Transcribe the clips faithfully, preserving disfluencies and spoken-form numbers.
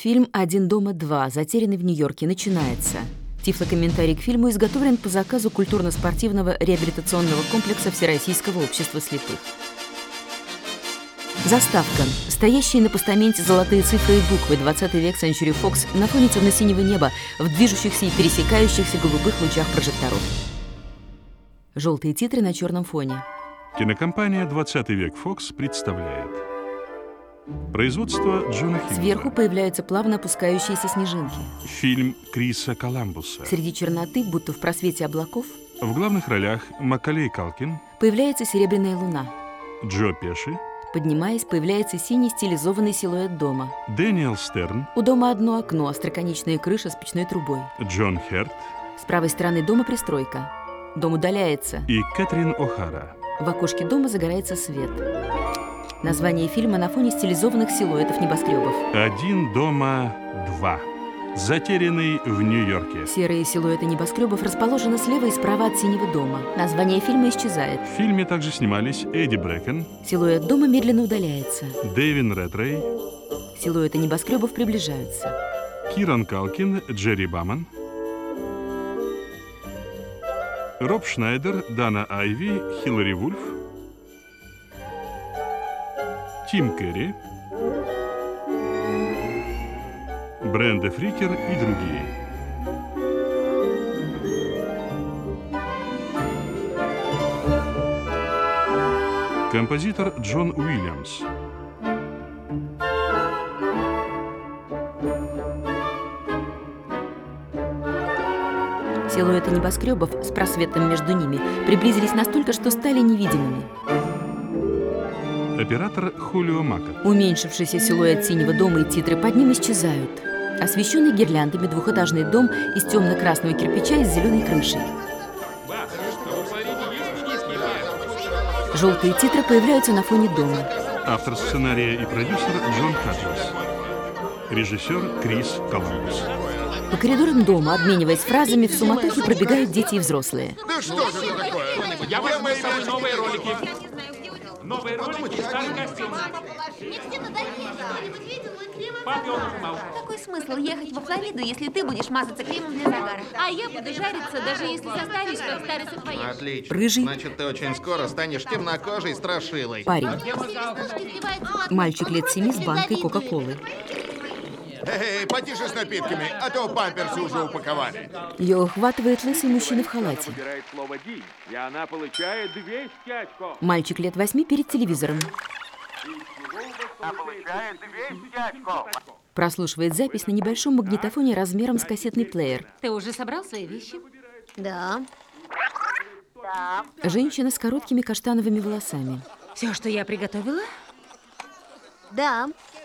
Фильм «Один дома два. Затерянный в Нью-Йорке» начинается. Тифлокомментарий к фильму изготовлен по заказу культурно-спортивного реабилитационного комплекса Всероссийского общества слепых. Заставка. Стоящие на постаменте золотые цифры и буквы двадцатый век Century Fox на фоне темно-синего неба в движущихся и пересекающихся голубых лучах прожекторов. Желтые титры на черном фоне. Кинокомпания «двадцатый век Fox» представляет. Производство Джона Хилла. Сверху появляются плавно опускающиеся снежинки. Фильм Криса Коламбуса. Среди черноты, будто в просвете облаков, В главных ролях Макколей Калкин, появляется серебряная луна. Джо Пеши, Поднимаясь, появляется синий стилизованный силуэт дома. Дэниел Стерн, У дома одно окно, остроконечная крыша с печной трубой. Джон Херт С правой стороны дома пристройка. Дом удаляется. и Кэтрин О'Хара. В окошке дома загорается свет. Название фильма на фоне стилизованных силуэтов небоскребов. «Один дома два. Затерянный в Нью-Йорке». Серые силуэты небоскребов расположены слева и справа от синего дома. Название фильма исчезает. В фильме также снимались Эдди Брэкен, Силуэт дома медленно удаляется. Дэвин Редрей, Силуэты небоскребов приближаются. Киран Калкин, Джерри Баман, Роб Шнайдер, Дана Айви, Хиллари Вульф, Тим Керри, Бренда Фрикер и другие. Композитор Джон Уильямс. Силуэты небоскребов с просветом между ними приблизились настолько, что стали невидимыми. Оператор Хулио Мака. Уменьшившийся силуэт синего дома и титры под ним исчезают. Освещенный гирляндами двухэтажный дом из темно-красного кирпича и с зеленой крышей. Желтые титры появляются на фоне дома. Автор сценария и продюсер Джон Хаджес. Режиссер Крис Коламбус. По коридорам дома, обмениваясь фразами, в суматохе пробегают дети и взрослые. Да что же это такое? Я возьму с собой новые ролики. Новые ролики и старый костюм. Папе он нажимал. Какой смысл ехать во Флориду, если ты будешь мазаться кремом для загара? А я буду жариться, даже если состаришь, как старый саквояж. Отлично. Рыжий. Значит, ты очень скоро станешь темнокожей страшилой. Парень. Мальчик лет семи с банкой Кока-Колы. Эй, потише с напитками, а то памперсы уже упаковали. Ее ухватывает лысый мужчина в халате. Выбирает слово «Ди», и она получает двести очков. Мальчик лет восьми перед телевизором. Она получает двести очков. Прослушивает запись на небольшом магнитофоне размером с кассетный плеер. Ты уже собрал свои вещи? Да. Женщина с короткими каштановыми волосами. Все, что я приготовила? Да.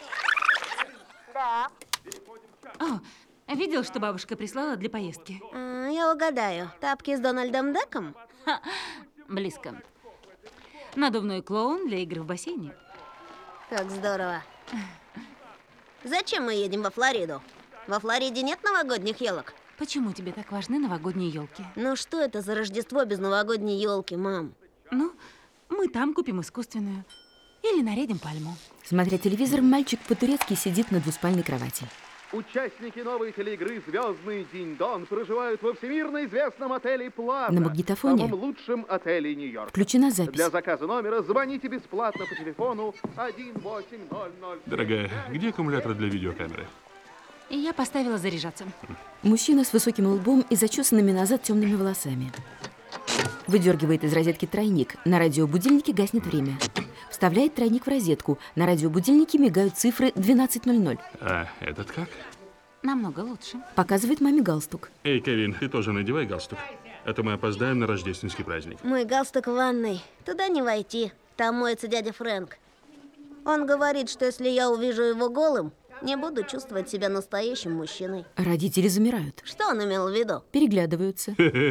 О, видел, что бабушка прислала для поездки? А, я угадаю. Тапки с Дональдом Даком? Ха, близко. Надувной клоун для игр в бассейне. Как здорово. Зачем мы едем во Флориду? Во Флориде нет новогодних елок? Почему тебе так важны новогодние елки? Ну что это за Рождество без новогодней елки, мам? Ну, мы там купим искусственную. Или нарядим пальму. Смотря телевизор, мальчик по-турецки сидит на двуспальной кровати. Участники новой телеигры «Звездный Динь-Дон» проживают во всемирно известном отеле «Плаза». На магнитофоне самом лучшем отеле Нью-Йорка. включена запись. Для заказа номера звоните бесплатно по телефону один восемь ноль ноль. Дорогая, где аккумулятор для видеокамеры? И я поставила заряжаться. Мужчина с высоким лбом и зачесанными назад темными волосами. Выдергивает из розетки тройник. На радиобудильнике гаснет время. Вставляет тройник в розетку. На радиобудильнике мигают цифры двенадцать ноль ноль. А этот как? Намного лучше. Показывает маме галстук. Эй, Кевин, ты тоже надевай галстук, а то мы опоздаем на рождественский праздник. Мой галстук в ванной. Туда не войти. Там моется дядя Фрэнк. Он говорит, что если я увижу его голым, не буду чувствовать себя настоящим мужчиной. Родители замирают. Что он имел в виду? Переглядываются.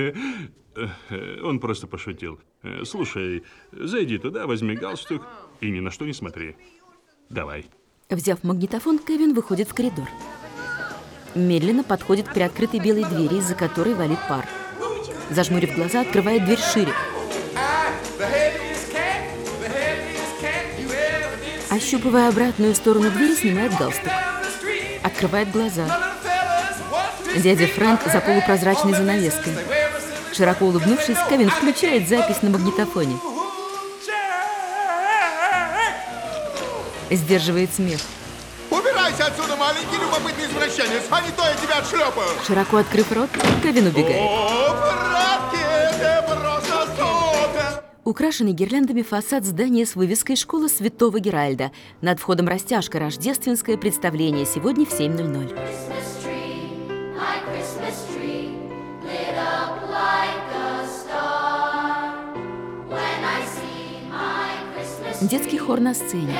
Он просто пошутил. Слушай, зайди туда, возьми галстук и ни на что не смотри. Давай. Взяв магнитофон, Кевин выходит в коридор. Медленно подходит к приоткрытой белой двери, из-за которой валит пар. Зажмурив глаза, открывает дверь шире. Ощупывая обратную сторону двери, снимает галстук. Открывает глаза. Дядя Фрэнк за полупрозрачной занавеской. Широко улыбнувшись, Кевин включает запись на магнитофоне. Сдерживает смех. Убирайся отсюда, маленький любопытный извращенец, а не то я тебя отшлепаю. Широко открыв рот, Кевин убегает. О, братки, это просто супер! Украшенный гирляндами фасад здания с вывеской «Школа Святого Геральда». Над входом растяжка «Рождественское представление» сегодня в семь ноль ноль. Детский хор на сцене.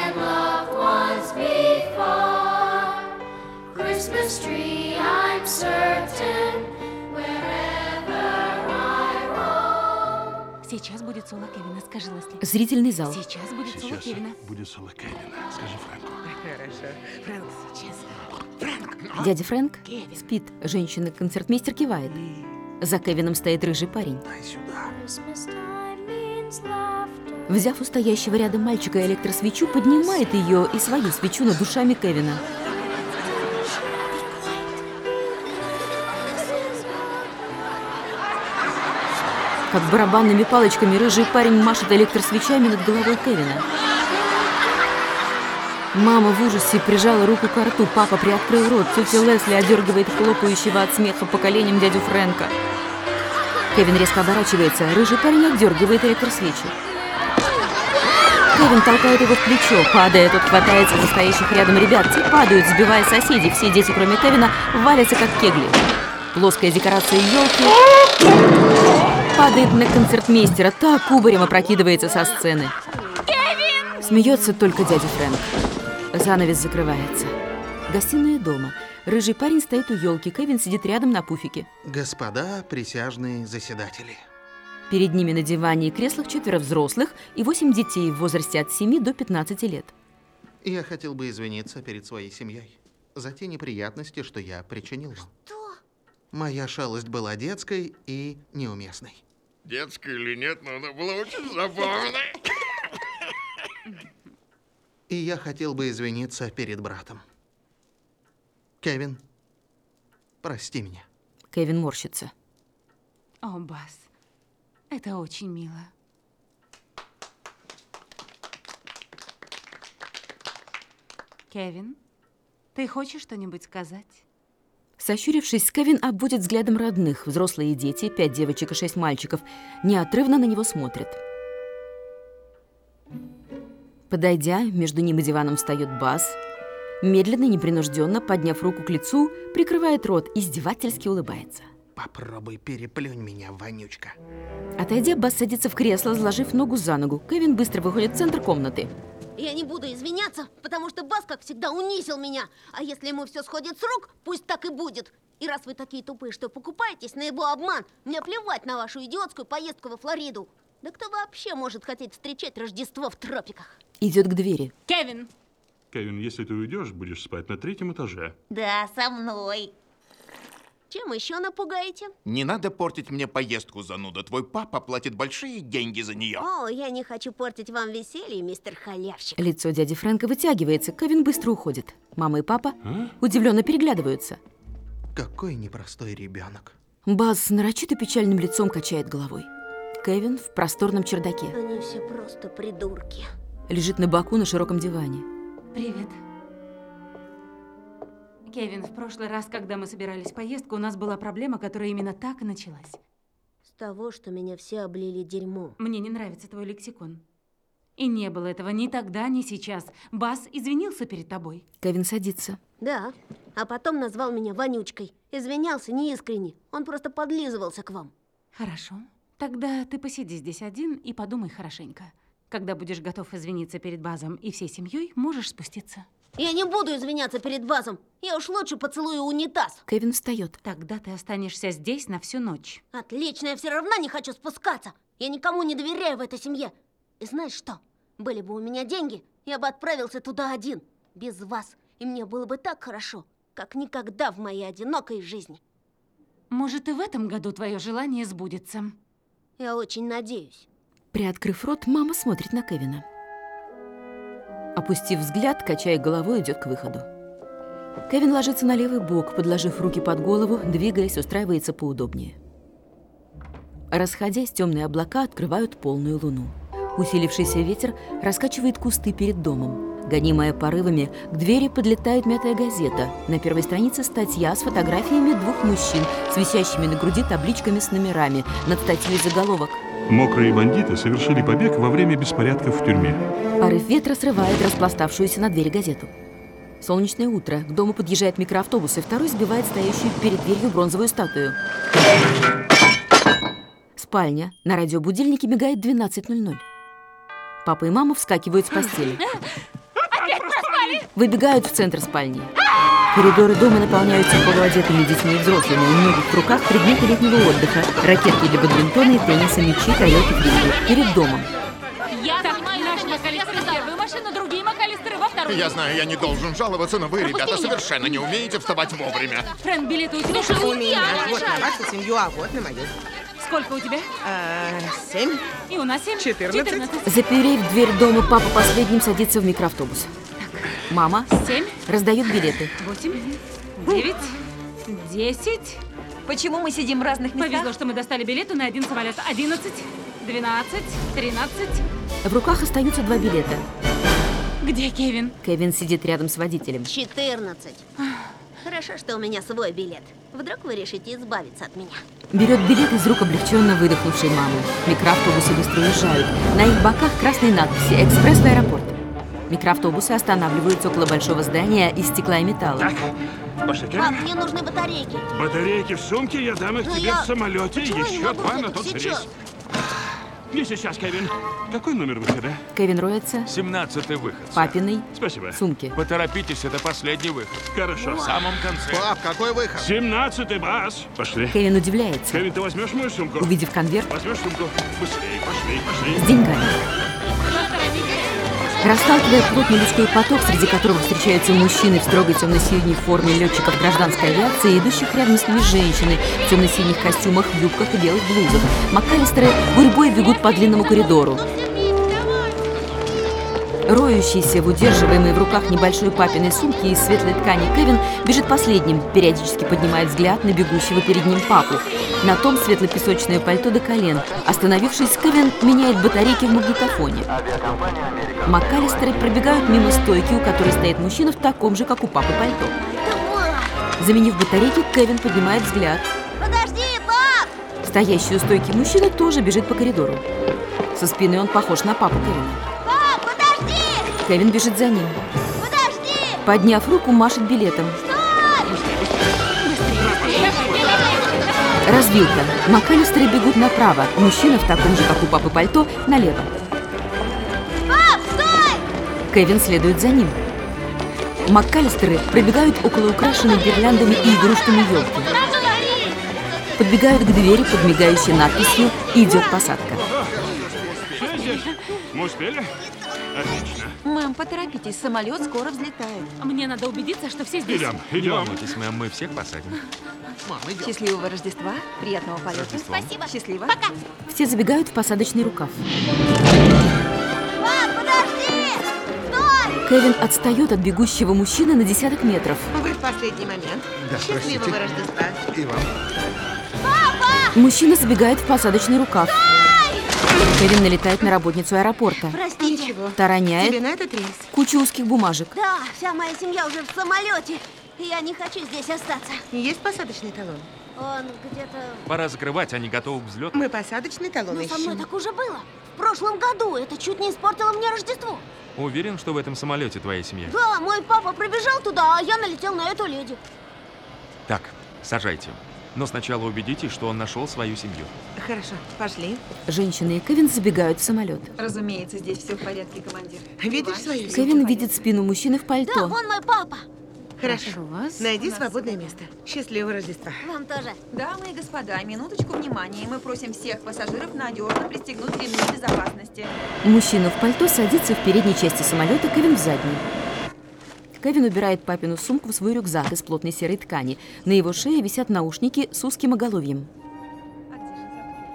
Сейчас будет соло Кевина, скажи, Лесли. Зрительный зал. Сейчас будет соло Сейчас Кевина. будет соло Кевина. Скажи Фрэнку. Хорошо. Фрэнк, сейчас. Фрэнк. Дядя Фрэнк Кевин. спит. Женщина-концертмейстер кивает. За Кевином стоит рыжий парень. Взяв у стоящего рядом мальчика электросвечу, поднимает ее и свою свечу над душами Кевина. Как барабанными палочками рыжий парень машет электросвечами над головой Кевина. Мама в ужасе прижала руку к рту, папа приоткрыл рот, тетя Лесли одергивает хлопающего от смеха по коленям дядю Фрэнка. Кевин резко оборачивается, рыжий парень отдергивает электросвечи. Кевин толкает его в плечо, падая, тот хватается за стоящих рядом ребят, те падают, сбивая соседей, все дети, кроме Кевина, валятся как кегли. Плоская декорация елки падает на концертмейстера, та кубарем опрокидывается со сцены. Кевин! Смеется только дядя Фрэнк. Занавес закрывается. Гостиная дома. Рыжий парень стоит у елки, Кевин сидит рядом на пуфике. Господа присяжные заседатели. Перед ними на диване и креслах четверо взрослых и восемь детей в возрасте от семи до пятнадцати лет. Я хотел бы извиниться перед своей семьей за те неприятности, что я причинил вам. Что? Моя шалость была детской и неуместной. Детская или нет, но она была очень забавной. И я хотел бы извиниться перед братом. Кевин, прости меня. Кевин морщится. О, Бас, это очень мило. Кевин, ты хочешь что-нибудь сказать? Сощурившись, Кевин обводит взглядом родных. Взрослые дети, пять девочек и шесть мальчиков, неотрывно на него смотрят. Подойдя, между ним и диваном встает Бас. Медленно, непринужденно, подняв руку к лицу, прикрывает рот, издевательски улыбается. Попробуй переплюнь меня, вонючка. Отойдя, Бас садится в кресло, сложив ногу за ногу. Кевин быстро выходит в центр комнаты. Я не буду извиняться, потому что Бас, как всегда, унизил меня. А если ему все сходит с рук, пусть так и будет. И раз вы такие тупые, что покупаетесь на его обман, мне плевать на вашу идиотскую поездку во Флориду. Да кто вообще может хотеть встречать Рождество в тропиках? Идет к двери. Кевин! Кевин, если ты уйдешь, будешь спать на третьем этаже. Да, со мной. Чем еще напугаете? Не надо портить мне поездку, зануда. Твой папа платит большие деньги за нее. О, я не хочу портить вам веселье, мистер Халявщик. Лицо дяди Фрэнка вытягивается, Кевин быстро уходит. Мама и папа А? удивленно переглядываются. Какой непростой ребенок. Баз с нарочито печальным лицом качает головой. Кевин в просторном чердаке. Они все просто придурки. Лежит на боку на широком диване. Привет. Кевин, в прошлый раз, когда мы собирались в поездку, у нас была проблема, которая именно так и началась. С того, что меня все облили дерьмом. Мне не нравится твой лексикон. И не было этого ни тогда, ни сейчас. Бас извинился перед тобой. Кевин садится. Да, а потом назвал меня вонючкой. Извинялся неискренне. Он просто подлизывался к вам. Хорошо. Тогда ты посиди здесь один и подумай хорошенько. Когда будешь готов извиниться перед Базом и всей семьей, можешь спуститься. Я не буду извиняться перед Базом. Я уж лучше поцелую унитаз. Кевин встает. Тогда ты останешься здесь на всю ночь. Отлично, я все равно не хочу спускаться. Я никому не доверяю в этой семье. И знаешь что? Были бы у меня деньги, я бы отправился туда один, без вас. И мне было бы так хорошо, как никогда в моей одинокой жизни. Может, и в этом году твое желание сбудется. Я очень надеюсь. Приоткрыв рот, мама смотрит на Кевина. Опустив взгляд, качая головой, идет к выходу. Кевин ложится на левый бок, подложив руки под голову, двигаясь, устраивается поудобнее. Расходясь, темные облака открывают полную луну. Усилившийся ветер раскачивает кусты перед домом. Гонимая порывами, к двери подлетает мятая газета. На первой странице статья с фотографиями двух мужчин, с висящими на груди табличками с номерами. Над статьей заголовок: Мокрые бандиты совершили побег во время беспорядков в тюрьме. Порыв ветра срывает распластавшуюся на двери газету. Солнечное утро. К дому подъезжает микроавтобус, и второй сбивает стоящую перед дверью бронзовую статую. Спальня. На радиобудильнике мигает двенадцать ноль ноль. Папа и мама вскакивают с постели. Опять проспали! Выбегают в центр спальни. Коридоры дома наполняются полуодетыми детьми и взрослыми. У многих в руках предметы летнего отдыха. Ракетки для бадминтона и тенниса, мячи, тарелки, фризбы. Перед домом. Я занимаю наши МакАлистеры в первую машину, другие МакАлистеры во вторую. Я знаю, я не должен жаловаться, но вы, ребята, меня. совершенно не умеете вставать вовремя. Фрэнк, билеты у тебя? У меня вот на вашу семью, а вот на мою. Сколько у тебя? А, семь. И у нас семь. Четырнадцать. Заперев дверь дома, папа последним садится в микроавтобус. Мама Семь. раздает билеты. Восемь. Девять. Десять. Почему мы сидим в разных местах? Повезло, что мы достали билеты на один самолет. Одиннадцать. Двенадцать. Тринадцать. В руках остаются два билета. Где Кевин? Кевин сидит рядом с водителем. четырнадцать. Хорошо, что у меня свой билет. Вдруг вы решите избавиться от меня. Берет билет из рук облегченно выдохнувшей мамы. Микроавтобусы быстро уезжают. На их боках красные надписи: «Экспресс в аэропорт». Микроавтобусы останавливаются около большого здания из стекла и металла. Так, пошли, Пап, Кевин. мне нужны батарейки. Батарейки в сумке, я дам их Но тебе я- в самолете. Почему я не Еще могу два на это тот сейчас? рейс. Не сейчас, Кевин. Какой номер выхода? Кевин роется семнадцатый выход. в папиной Спасибо. сумке. Поторопитесь, это последний выход. Хорошо. В самом конце. Пап, какой выход? Семнадцатый бас. Пошли. Кевин удивляется, Кевин, ты возьмешь мою сумку? увидев конверт Возьмешь сумку? Быстрее, пошли, с пошли. деньгами. Расталкивая плотный людской поток, среди которого встречаются мужчины в строгой темно-синей форме летчиков гражданской авиации, идущих рядом с ними женщины в темно-синих костюмах, юбках и белых блузах, МакАлистеры гурьбой бегут по длинному коридору. Роющийся в удерживаемой в руках небольшой папиной сумке из светлой ткани Кевин бежит последним, периодически поднимая взгляд на бегущего перед ним папу. На том светло-песочное пальто до колен. Остановившись, Кевин меняет батарейки в магнитофоне. МакАлистеры пробегают мимо стойки, у которой стоит мужчина в таком же, как у папы, пальто. Заменив батарейки, Кевин поднимает взгляд. Подожди, пап! Стоящий у стойки мужчина тоже бежит по коридору. Со спины он похож на папу Кевина. Пап, подожди! Кевин бежит за ним. Подожди! Подняв руку, машет билетом. Развилка. МакАлистеры бегут направо. Мужчина в таком же, как у папы, пальто налево. Пап, стой! Кевин следует за ним. МакАлистеры пробегают около украшенной гирляндами и игрушками елки. Подбегают к двери под мигающей надписью «Идет посадка». Все здесь. Мы успели? Отлично. Мам, поторопитесь, самолет скоро взлетает. Мне надо убедиться, что все здесь. Идем, Не идем. волнуйтесь, мэм, мы всех посадим. Мам, идем. Счастливого Рождества, приятного полета. Рождеством. Спасибо. Счастливо. Пока. Все забегают в посадочный рукав. Пап, подожди! Стой! Кевин отстает от бегущего мужчины на десяток метров. Вы в последний момент. Да, Счастливого простите. Рождества. И вам. Мужчина забегает в посадочный рукав. Кевин налетает на работницу аэропорта. Простите. Ничего. Та роняет Тебе на этот рейс. кучу узких бумажек. Да, вся моя семья уже в самолете. И я не хочу здесь остаться. Есть посадочный талон? Он где-то... Пора закрывать, они готовы к взлету. Мы посадочный талон Но со мной ищем. так уже было. В прошлом году это чуть не испортило мне Рождество. Уверен, что в этом самолете твоя семья. Да, мой папа пробежал туда, а я налетел на эту леди. Так, сажайте. Но сначала убедитесь, что он нашел свою семью. Хорошо, пошли. Женщина и Кевин забегают в самолет. Разумеется, здесь все в порядке, командир. Видишь свою Кевин семью? видит спину мужчины в Да, пальто. вон мой папа. Хорошо. Прошу вас. Найди У нас свободное место. Счастливого Рождества. Вам тоже. Дамы и господа, минуточку внимания. Мы просим всех пассажиров надежно пристегнуть ремни безопасности. Мужчина в пальто садится в передней части самолета, Кевин в задней. Кевин убирает папину сумку в свой рюкзак из плотной серой ткани. На его шее висят наушники с узким оголовьем.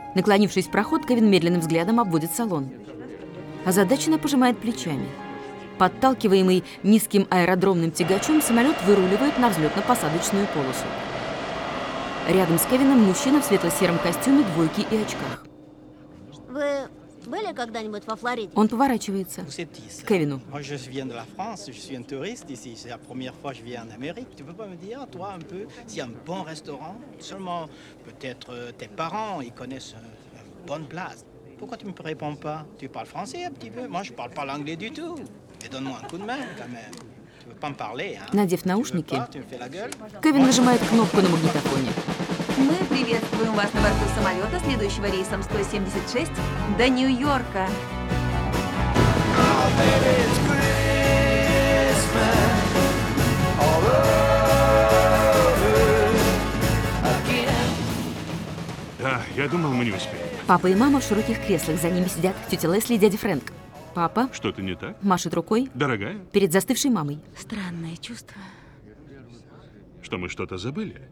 Наклонившись в проход, Кевин медленным взглядом обводит салон. Озадаченно пожимает плечами. Подталкиваемый низким аэродромным тягачом, самолет выруливает на взлетно-посадочную полосу. Рядом с Кевином мужчина в светло-сером костюме, двойке и очках. Вы были когда-нибудь во Флориде? Он поворачивается к Кевину. Moi, je viens de la France, je suis un touriste ici. C'est la première fois que je viens en Amérique. Tu peux pas me dire, toi, un peu, s'il y a un bon restaurant? Seulement, peut-être euh, tes parents, ils connaissent euh, une bonne place. Pourquoi tu me réponds pas? Tu parles français un petit peu? Moi, je parle pas l'anglais du tout. Mais donne-moi un coup de main, quand même. Tu veux pas me parler, hein? Надев наушники, Tu me fais la gueule? Кевин нажимает кнопку на магнитофоне. Мы приветствуем вас на борту самолета, следующего рейсом сто семьдесят шесть до Нью-Йорка. Да, я думал, мы не успеем. Папа и мама в широких креслах, за ними сидят тетя Лесли и дядя Фрэнк. Папа Что-то не так? машет рукой Дорогая, перед застывшей мамой. Странное чувство. что мы что-то забыли?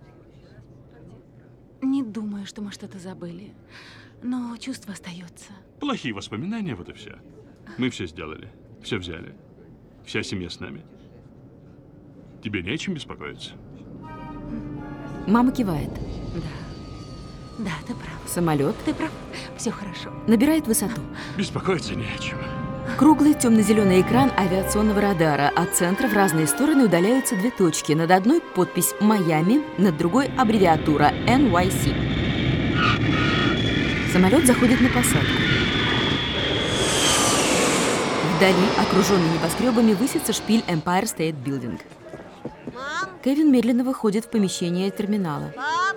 Не думаю, что мы что-то забыли. Но чувство остается. Плохие воспоминания, вот и все. Мы все сделали, все взяли. Вся семья с нами. Тебе не о чем беспокоиться. Мама кивает. Да. Да, ты прав. Самолет Ты прав. Все хорошо. набирает высоту. Беспокоиться не о чем. Круглый темно-зеленый экран авиационного радара. От центра в разные стороны удаляются две точки. Над одной подпись «Майами», над другой аббревиатура эн уай си. Самолет заходит на посадку. Вдали, окруженный небоскребами, высится шпиль Empire State Building. Мам, Кевин медленно выходит в помещение терминала. пап,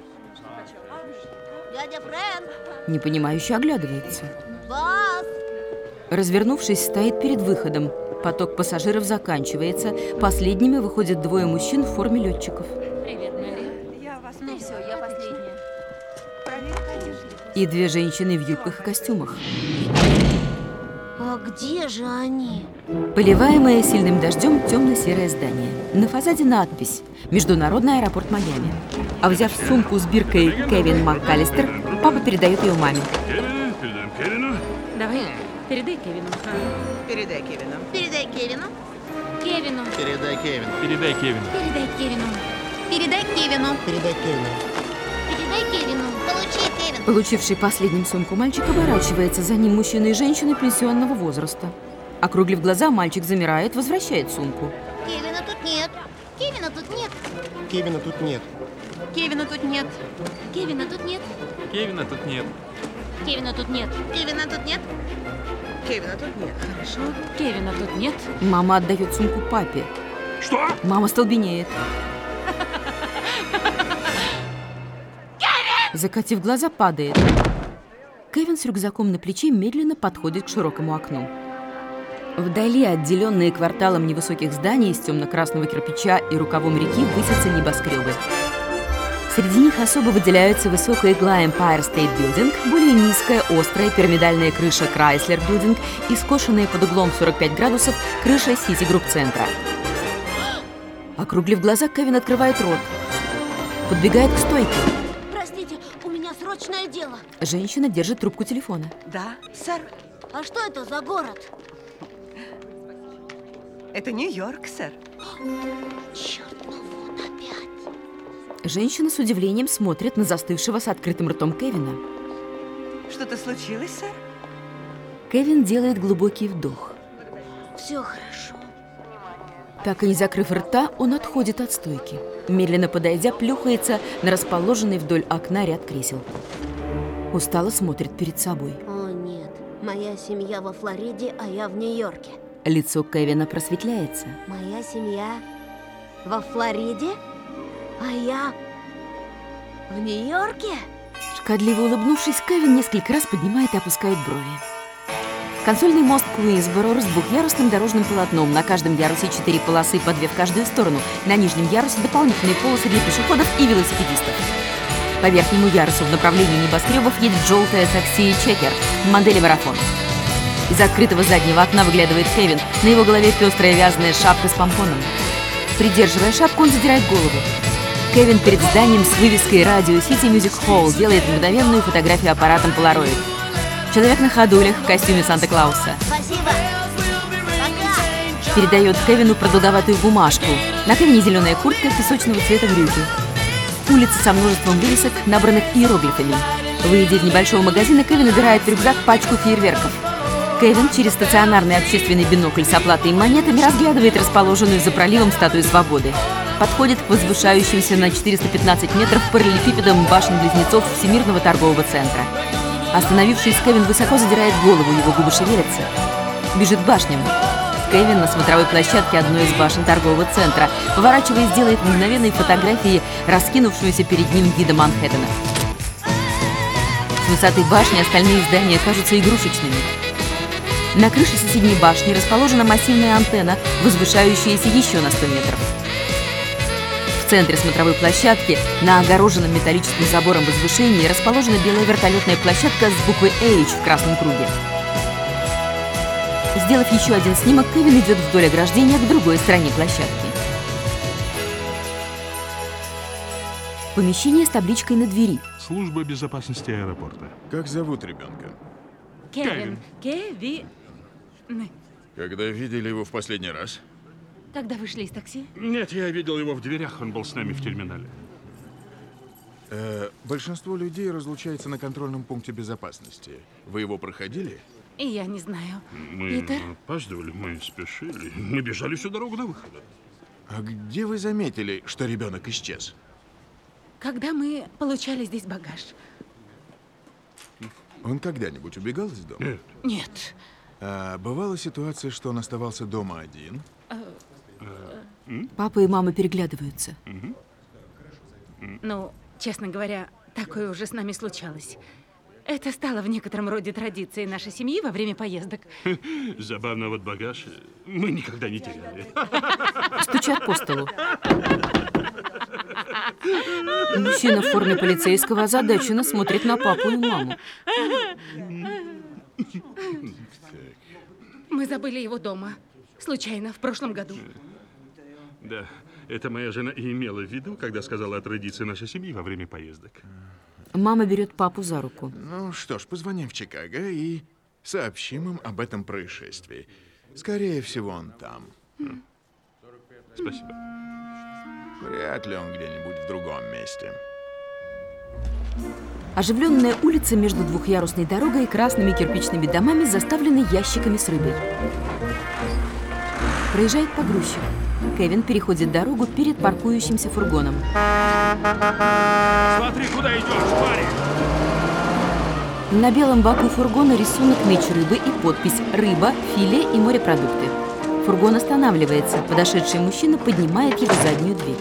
дядя Фрэнк, Непонимающе оглядывается. Бас. Развернувшись, стоит перед выходом. Поток пассажиров заканчивается. Последними выходят двое мужчин в форме летчиков. Привет, Мэри. Ну все, я последняя. И две женщины в юбках и костюмах. А где же они? Поливаемое сильным дождем темно-серое здание. На фасаде надпись «Международный аэропорт Майами». А взяв сумку с биркой «Кевин МакКаллистер», папа передает ее маме. Кевин, передаем Кевину. Давай, передай Кевину. Передай Кевину. Передай Кевину. Кевину. Передай Кевину. Передай Кевину. Передай Кевину. Передай Кевину. Передай Кевину. Передай Кевину. Получи, Кевин. Получивший последним сумку мальчик оборачивается. За ним мужчина и женщина пенсионного возраста. Округлив глаза, мальчик замирает, возвращает сумку. Кевина тут нет. Кевина тут нет. Кевина тут нет. Кевина тут нет. Кевина тут нет. Кевина тут нет. Кевина тут нет. Кевина тут нет. Кевина тут нет. Хорошо. Кевина тут нет. Мама отдает сумку папе. Что? Мама столбенеет. Закатив глаза, падает. Кевин с рюкзаком на плече медленно подходит к широкому окну. Вдали, отделенные кварталом невысоких зданий из темно-красного кирпича и рукавом реки, высятся небоскребы. Среди них особо выделяются высокая игла Empire State Building, более низкая, острая пирамидальная крыша Chrysler Building и скошенная под углом сорок пять градусов крыша Citigroup центра. Округлив глаза, Кевин открывает рот. Подбегает к стойке. Простите, у меня срочное дело. Женщина держит трубку телефона. Да, сэр. А что это за город? Это Нью-Йорк, сэр. Черт, ну вот опять. Женщина с удивлением смотрит на застывшего с открытым ртом Кевина. Что-то случилось, сэр? Кевин делает глубокий вдох. Все хорошо. Так и не закрыв рта, он отходит от стойки. Медленно подойдя, плюхается на расположенный вдоль окна ряд кресел. Устало смотрит перед собой. О нет, моя семья во Флориде, а я в Нью-Йорке. Лицо Кевина просветляется. Моя семья во Флориде, а я в Нью-Йорке? Шкодливо улыбнувшись, Кевин несколько раз поднимает и опускает брови. Консольный мост Куинсборо с двухъярусным дорожным полотном. На каждом ярусе четыре полосы, по две в каждую сторону. На нижнем ярусе дополнительные полосы для пешеходов и велосипедистов. По верхнему ярусу в направлении небоскребов едет желтое такси «Чекер» модели «Марафон». Из открытого заднего окна выглядывает Кевин. На его голове пестрая вязаная шапка с помпоном. Придерживая шапку, он задирает голову. Кевин перед зданием с вывеской «Radio City Music Hall» делает мгновенную фотографию аппаратом Polaroid. Человек на ходулях в костюме Санта-Клауса. Спасибо. Пока. Передает Кевину продолговатую бумажку. На Кевине зеленая куртка, песочного цвета брюки. Улица со множеством вывесок, набранных иероглифами. Выйдя из небольшого магазина, Кевин убирает в рюкзак пачку фейерверков. Кевин через стационарный общественный бинокль с оплатой и монетами разглядывает расположенную за проливом статую свободы. Подходит к возвышающимся на четыреста пятнадцать метров параллелепипедам башен-близнецов Всемирного торгового центра. Остановившись, Кевин высоко задирает голову, его губы шевелятся. Бежит к башням. Кевин на смотровой площадке одной из башен торгового центра, поворачиваясь, делает мгновенные фотографии раскинувшегося перед ним вида Манхэттена. С высоты башни остальные здания кажутся игрушечными. На крыше соседней башни расположена массивная антенна, возвышающаяся еще на сто метров. В центре смотровой площадки, на огороженном металлическим забором возвышении, расположена белая вертолетная площадка с буквой H в красном круге. Сделав еще один снимок, Кевин идет вдоль ограждения к другой стороне площадки. Помещение с табличкой на двери. Служба безопасности аэропорта. Как зовут ребенка? Кевин. Кевин. Когда видели его в последний раз? Когда вышли из такси? Нет, я видел его в дверях, он был с нами в терминале. Э, большинство людей разлучается на контрольном пункте безопасности. Вы его проходили? И я не знаю. Мы Питер? опаздывали, мы спешили. Мы бежали всю дорогу до выхода. А где вы заметили, что ребенок исчез? Когда мы получали здесь багаж. Он когда-нибудь убегал из дома? Нет. Нет. А бывала ситуация, что он оставался дома один? Папа и мама переглядываются. Ну, честно говоря, такое уже с нами случалось. Это стало в некотором роде традицией нашей семьи во время поездок. Забавно, вот багаж мы никогда не теряли. Стучат по столу. Мужчина в форме полицейского озадаченно смотрит на папу и маму. Мы забыли его дома. Случайно, в прошлом году. Да, это моя жена и имела в виду, когда сказала о традиции нашей семьи во время поездок. Мама берет папу за руку. Ну что ж, позвоним в Чикаго и сообщим им об этом происшествии. Скорее всего, он там. Спасибо. Вряд ли он где-нибудь в другом месте. Оживленная улица между двухъярусной дорогой и красными кирпичными домами заставлена ящиками с рыбой. Проезжает погрузчик. Кевин переходит дорогу перед паркующимся фургоном. Смотри, куда идешь, парень! На белом боку фургона рисунок меч рыбы и подпись «Рыба, филе и морепродукты». Фургон останавливается. Подошедший мужчина поднимает его заднюю дверь.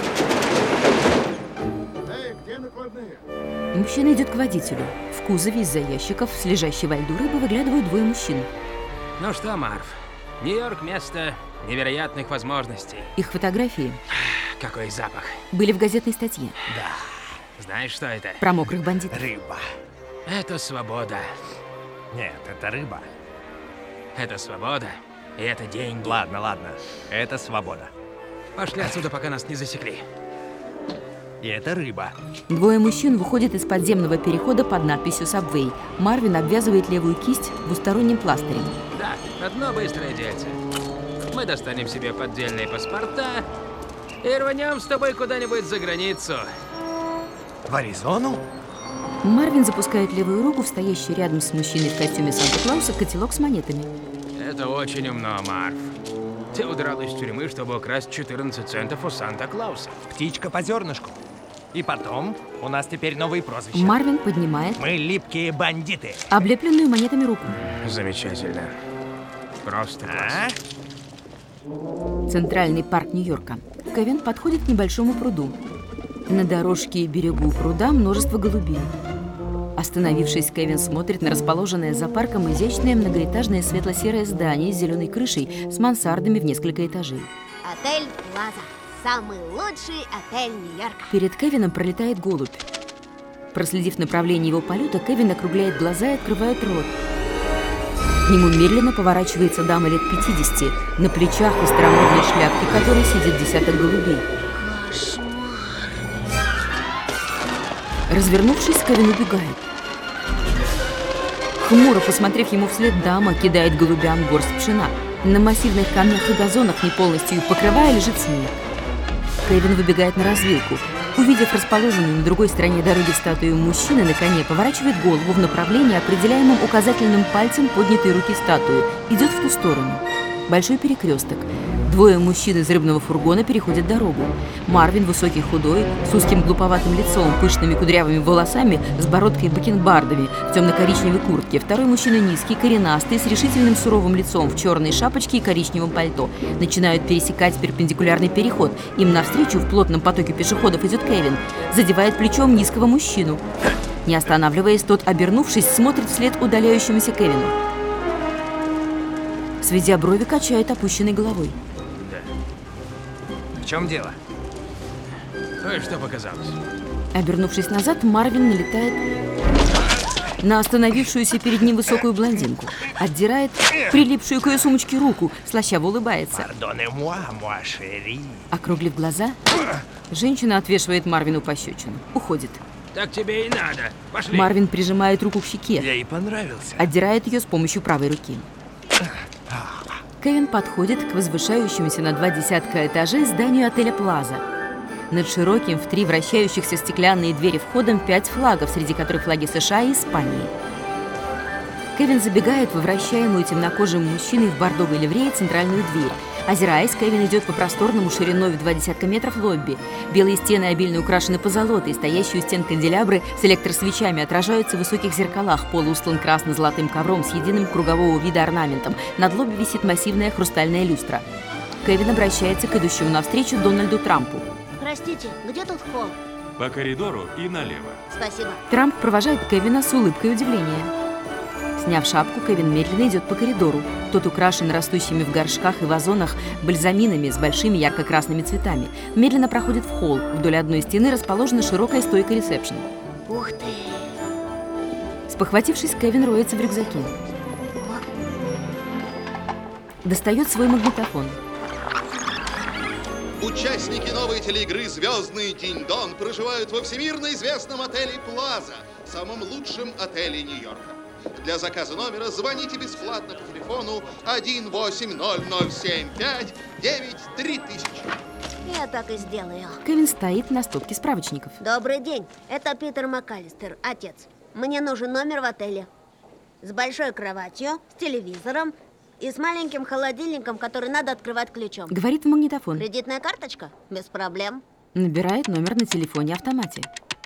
Эй, где накладные? Мужчина идет к водителю. В кузове из-за ящиков с лежащей во льду рыбы выглядывают двое мужчин. Ну что, Марв, Нью-Йорк — место невероятных возможностей. Их фотографии Какой запах. были в газетной статье. Да. Знаешь, что это? Про мокрых бандитов. Рыба. Это свобода. Нет, это рыба. Это свобода. И это деньги. Ладно, ладно. Это свобода. Пошли отсюда, пока нас не засекли. И это рыба. Двое мужчин выходят из подземного перехода под надписью «Сабвей». Марвин обвязывает левую кисть двусторонним пластырем. Да, одно быстрое дельце. Мы достанем себе поддельные паспорта и рванем с тобой куда-нибудь за границу. В Аризону? Марвин запускает левую руку в стоящий рядом с мужчиной в костюме Санта-Клауса котелок с монетами. Это очень умно, Марв. Ты удрал из тюрьмы, чтобы украсть четырнадцать центов у Санта-Клауса. Птичка по зернышку. И потом, у нас теперь новые прозвища. Марвин поднимает Мы липкие бандиты. облепленную монетами руку. Замечательно. Просто класс. А? Центральный парк Нью-Йорка. Кевин подходит к небольшому пруду. На дорожке и берегу пруда множество голубей. Остановившись, Кевин смотрит на расположенное за парком изящное многоэтажное светло-серое здание с зеленой крышей с мансардами в несколько этажей. Отель Плаза. Самый лучший отель Нью-Йорка. Перед Кевином пролетает голубь. Проследив направление его полета, Кевин округляет глаза и открывает рот. К нему медленно поворачивается дама лет пятидесяти, на плечах и старомодной шляпке которой сидит десяток голубей. Кошмар. Развернувшись, Кевин убегает. Хмуро посмотрев ему вслед, дама кидает голубям горсть пшена. На массивных камнях и газонах, не полностью их покрывая, лежит снег. Кевин выбегает на развилку. Увидев расположенную на другой стороне дороги статую мужчины на коне, поворачивает голову в направлении, определяемым указательным пальцем поднятой руки статуи. Идет в ту сторону. Большой перекресток. Двое мужчин из рыбного фургона переходят дорогу. Марвин, высокий, худой, с узким глуповатым лицом, пышными кудрявыми волосами, с бородкой и бакенбардами, в темно-коричневой куртке. Второй мужчина низкий, коренастый, с решительным суровым лицом, в черной шапочке и коричневом пальто. Начинают пересекать перпендикулярный переход. Им навстречу в плотном потоке пешеходов идет Кевин. Задевает плечом низкого мужчину. Не останавливаясь, тот, обернувшись, смотрит вслед удаляющемуся Кевину. Сведя брови, качает опущенной головой. В чем дело? Кое-что показалось. Обернувшись назад, Марвин налетает на остановившуюся перед ним высокую блондинку. Отдирает прилипшую к ее сумочке руку, слащаво улыбается. Округлив глаза, женщина отвешивает Марвину пощечину. Уходит. Так тебе и надо. Пошли. Марвин прижимает руку к щеке. Я ей понравился. Отдирает ее с помощью правой руки. Кевин подходит к возвышающемуся на два десятка этажей зданию отеля «Плаза». Над широким в три вращающихся стеклянные двери входом пять флагов, среди которых флаги США и Испании. Кевин забегает во вращаемую темнокожим мужчиной в бордовой ливрее центральную дверь. Озираясь, Кевин идет по просторному шириной в два десятка метров лобби. Белые стены обильно украшены позолотой, стоящие у стен канделябры с электросвечами отражаются в высоких зеркалах, пол устлан красно-золотым ковром с единым кругового вида орнаментом. Над лобби висит массивная хрустальная люстра. Кевин обращается к идущему навстречу Дональду Трампу. Простите, где тут холл? По коридору и налево. Спасибо. Трамп провожает Кевина с улыбкой удивления. Сняв шапку, Кевин медленно идет по коридору. Тот украшен растущими в горшках и вазонах бальзаминами с большими ярко-красными цветами. Медленно проходит в холл. Вдоль одной стены расположена широкая стойка ресепшн. Ух ты! Спохватившись, Кевин роется в рюкзаке. Достает свой магнитофон. Участники новой телеигры «Звездный Динь-Дон» проживают во всемирно известном отеле «Плаза», самом лучшем отеле Нью-Йорка. Для заказа номера звоните бесплатно по телефону один восемь ноль ноль семь пять девять три тысячи. Я так и сделаю. Кевин стоит на стопке справочников. Добрый день. Это Питер МакАлистер, отец. Мне нужен номер в отеле. С большой кроватью, с телевизором и с маленьким холодильником, который надо открывать ключом. Говорит в магнитофон. Кредитная карточка? Без проблем. Набирает номер на телефоне-автомате.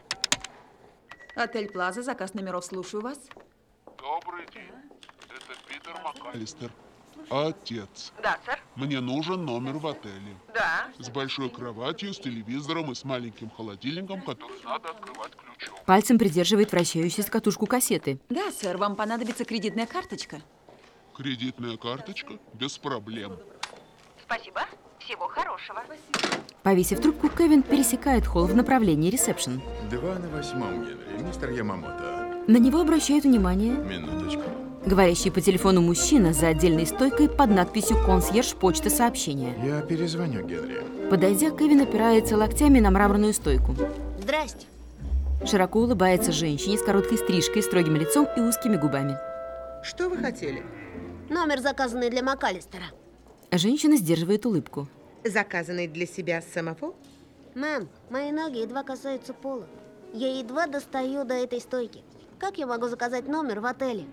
Отель Плаза, заказ номеров, слушаю вас. Добрый день. Это Питер МакАлистер. Отец. Да, сэр. Мне нужен номер в отеле. Да. С большой кроватью, с телевизором и с маленьким холодильником, который надо открывать ключом. Пальцем придерживает вращающуюся катушку кассеты. Да, сэр, вам понадобится кредитная карточка. Кредитная карточка? Без проблем. Спасибо. Всего хорошего. Повесив трубку, Кевин пересекает холл в направлении ресепшн. Два на восьмом, Генри. Мистер Ямамото. На него обращают внимание Минуточку. говорящий по телефону мужчина за отдельной стойкой под надписью «Консьерж почта сообщения». Я перезвоню, Генри. Подойдя, Кевин опирается локтями на мраморную стойку. Здрасте. Широко улыбается женщине с короткой стрижкой, строгим лицом и узкими губами. Что вы хотели? Номер, заказанный для МакАлистера. Женщина сдерживает улыбку. Заказанный для себя самого? Мэм, мои ноги едва касаются пола. Я едва достаю до этой стойки. Как я могу заказать номер в отеле?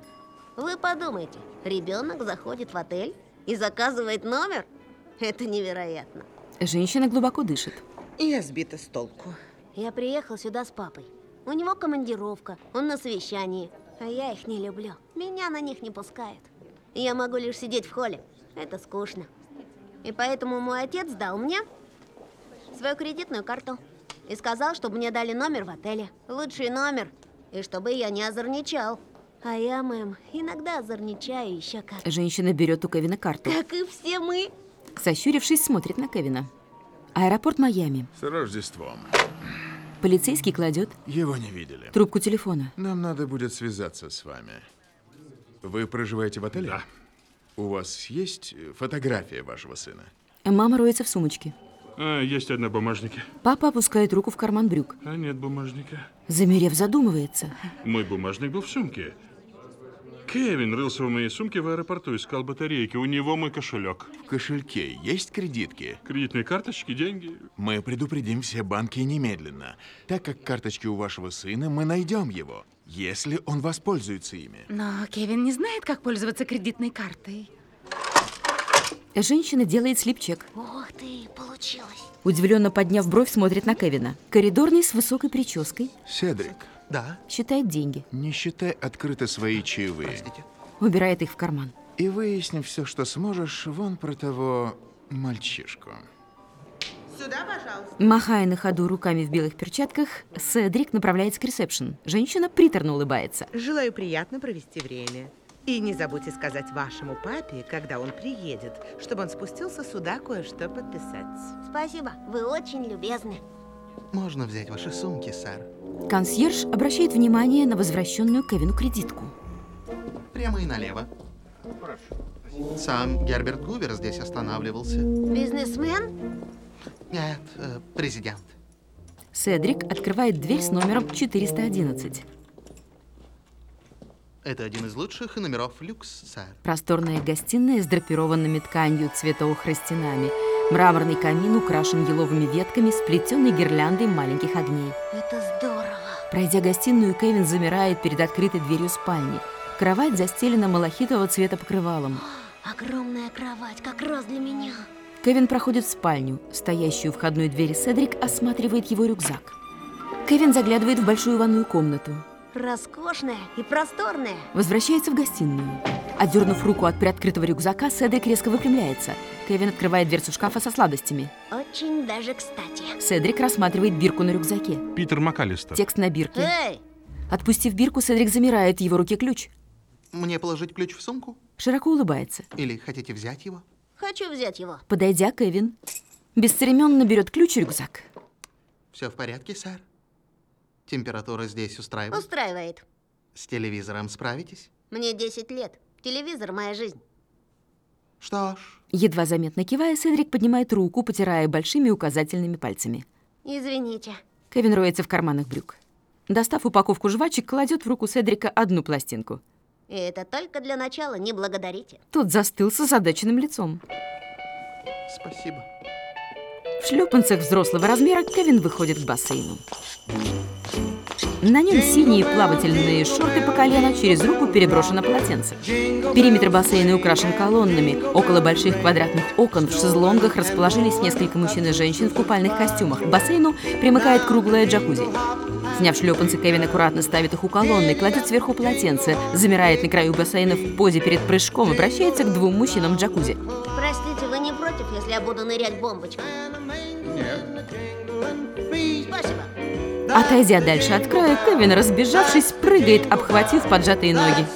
Вы подумайте, ребенок заходит в отель и заказывает номер? Это невероятно. Женщина глубоко дышит. Я сбита с толку. Я приехал сюда с папой. У него командировка, он на совещании. А я их не люблю. Меня на них не пускают. Я могу лишь сидеть в холле. Это скучно. И поэтому мой отец дал мне свою кредитную карту. И сказал, чтобы мне дали номер в отеле. Лучший номер. И чтобы я не озорничал. А я, мэм, иногда озорничаю еще как. Женщина берет у Кевина карту. Как и все мы. Сощурившись, смотрит на Кевина. Аэропорт Майами. С Рождеством. Полицейский кладет Его не видели. трубку телефона. Нам надо будет связаться с вами. Вы проживаете в отеле? Да. У вас есть фотография вашего сына? Мама роется в сумочке. А, есть одна бумажника. Папа опускает руку в карман брюк. А нет бумажника. Замерев, задумывается. Мой бумажник был в сумке. Кевин рылся в моей сумке в аэропорту, искал батарейки. У него мой кошелек. В кошельке есть кредитки? Кредитные карточки, деньги. Мы предупредим все банки немедленно. Так как карточки у вашего сына, мы найдем его, если он воспользуется ими. Но Кевин не знает, как пользоваться кредитной картой. Женщина делает слип-чек. Ух ты, получилось. Удивленно подняв бровь, смотрит на Кевина. Коридорный с высокой прической. Седрик. Да? Считает деньги. Не считай открыто свои чаевые. Простите. Убирает их в карман. И выясни все, что сможешь, вон про того мальчишку. Сюда, пожалуйста. Махая на ходу руками в белых перчатках, Седрик направляется к ресепшн. Женщина приторно улыбается. Желаю приятно провести время. И не забудьте сказать вашему папе, когда он приедет, чтобы он спустился сюда кое-что подписать. Спасибо, вы очень любезны. Можно взять ваши сумки, сэр? Консьерж обращает внимание на возвращенную Кевину кредитку. Прямо и налево. Сам Герберт Гувер здесь останавливался. Бизнесмен? Нет, э, президент. Седрик открывает дверь с номером четыреста одиннадцать. Это один из лучших номеров люкс, сэр. Просторная гостиная с драпированными тканью цвета охры стенами. Мраморный камин украшен еловыми ветками, сплетенной гирляндой маленьких огней. Это здорово. Пройдя гостиную, Кевин замирает перед открытой дверью спальни. Кровать застелена малахитового цвета покрывалом. О, огромная кровать, как раз для меня. Кевин проходит в спальню. Стоящую у входной двери Седрик осматривает его рюкзак. Кевин заглядывает в большую ванную комнату. Роскошная и просторная. Возвращается в гостиную. Отдернув руку от приоткрытого рюкзака, Седрик резко выпрямляется. Кевин открывает дверцу шкафа со сладостями. Очень даже кстати. Седрик рассматривает бирку на рюкзаке. Питер МакАлистер. Текст на бирке. Эй! Отпустив бирку, Седрик замирает, в его руке ключ. Мне положить ключ в сумку? Широко улыбается. Или хотите взять его? Хочу взять его. Подойдя, Кевин бесцеремонно берет ключ и рюкзак. Все в порядке, сэр? Температура здесь устраивает? Устраивает. С телевизором справитесь? Мне десять лет. Телевизор — моя жизнь. Что ж. Едва заметно кивая, Седрик поднимает руку, потирая большими указательными пальцами. Извините. Кевин роется в карманах брюк. Достав упаковку жвачек, кладет в руку Седрика одну пластинку. И это только для начала, не благодарите. Тот застыл с озадаченным лицом. Спасибо. В шлепанцах взрослого размера Кевин выходит к бассейну. На нем синие плавательные шорты по колено, через руку переброшено полотенце. Периметр бассейна украшен колоннами. Около больших квадратных окон в шезлонгах расположились несколько мужчин и женщин в купальных костюмах. К бассейну примыкает круглая джакузи. Сняв шлепанцы, Кевин аккуратно ставит их у колонны, кладет сверху полотенце, замирает на краю бассейна в позе перед прыжком, обращается к двум мужчинам в джакузи. Простите, вы не против, если я буду нырять бомбочкой? Нет. Спасибо. Отойдя дальше от края, Кевин, разбежавшись, прыгает, обхватив поджатые ноги.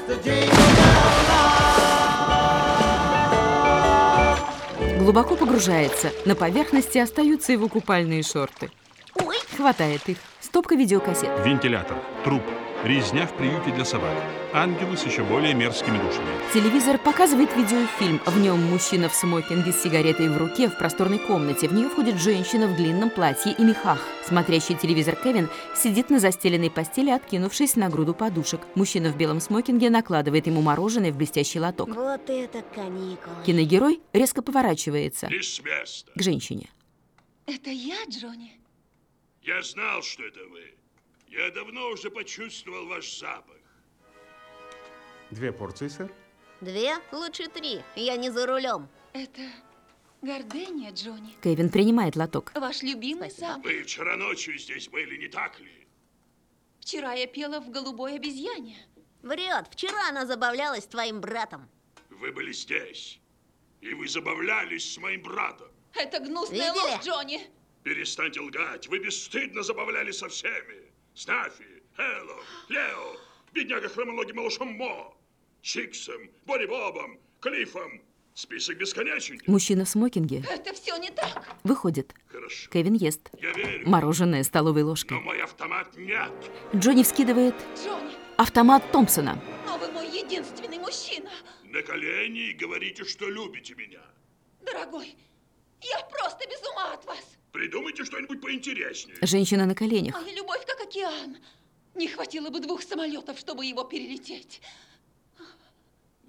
Глубоко погружается. На поверхности остаются его купальные шорты. Ой. Хватает их. Стопка видеокассет. Вентилятор. Труп. Резня в приюте для собак. Ангелы с еще более мерзкими душами. Телевизор показывает видеофильм. В нем мужчина в смокинге с сигаретой в руке в просторной комнате. В нее входит женщина в длинном платье и мехах. Смотрящий телевизор Кевин сидит на застеленной постели, откинувшись на груду подушек. Мужчина в белом смокинге накладывает ему мороженое в блестящий лоток. Вот это каникулы. Киногерой резко поворачивается Не с места. к женщине. Это я, Джонни? Я знал, что это вы. Я давно уже почувствовал ваш запах. Две порции, сэр. Две? Лучше три. Я не за рулем. Это гордыня, Джонни. Кевин принимает лоток. Ваш любимый запах. Вы вчера ночью здесь были, не так ли? Вчера я пела в «Голубой обезьяне». Врет. Вчера она забавлялась с твоим братом. Вы были здесь. И вы забавлялись с моим братом. Это гнусная Видели? ложь, Джонни. Перестаньте лгать. Вы бесстыдно забавлялись со всеми. С Нафи, Элло, Лео, бедняга хромоногий малышом Мо, Чиксом, Бонни Бобом, Клиффом. Список бесконечен. Мужчина в смокинге Это все не так. выходит. Хорошо. Кевин ест. Я верю. Мороженое столовой ложкой. Но мой автомат нет. Джонни вскидывает Джонни, автомат Томпсона. но вы мой единственный мужчина. На колени и говорите, что любите меня. Дорогой, я просто без ума от вас. Придумайте что-нибудь поинтереснее. Женщина на коленях. Моя любовь как океан. Не хватило бы двух самолетов, чтобы его перелететь.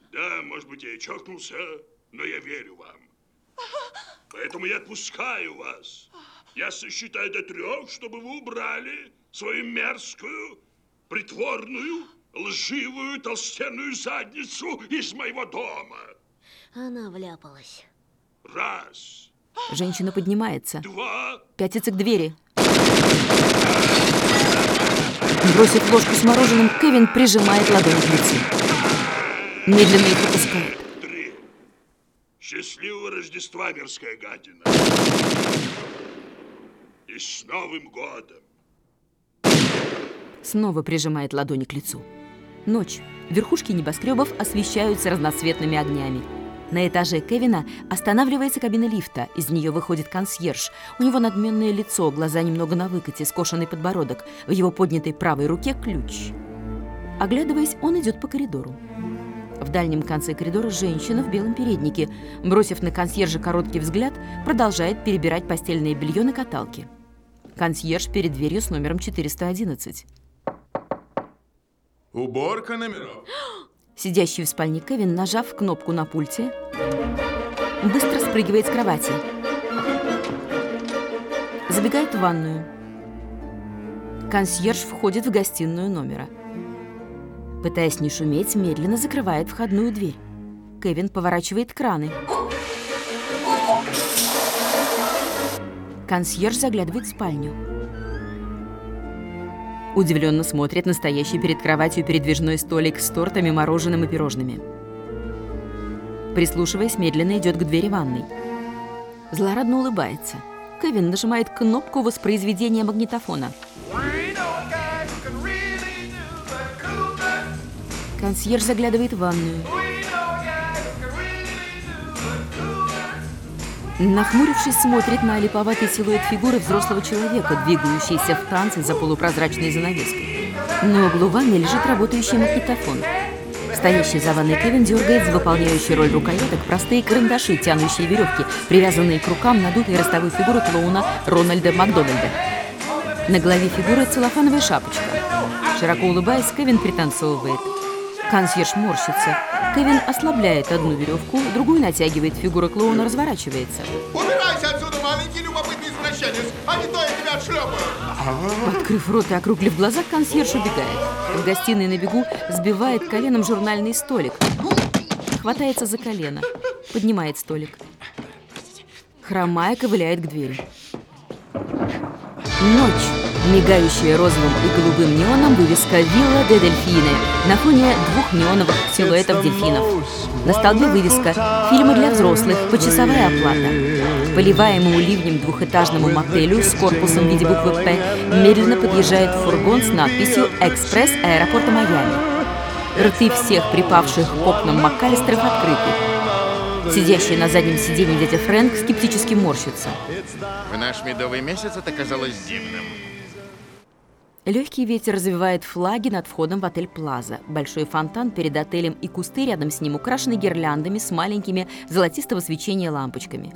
Да, может быть, я и чокнулся, но я верю вам. Поэтому я отпускаю вас. Я сосчитаю до трех, чтобы вы убрали свою мерзкую, притворную, лживую, толстенную задницу из моего дома. Она вляпалась. Раз. Женщина поднимается. Два. Пятится к двери. Бросив ложку с мороженым, Кевин прижимает ладонь к лицу. Медленно их опускает. Три. Счастливого Рождества, мерзкая гадина. И с Новым годом. Снова прижимает ладони к лицу. Ночь. Верхушки небоскребов освещаются разноцветными огнями. На этаже Кевина останавливается кабина лифта. Из нее выходит консьерж. У него надменное лицо, глаза немного на выкате, скошенный подбородок. В его поднятой правой руке ключ. Оглядываясь, он идет по коридору. В дальнем конце коридора женщина в белом переднике, бросив на консьержа короткий взгляд, продолжает перебирать постельное белье на каталке. Консьерж перед дверью с номером четыреста одиннадцать. Уборка номеров. Сидящий в спальне Кевин, нажав кнопку на пульте, быстро спрыгивает с кровати. Забегает в ванную. Консьерж входит в гостиную номера. Пытаясь не шуметь, медленно закрывает входную дверь. Кевин поворачивает краны. Консьерж заглядывает в спальню. Удивленно смотрит на стоящий перед кроватью передвижной столик с тортами, мороженым и пирожными. Прислушиваясь, медленно идет к двери ванной. Злорадно улыбается. Кевин нажимает кнопку воспроизведения магнитофона. Консьерж заглядывает в ванную. Нахмурившись, смотрит на липоватый силуэт фигуры взрослого человека, двигающейся в танце за полупрозрачной занавеской. На углу ванны лежит работающий магнитофон. Стоящий за ванной Кевин дергает за выполняющей роль рукояток простые карандаши, тянущие веревки, привязанные к рукам надутой ростовой фигуры клоуна Рональда Макдональда. На голове фигуры целлофановая шапочка. Широко улыбаясь, Кевин пританцовывает. Консьерж морщится. Кевин ослабляет одну веревку, другую натягивает, фигура клоуна разворачивается. Убирайся отсюда, маленький любопытный извращенец, а не то я тебя отшлепаю. Открыв рот и округлив глаза, консьерж убегает. В гостиной на бегу сбивает коленом журнальный столик. Хватается за колено. Поднимает столик. Хромая, ковыляет к двери. Ночь. Мигающая розовым и голубым неоном вывеска «Вилла де Дельфине» на фоне двух неоновых силуэтов дельфинов. На столбе вывеска «Фильмы для взрослых. Почасовая оплата». К поливаемому ливнем двухэтажному мотелю с корпусом в виде буквы «П» медленно подъезжает фургон с надписью «Экспресс аэропорта Майами». Рты всех припавших к окнам МакАлистеров открыты. Сидящий на заднем сиденье дядя Фрэнк скептически морщится. В наш медовый месяц это казалось дивным. Легкий ветер развивает флаги над входом в отель «Плаза». Большой фонтан перед отелем и кусты рядом с ним украшены гирляндами с маленькими золотистого свечения лампочками.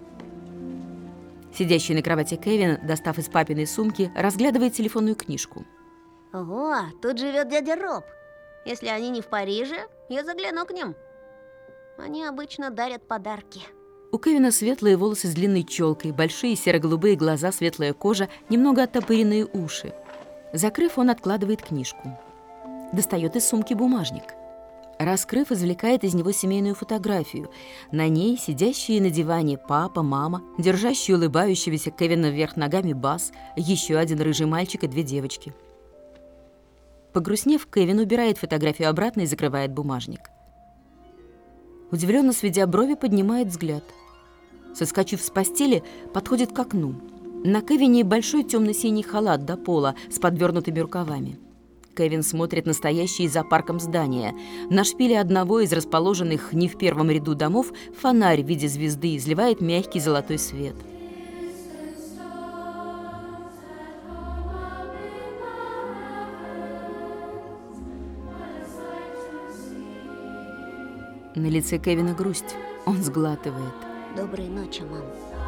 Сидящий на кровати Кевин, достав из папиной сумки, разглядывает телефонную книжку. Ого, тут живет дядя Роб. Если они не в Париже, я загляну к ним. Они обычно дарят подарки. У Кевина светлые волосы с длинной челкой, большие серо-голубые глаза, светлая кожа, немного оттопыренные уши. Закрыв, он откладывает книжку. Достает из сумки бумажник. Раскрыв, извлекает из него семейную фотографию. На ней сидящие на диване папа, мама, держащий улыбающегося Кевина вверх ногами Бас, еще один рыжий мальчик и две девочки. Погрустнев, Кевин убирает фотографию обратно и закрывает бумажник. Удивленно сведя брови, поднимает взгляд. Соскочив с постели, подходит к окну. На Кевине большой темно-синий халат до пола с подвернутыми рукавами. Кевин смотрит на стоящие за парком здания. На шпиле одного из расположенных не в первом ряду домов фонарь в виде звезды изливает мягкий золотой свет. На лице Кевина грусть. Он сглатывает. Доброй ночи, мам.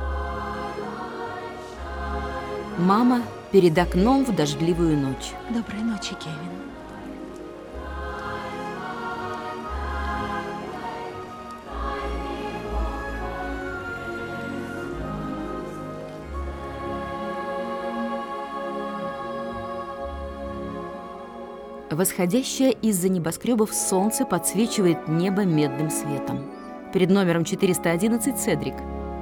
Мама перед окном в дождливую ночь. Доброй ночи, Кевин. Восходящее из-за небоскребов солнце подсвечивает небо медным светом. Перед номером четыреста одиннадцать Седрик.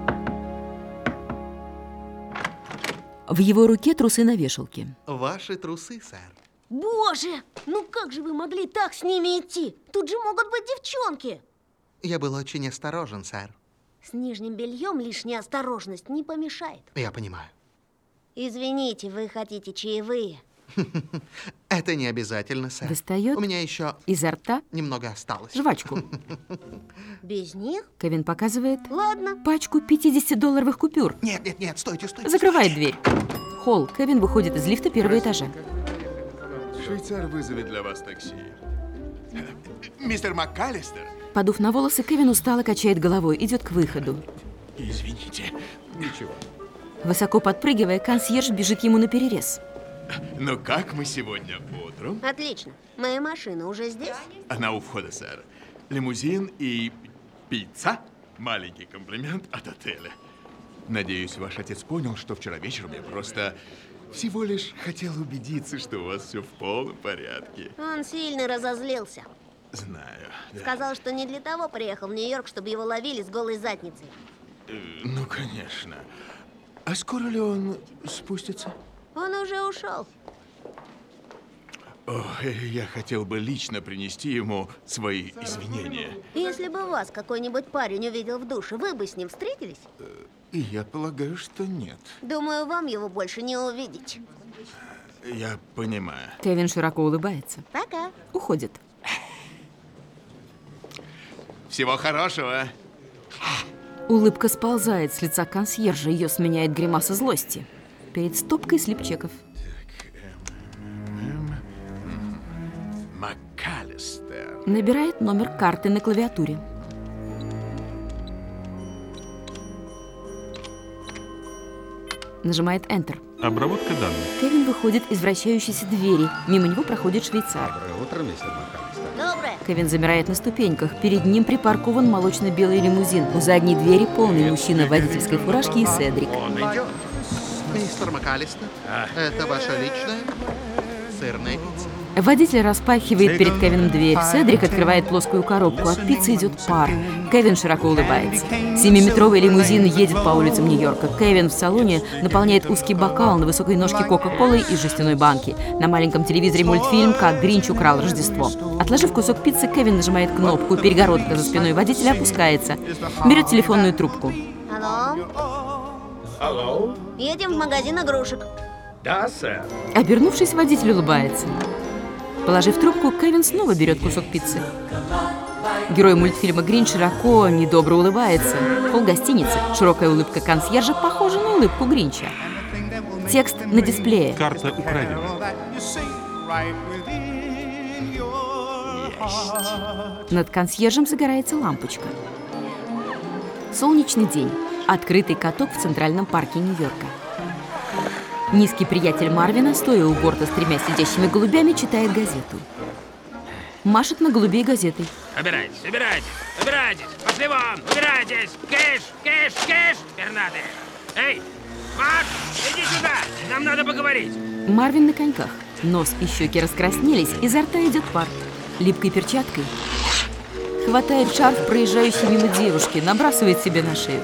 В его руке трусы на вешалке. Ваши трусы, сэр. Боже, ну как же вы могли так с ними идти? Тут же могут быть девчонки. Я был очень осторожен, сэр. С нижним бельем лишняя осторожность не помешает. Я понимаю. Извините, вы хотите чаевые? Это не обязательно, сэр. Достает У меня еще изо рта немного осталось. жвачку. Без них? Кевин показывает Ладно. пачку пятидесятидолларовых купюр. Нет, нет, нет, стойте, стойте. Закрывает дверь. Холл. Кевин выходит из лифта первого этажа. Швейцар вызовет для вас такси. Мистер МакКаллистер. Подув на волосы, Кевин устало качает головой, идет к выходу. Извините. Ничего. Высоко подпрыгивая, консьерж бежит ему на перерез. Ну как мы сегодня утром? Отлично. Моя машина уже здесь? Она у входа, сэр. Лимузин и пицца. Маленький комплимент от отеля. Надеюсь, ваш отец понял, что вчера вечером я просто всего лишь хотел убедиться, что у вас все в полном порядке. Он сильно разозлился. Знаю. Да. Сказал, что не для того приехал в Нью-Йорк, чтобы его ловили с голой задницей. Э, ну, конечно. А скоро ли он спустится? Он уже ушел. О, я хотел бы лично принести ему свои извинения. Если бы вас какой-нибудь парень увидел в душе, вы бы с ним встретились? И я полагаю, что нет. Думаю, вам его больше не увидеть. Я понимаю. Кевин широко улыбается. Пока. Уходит. Всего хорошего. Улыбка сползает с лица консьержа, ее сменяет гримаса злости. Перед стопкой слипчеков. МакКаллистер. Набирает номер карты на клавиатуре. Нажимает Enter. Обработка данных. Кевин выходит из вращающейся двери. Мимо него проходит швейцар. Доброе утро, мистер МакКаллистер. Доброе. Кевин замирает на ступеньках. Перед ним припаркован молочно-белый лимузин. У задней двери полный мужчина в водительской фуражке и Седрик. Он идет. Мистер МакКаллистер, А. это ваша личная сырная пицца. Водитель распахивает перед Кевином дверь. Седрик открывает плоскую коробку. От пиццы идет пар. Кевин широко улыбается. Семиметровый лимузин едет по улицам Нью-Йорка. Кевин в салоне наполняет узкий бокал на высокой ножке кока-колы из жестяной банки. На маленьком телевизоре мультфильм «Как Гринч украл Рождество». Отложив кусок пиццы, Кевин нажимает кнопку. Перегородка за спиной водителя опускается. Берет телефонную трубку. Алло? Алло? Едем в магазин игрушек. Да, сэр. Обернувшись, водитель улыбается. Положив трубку, Кевин снова берет кусок пиццы. Герой мультфильма «Гринч» широко, недобро улыбается. Пол гостиницы. Широкая улыбка консьержа похожа на улыбку Гринча. Текст на дисплее. Карта украдена. Над консьержем загорается лампочка. Солнечный день. Открытый каток в Центральном парке Нью-Йорка. Низкий приятель Марвина, стоя у борта с тремя сидящими голубями, читает газету. Машет на голубей газетой. Убирайтесь, убирайтесь, убирайтесь! Пошли вон, убирайтесь! Кэш, кэш, кэш! Пернатые! Эй, Марк, иди сюда! Нам надо поговорить! Марвин на коньках. Нос и щеки раскраснелись, изо рта идет пар. Липкой перчаткой хватает шарф проезжающей мимо девушки, набрасывает себе на шею.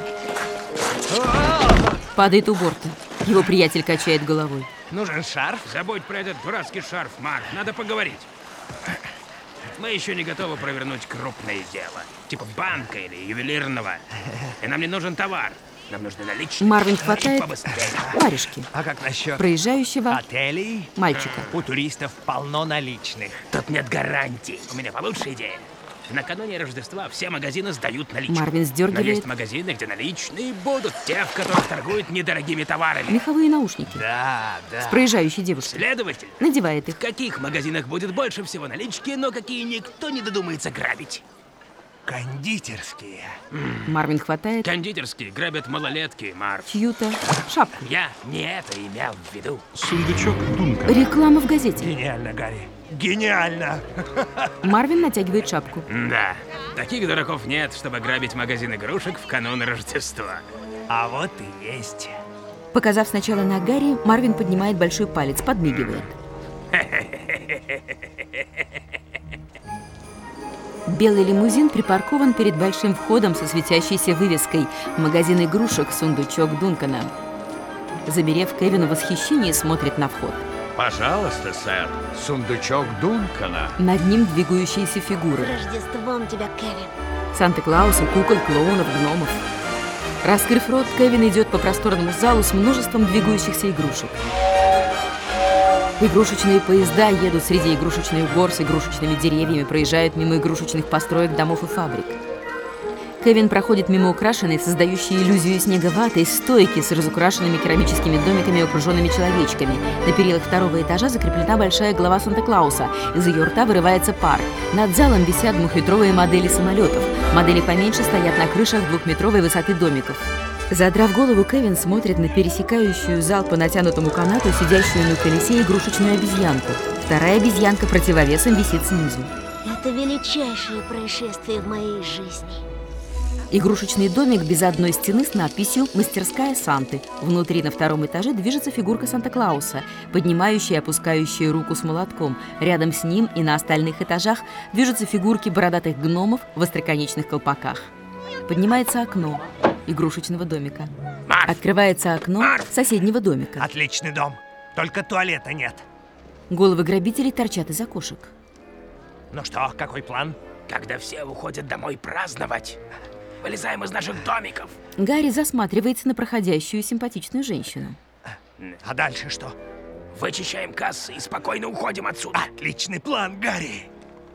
Падает у борта. Его приятель качает головой. Нужен шарф? Забудь про этот дурацкий шарф, Марк. Надо поговорить. Мы еще не готовы провернуть крупное дело. Типа банка или ювелирного. И нам не нужен товар. Нам нужны наличные. Марвин хватает побыстрее. варежки А как насчет проезжающего отелей? мальчика. У туристов полно наличных. Тут нет гарантий. У меня получше идея. Накануне Рождества все магазины сдают наличные. Марвин сдергивает. Но есть магазины, где наличные будут те, в которых торгуют недорогими товарами. Меховые наушники. Да, да. С проезжающей девушкой. Следовательно, надевает их. В каких магазинах будет больше всего налички, но какие никто не додумается грабить? Кондитерские. Марвин хватает Кондитерские грабят малолетки, Марк. чью-то шапку. Я не это имел в виду. Сундучок Дунка. Реклама в газете. Гениально, Гарри. Гениально! Марвин натягивает шапку. Да, таких дураков нет, чтобы грабить магазин игрушек в канун Рождества. А вот и есть. Показав сначала на Гарри, Марвин поднимает большой палец, подмигивает. Белый лимузин припаркован перед большим входом со светящейся вывеской «Магазин игрушек Сундучок Дункана». Замерев, Кевин в восхищении смотрит на вход. Пожалуйста, сэр, сундучок Дункана. Над ним двигающиеся С фигуры. Рождеством тебя, Кевин. Санта-Клауса, кукол, клоунов, гномов. Раскрыв рот, Кевин идет по просторному залу с множеством двигающихся игрушек. Игрушечные поезда едут среди игрушечных гор с игрушечными деревьями, проезжают мимо игрушечных построек, домов и фабрик. Кевин проходит мимо украшенной, создающей иллюзию снега ватой, стойки с разукрашенными керамическими домиками и окруженными человечками. На перилах второго этажа закреплена большая голова Санта-Клауса. Из ее рта вырывается пар. Над залом висят двухметровые модели самолетов. Модели поменьше стоят на крышах двухметровой высоты домиков. Задрав голову, Кевин смотрит на пересекающую зал по натянутому канату, сидящую на колесе игрушечную обезьянку. Вторая обезьянка противовесом висит снизу. Это величайшее происшествие в моей жизни. Игрушечный домик без одной стены с надписью «Мастерская Санты». Внутри на втором этаже движется фигурка Санта-Клауса, поднимающая и опускающая руку с молотком. Рядом с ним и на остальных этажах движутся фигурки бородатых гномов в остроконечных колпаках. Поднимается окно игрушечного домика. Марф! Открывается окно Марф! соседнего домика. Отличный дом, только туалета нет. Головы грабителей торчат из окошек. Ну что, какой план? Когда все уходят домой праздновать, вылезаем из наших домиков. Гарри засматривается на проходящую симпатичную женщину. А дальше что? Вычищаем кассы и спокойно уходим отсюда. Отличный план, Гарри.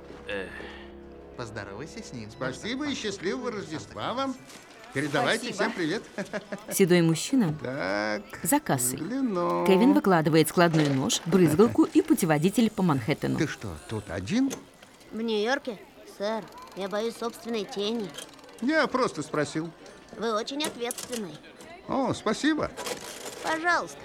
Поздоровайся с ним. Спасибо и счастливого Рождества вам. Передавайте всем привет. Седой мужчина Так, за кассой. взгляну. Кевин выкладывает складной нож, брызгалку и путеводитель по Манхэттену. Ты что, тут один? В Нью-Йорке? Сэр, я боюсь собственной тени. Я просто спросил. Вы очень ответственный. О, спасибо. Пожалуйста.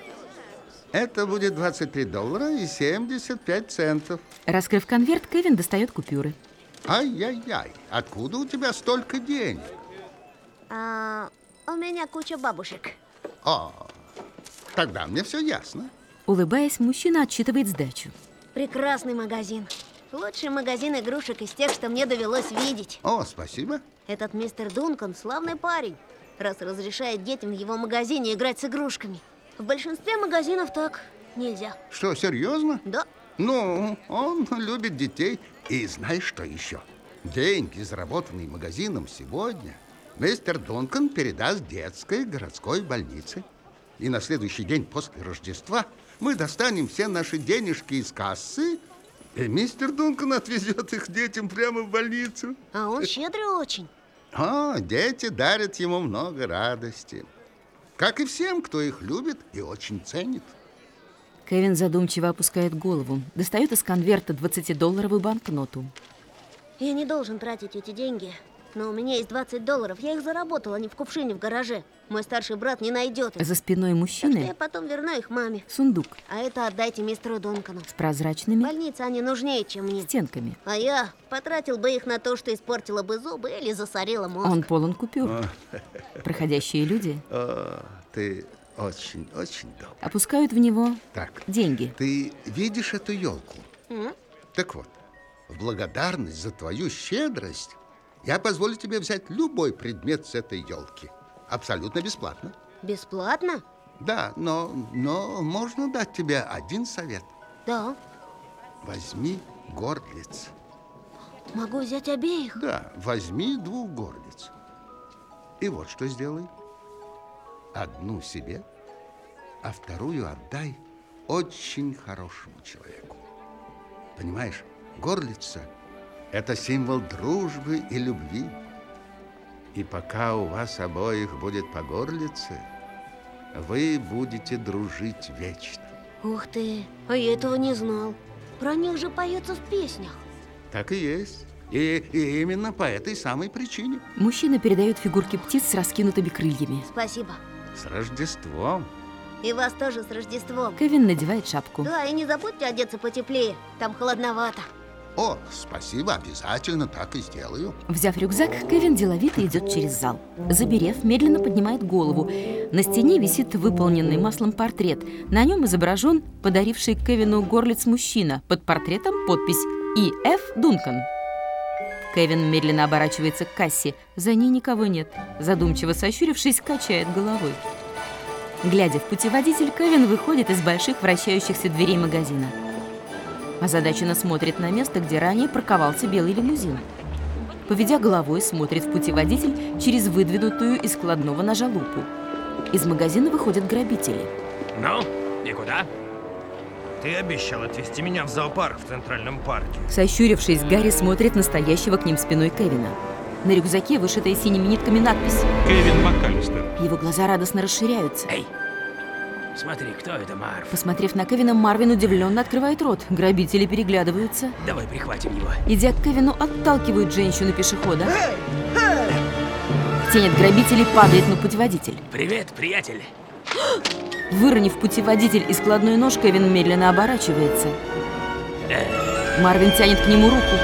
Это будет двадцать три доллара и семьдесят пять центов. Раскрыв конверт, Кевин достает купюры. Ай-яй-яй, откуда у тебя столько денег? А, у меня куча бабушек. О, тогда мне все ясно. Улыбаясь, мужчина отсчитывает сдачу. Прекрасный магазин. Лучший магазин игрушек из тех, что мне довелось видеть. О, спасибо. Этот мистер Дункан славный парень, раз разрешает детям в его магазине играть с игрушками. В большинстве магазинов так нельзя. Что, серьезно? Да. Ну, он любит детей. И знаешь, что еще? Деньги, заработанные магазином сегодня, мистер Дункан передаст детской городской больнице. И на следующий день после Рождества мы достанем все наши денежки из кассы, и мистер Дункан отвезет их детям прямо в больницу. А он щедрый очень. О, дети дарят ему много радости. Как и всем, кто их любит и очень ценит. Кевин задумчиво опускает голову, достает из конверта двадцатидолларовую банкноту. Я не должен тратить эти деньги, но у меня есть двадцать долларов. Я их заработал, а не в кувшине в гараже. Мой старший брат не найдет их. За спиной Так что мужчины я потом верну их маме. сундук А это отдайте мистеру Дункану. с прозрачными Больнице они нужнее, чем мне. стенками. А я потратил бы их на то, что испортила бы зубы или засорила мозг. Он полон купюр. Проходящие люди О, ты очень, очень добр. опускают в него Так, деньги. ты видишь эту елку? М? Так вот, в благодарность за твою щедрость я позволю тебе взять любой предмет с этой елки. Абсолютно бесплатно. Бесплатно? Да, но, но можно дать тебе один совет. Да. Возьми горлиц. Могу взять обеих? Да, возьми двух горлиц. И вот что сделай. Одну себе, а вторую отдай очень хорошему человеку. Понимаешь, горлица – это символ дружбы и любви. И пока у вас обоих будет по горлице, вы будете дружить вечно. Ух ты, а я этого не знал. Про них же поется в песнях. Так и есть. И, и именно по этой самой причине. Мужчина передает фигурки птиц с раскинутыми крыльями. Спасибо. С Рождеством. И вас тоже с Рождеством. Кевин надевает шапку. Да, и не забудьте одеться потеплее. Там холодновато. О, спасибо, обязательно так и сделаю. Взяв рюкзак, Кевин деловито идет через зал. Заберев, медленно поднимает голову. На стене висит выполненный маслом портрет. На нем изображен подаривший Кевину горлиц мужчина. Под портретом подпись И Ф Дункан. Кевин медленно оборачивается к кассе. За ней никого нет. Задумчиво сощурившись, качает головой. Глядя в путеводитель, Кевин выходит из больших вращающихся дверей магазина. Озадаченно смотрит на место, где ранее парковался белый лимузин. Поведя головой, смотрит в путеводитель через выдвинутую из складного ножа лупу. Из магазина выходят грабители. Ну, и куда? Ты обещал отвезти меня в зоопарк в Центральном парке. Сощурившись, Гарри смотрит на стоящего к ним спиной Кевина. На рюкзаке вышитая синими нитками надпись «Кевин МакАлистер». Его глаза радостно расширяются. Эй, смотри, кто это, Марв? Посмотрев на Кевина, Марвин удивленно открывает рот. Грабители переглядываются. Давай прихватим его. Идя к Кевину, отталкивают женщину-пешехода. Тень от грабителей падает на путеводитель. Привет, приятель. Выронив путеводитель и складной нож, Кевин медленно оборачивается. Марвин тянет к нему руку.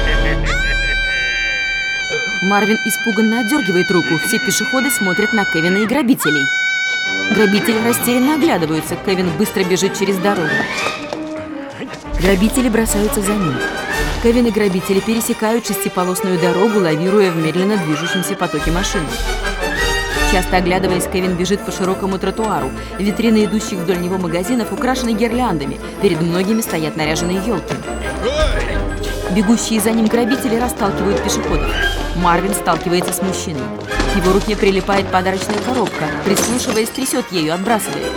Марвин испуганно отдергивает руку. Все пешеходы смотрят на Кевина и грабителей. Грабители растерянно оглядываются. Кевин быстро бежит через дорогу. Грабители бросаются за ним. Кевин и грабители пересекают шестиполосную дорогу, лавируя в медленно движущемся потоке машин. Часто оглядываясь, Кевин бежит по широкому тротуару. Витрины идущих вдоль него магазинов украшены гирляндами. Перед многими стоят наряженные елки. Бегущие за ним грабители расталкивают пешеходов. Марвин сталкивается с мужчиной. К его руке прилипает подарочная коробка. Прислушиваясь, трясет ею, отбрасывает.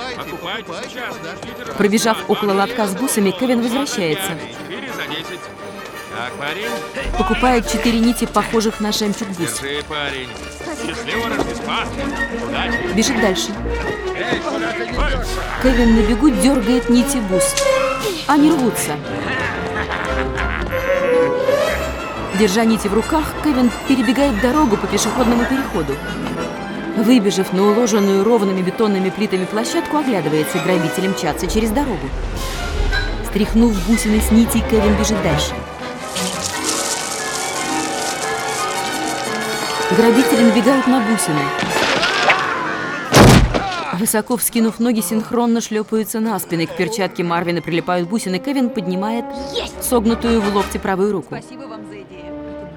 Пробежав около лотка с бусами, Кевин возвращается. Так, парень. Покупает четыре нити, похожих на жемчуг бус. Держи, парень. Счастливого Рождества. Удачи. Бежит дальше. Кевин на бегу дергает нити бус. Они рвутся. Держа нити в руках, Кевин перебегает дорогу по пешеходному переходу. Выбежав на уложенную ровными бетонными плитами площадку, оглядывается, грабители мчатся через дорогу. Стряхнув бусины с нитей, Кевин бежит дальше. Грабители набегают на бусины. Высоко вскинув ноги, синхронно шлепаются на спины. К перчатке Марвина прилипают бусины. Кевин поднимает согнутую в локте правую руку. Спасибо вам за идею.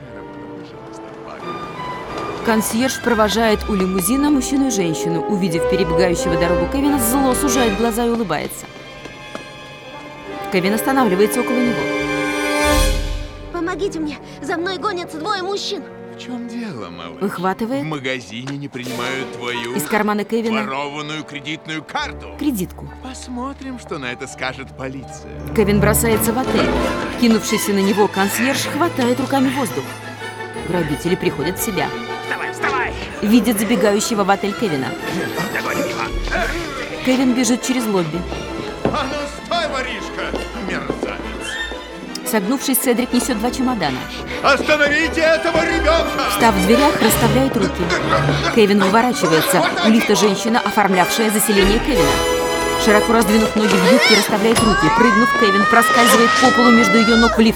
Консьерж провожает у лимузина мужчину и женщину. Увидев перебегающего дорогу Кевина, зло сужает глаза и улыбается. Кевин останавливается около него. Помогите мне, за мной гонятся двое мужчин. В чем дело, малыш? Выхватывает. В магазине не принимают твою из кармана Кевина ворованную кредитную карту. Кредитку. Посмотрим, что на это скажет полиция. Кевин бросается в отель. Кинувшийся на него консьерж хватает руками воздух. Грабители приходят в себя. Вставай, вставай! Видят забегающего в отель Кевина. Догоним его. Кевин бежит через лобби. А ну стой, воришка, мерзавец! Согнувшись, Седрик несет два чемодана. Остановите этого ребенка! Встав в дверях, расставляет руки. Кевин выворачивается. У лифта женщина, оформлявшая заселение Кевина. Широко раздвинув ноги в юбке, расставляет руки. Прыгнув, Кевин проскальзывает по полу между ее ног в лифт.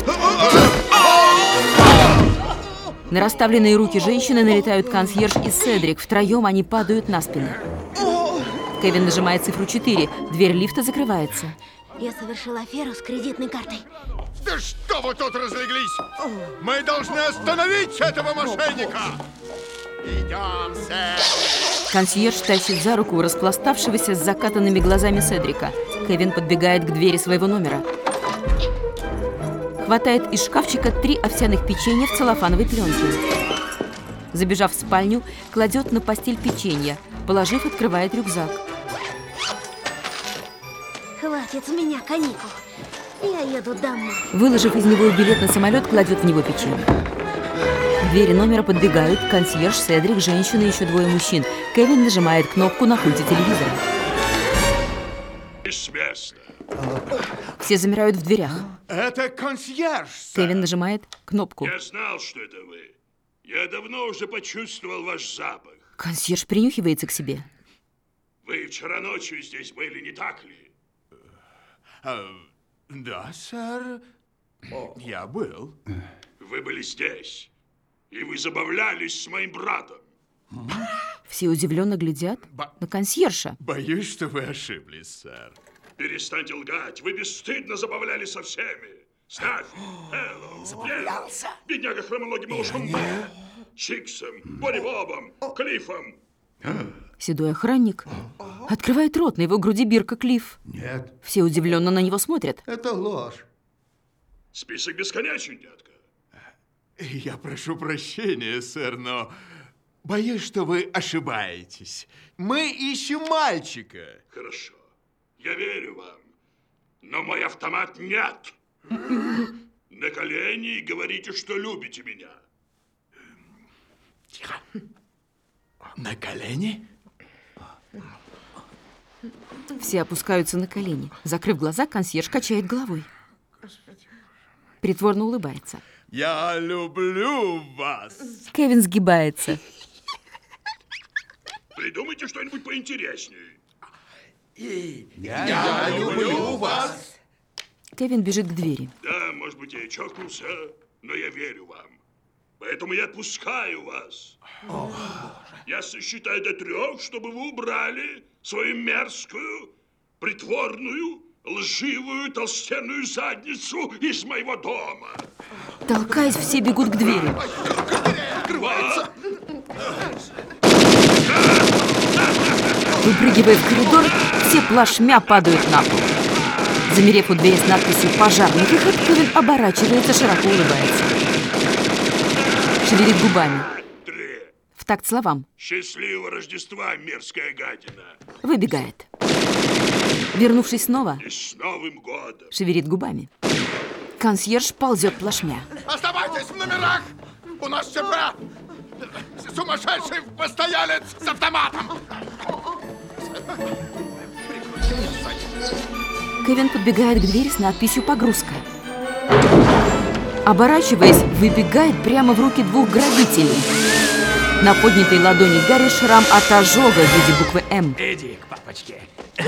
На расставленные руки женщины налетают консьерж и Седрик. Втроем они падают на спину. Кевин нажимает цифру четыре. Дверь лифта закрывается. Я совершила аферу с кредитной картой. Да что вы тут разлеглись? Мы должны остановить этого мошенника! Идем, Седрик! Консьерж тащит за руку распластавшегося с закатанными глазами Седрика. Кевин подбегает к двери своего номера. Хватает из шкафчика три овсяных печенья в целлофановой пленке. Забежав в спальню, кладет на постель печенье. Положив, открывает рюкзак. Хватит с меня каникул. Я еду домой. Выложив из него билет на самолет, кладет в него печенье. К двери номера подбегают консьерж, Седрик, женщина и еще двое мужчин. Кевин нажимает кнопку на пульте телевизора. С места. Все замирают в дверях. Это консьерж, сэр. Кевин нажимает кнопку. Я знал, что это вы. Я давно уже почувствовал ваш запах. Консьерж принюхивается к себе. Вы вчера ночью здесь были, не так ли? А, да, сэр. Я был. Вы были здесь. И вы забавлялись с моим братом. Все удивленно глядят Бо... на консьержа. Боюсь, что вы ошиблись, сэр. Перестаньте лгать. Вы бесстыдно забавлялись со всеми. Снафи, Элло, Лео, бедняга хромоногий малышом Мо, Чиксом, Бори Бобом, Клиффом. Седой охранник открывает рот, на его груди бирка Клифф. Нет. Все удивленно на него смотрят. Это ложь. Список бесконечен, детка. Я прошу прощения, сэр, но боюсь, что вы ошибаетесь. Мы ищем мальчика. Хорошо, я верю вам, но мой автомат нет. На колени и говорите, что любите меня. Тихо. На колени? Все опускаются на колени. Закрыв глаза, консьерж качает головой. Притворно улыбается. Я люблю вас. Кевин сгибается. Придумайте что-нибудь поинтереснее. Я, я люблю вас. Кевин бежит к двери. Да, может быть, я и чокнулся, но я верю вам. Поэтому я отпускаю вас. О, я сосчитаю до трех, чтобы вы убрали свою мерзкую, притворную, лживую, толстенную задницу из моего дома. Толкаясь, все бегут к двери. Открывается. Выпрыгивая в коридор, все плашмя падают на пол. Замерев у двери с надписью «Пожарный выход», Кевин оборачивается, широко улыбается. Шевелит губами. В такт словам. Счастливого Рождества, мерзкая гадина. Выбегает. Вернувшись снова. И с Новым годом. Шевелит губами. Консьерж ползет плашмя. Оставайтесь в номерах! У нас ЧП! Сумасшедший постоялец с автоматом! Кевин подбегает к двери с надписью «Погрузка». Оборачиваясь, выбегает прямо в руки двух грабителей. На поднятой ладони Гарри шрам от ожога в виде буквы «М». Иди к папочке.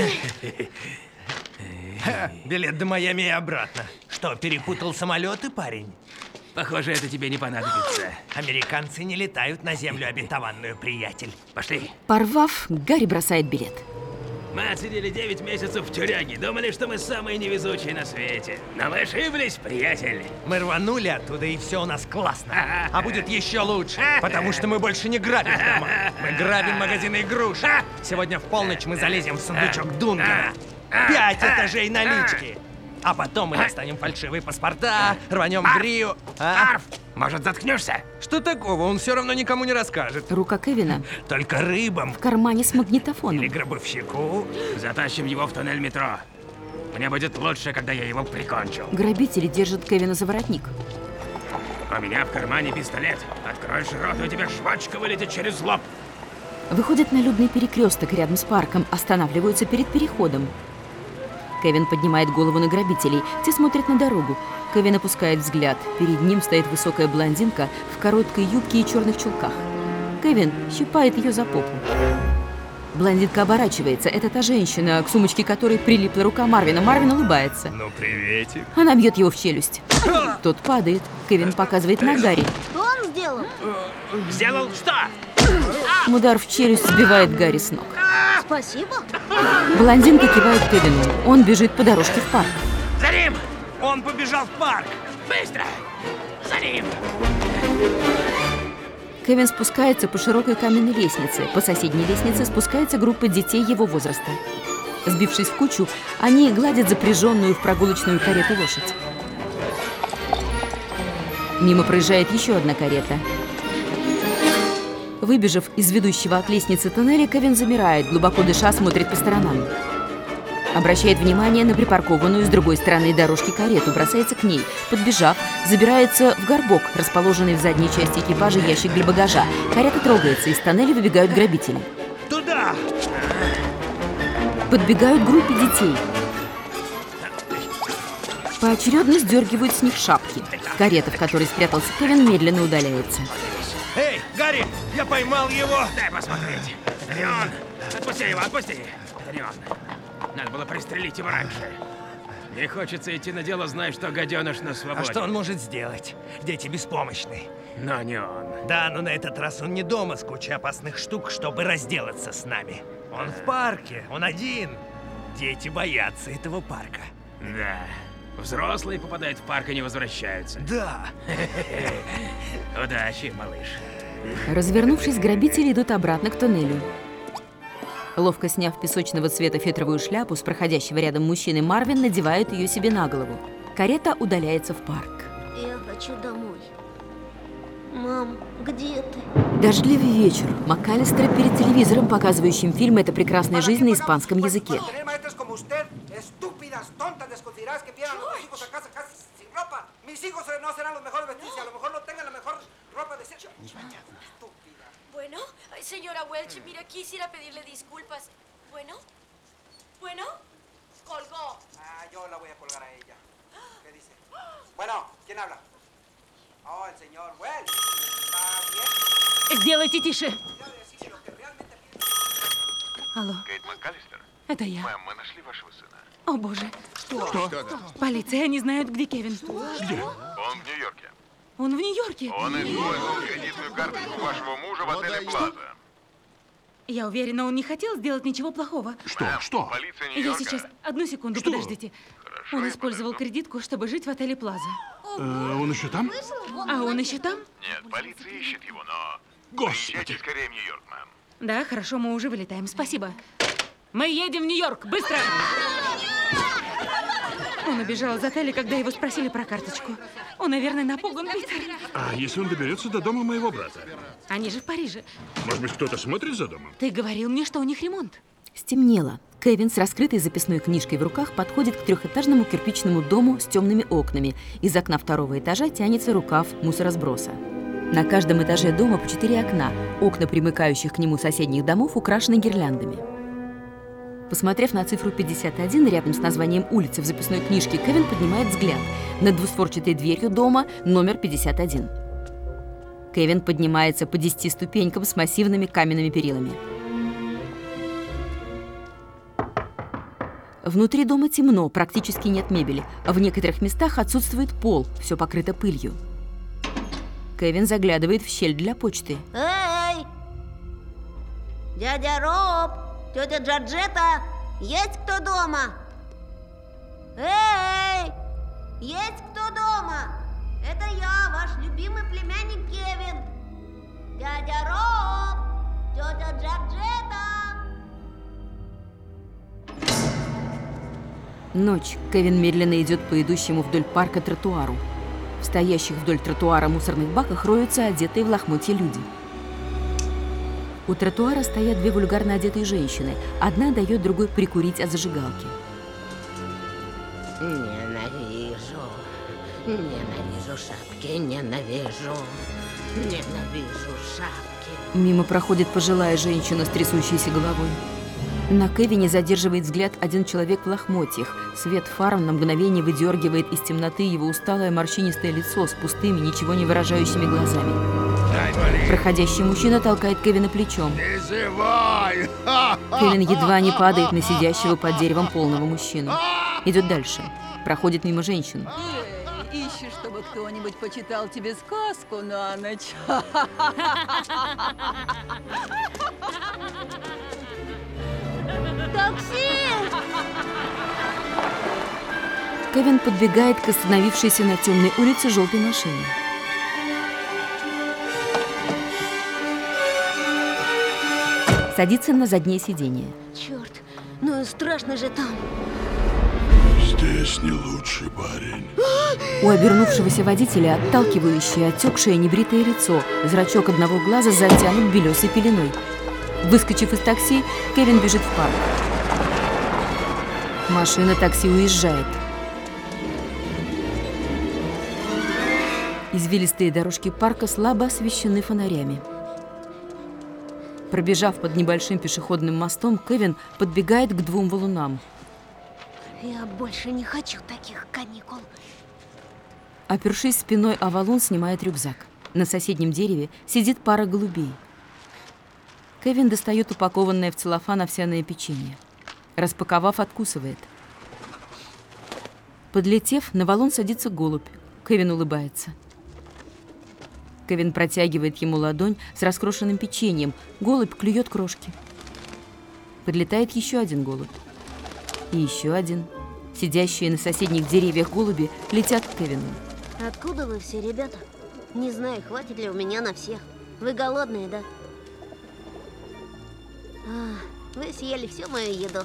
Билет до Майами и обратно. Что, перепутал самолеты, парень? Похоже, это тебе не понадобится. Американцы не летают на землю обетованную, приятель. Пошли. Порвав, Гарри бросает билет. Мы отсидели девять месяцев в тюряге. Думали, что мы самые невезучие на свете. Но мы ошиблись, приятель. Мы рванули оттуда, и все у нас классно. А будет еще лучше, потому что мы больше не грабим дома. Мы грабим магазины игрушек. Сегодня в полночь мы залезем в сундучок Дунгана. Пять этажей налички. А потом мы достанем фальшивые паспорта, рванем в Рио. А? Арф, может, заткнешься? Что такого? Он все равно никому не расскажет. Рука Кевина только рыбам. В кармане с магнитофоном. Или гробовщику. Затащим его в туннель метро. Мне будет лучше, когда я его прикончу. Грабители держат Кевина за воротник. У меня в кармане пистолет. Откроешь рот, и у тебя швачка вылетит через лоб. Выходят на людный перекресток рядом с парком, останавливаются перед переходом. Кевин поднимает голову на грабителей. Те смотрят на дорогу. Кевин опускает взгляд. Перед ним стоит высокая блондинка в короткой юбке и черных чулках. Кевин щипает ее за попу. Блондинка оборачивается. Это та женщина, к сумочке которой прилипла рука Марвина. Марвин улыбается. Ну, приветик. Она бьет его в челюсть. Тот падает. Кевин показывает на Гарри. Что он сделал? Сделал что? Удар в челюсть сбивает Гарри с ног. Спасибо. Блондинка кивает Кевину. Он бежит по дорожке в парк. За ним! Он побежал в парк! Быстро! За ним! Кевин спускается по широкой каменной лестнице. По соседней лестнице спускается группа детей его возраста. Сбившись в кучу, они гладят запряженную в прогулочную карету лошадь. Мимо проезжает еще одна карета. Выбежав из ведущего от лестницы тоннеля, Кевин замирает, глубоко дыша, смотрит по сторонам. Обращает внимание на припаркованную с другой стороны дорожки карету, бросается к ней. Подбежав, забирается в горбок, расположенный в задней части экипажа ящик для багажа. Карета трогается, из тоннеля выбегают грабители. Туда! Подбегают группе детей. Поочередно сдергивают с них шапки. Карета, в которой спрятался Кевин, медленно удаляется. Эй, Гарри, я поймал его! Дай посмотреть. Это не он. Отпусти его, отпусти. Это не он. Надо было пристрелить его раньше. Не хочется идти на дело, зная, что гаденыш на свободе. А что он может сделать? Дети беспомощны. Но не он. Да, но на этот раз он не дома с кучей опасных штук, чтобы разделаться с нами. Он в парке, он один. Дети боятся этого парка. Да. Взрослые попадают в парк и не возвращаются. Да. Удачи, малыш. Развернувшись, грабители идут обратно к туннелю. Ловко сняв песочного цвета фетровую шляпу с проходящего рядом мужчины, Марвин надевает ее себе на голову. Карета удаляется в парк. Я хочу домой. Мам, где ты? Дождливый вечер. МакАлистер перед телевизором, показывающим фильм «Это прекрасная жизнь» на испанском языке. Bueno, señora Welch, mira, quisiera pedirle disculpas. Bueno, bueno, colgó. Ah, yo la voy a colgar a ella. ¿Qué dice? Bueno, ¿quién habla? Oh, el señor Welch. ¿Está bien? Сделайте тише. Алло. Кейт МакАлистер? Это я. Мэм, мы нашли вашего сына. О, боже. Что? Что? Полиция, они знают, где Кевин. Где? Он в Нью-Йорке. Он в Нью-Йорке? Он использовал кредитную карточку вашего мужа в отеле Плаза. Я уверена, он не хотел сделать ничего плохого. Что? Что? Полиция Я Нью-Йорка. сейчас... Одну секунду, Что? подождите. Он использовал кредитку, чтобы жить в отеле Плаза. Э, он еще там? А он еще там? Нет, полиция ищет его, но... Господи. Приезжайте скорее в Нью-Йорк, мэм. Да, хорошо, мы уже вылетаем. Спасибо. Мы едем в Нью-Йорк. Быстро! Он убежал из отеля, когда его спросили про карточку. Он, наверное, напуган, Питер. А если он доберется до дома моего брата? Они же в Париже. Может быть, кто-то смотрит за домом? Ты говорил мне, что у них ремонт. Стемнело. Кевин с раскрытой записной книжкой в руках подходит к трехэтажному кирпичному дому с темными окнами. Из окна второго этажа тянется рукав мусоросброса. На каждом этаже дома по четыре окна. Окна, примыкающих к нему соседних домов, украшены гирляндами. Посмотрев на цифру пятьдесят один рядом с названием улицы в записной книжке, Кевин поднимает взгляд. Над двустворчатой дверью дома номер пятьдесят один. Кевин поднимается по десяти ступенькам с массивными каменными перилами. Внутри дома темно, практически нет мебели. В некоторых местах отсутствует пол, все покрыто пылью. Кевин заглядывает в щель для почты. Эй! Дядя Роб! Тетя Джорджетта! Есть кто дома? Эй! Есть кто дома? Это я, ваш любимый племянник Кевин. Дядя Роб! Тетя Джорджетта! Ночь. Кевин медленно идет по идущему вдоль парка тротуару. В стоящих вдоль тротуара мусорных баках роются одетые в лохмотья люди. У тротуара стоят две вульгарно одетые женщины. Одна дает другой прикурить от зажигалки. Ненавижу. Ненавижу шапки. Ненавижу. Ненавижу шапки. Мимо проходит пожилая женщина с трясущейся головой. На Кевине задерживает взгляд один человек в лохмотьях. Свет фар на мгновение выдергивает из темноты его усталое морщинистое лицо с пустыми, ничего не выражающими глазами. Проходящий мужчина толкает Кевина плечом. Кевин едва не падает на сидящего под деревом полного мужчину. Идет дальше. Проходит мимо женщин. Ищешь, чтобы кто-нибудь почитал тебе сказку на ночь. Такси! Кевин подбегает к остановившейся на темной улице желтой машине. Садится на заднее сиденье. Черт, ну и страшно же там. Здесь не лучший парень. У обернувшегося водителя отталкивающее, отекшее, небритое лицо. Зрачок одного глаза затянут белесой пеленой. Выскочив из такси, Кевин бежит в парк. Машина такси уезжает. Извилистые дорожки парка слабо освещены фонарями. Пробежав под небольшим пешеходным мостом, Кевин подбегает к двум валунам. Я больше не хочу таких каникул. Опершись спиной о валун, снимает рюкзак. На соседнем дереве сидит пара голубей. Кевин достает упакованное в целлофан овсяное печенье. Распаковав, откусывает. Подлетев, на валун садится голубь. Кевин улыбается. Кевин протягивает ему ладонь с раскрошенным печеньем. Голубь клюет крошки. Подлетает еще один голубь. И еще один. Сидящие на соседних деревьях голуби летят к Кевину. Откуда вы все, ребята? Не знаю, хватит ли у меня на всех. Вы голодные, да? А, вы съели всю мою еду.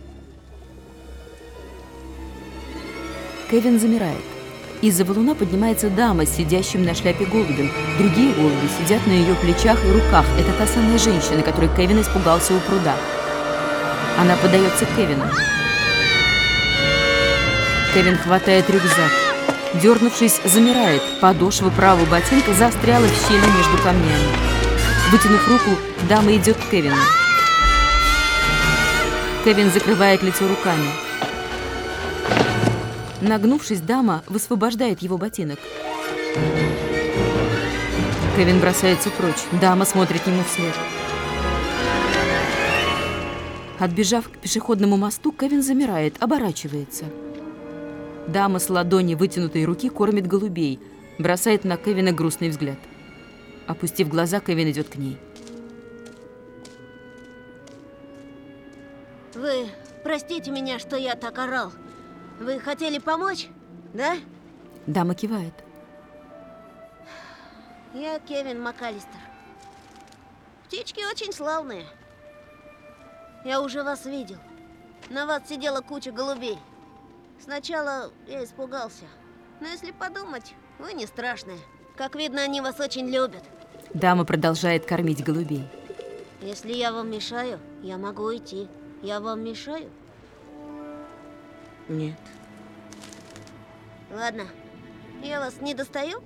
Кевин замирает. Из-за валуна поднимается дама с сидящим на шляпе голубем. Другие голуби сидят на ее плечах и руках. Это та самая женщина, которой Кевин испугался у пруда. Она подается к Кевину. Кевин хватает рюкзак. Дернувшись, замирает. Подошва правого ботинка застряла в щели между камнями. Вытянув руку, дама идет к Кевину. Кевин закрывает лицо руками. Нагнувшись, дама высвобождает его ботинок. Кевин бросается прочь. Дама смотрит ему вслед. Отбежав к пешеходному мосту, Кевин замирает, оборачивается. Дама с ладони вытянутой руки кормит голубей, бросает на Кевина грустный взгляд. Опустив глаза, Кевин идет к ней. Вы простите меня, что я так орал. Вы хотели помочь, да? Дама кивает. Я Кевин МакАлистер. Птички очень славные. Я уже вас видел. На вас сидела куча голубей. Сначала я испугался. Но если подумать, вы не страшные. Как видно, они вас очень любят. Дама продолжает кормить голубей. Если я вам мешаю, я могу уйти. Я вам мешаю? Нет. Ладно. Я вас не достаю?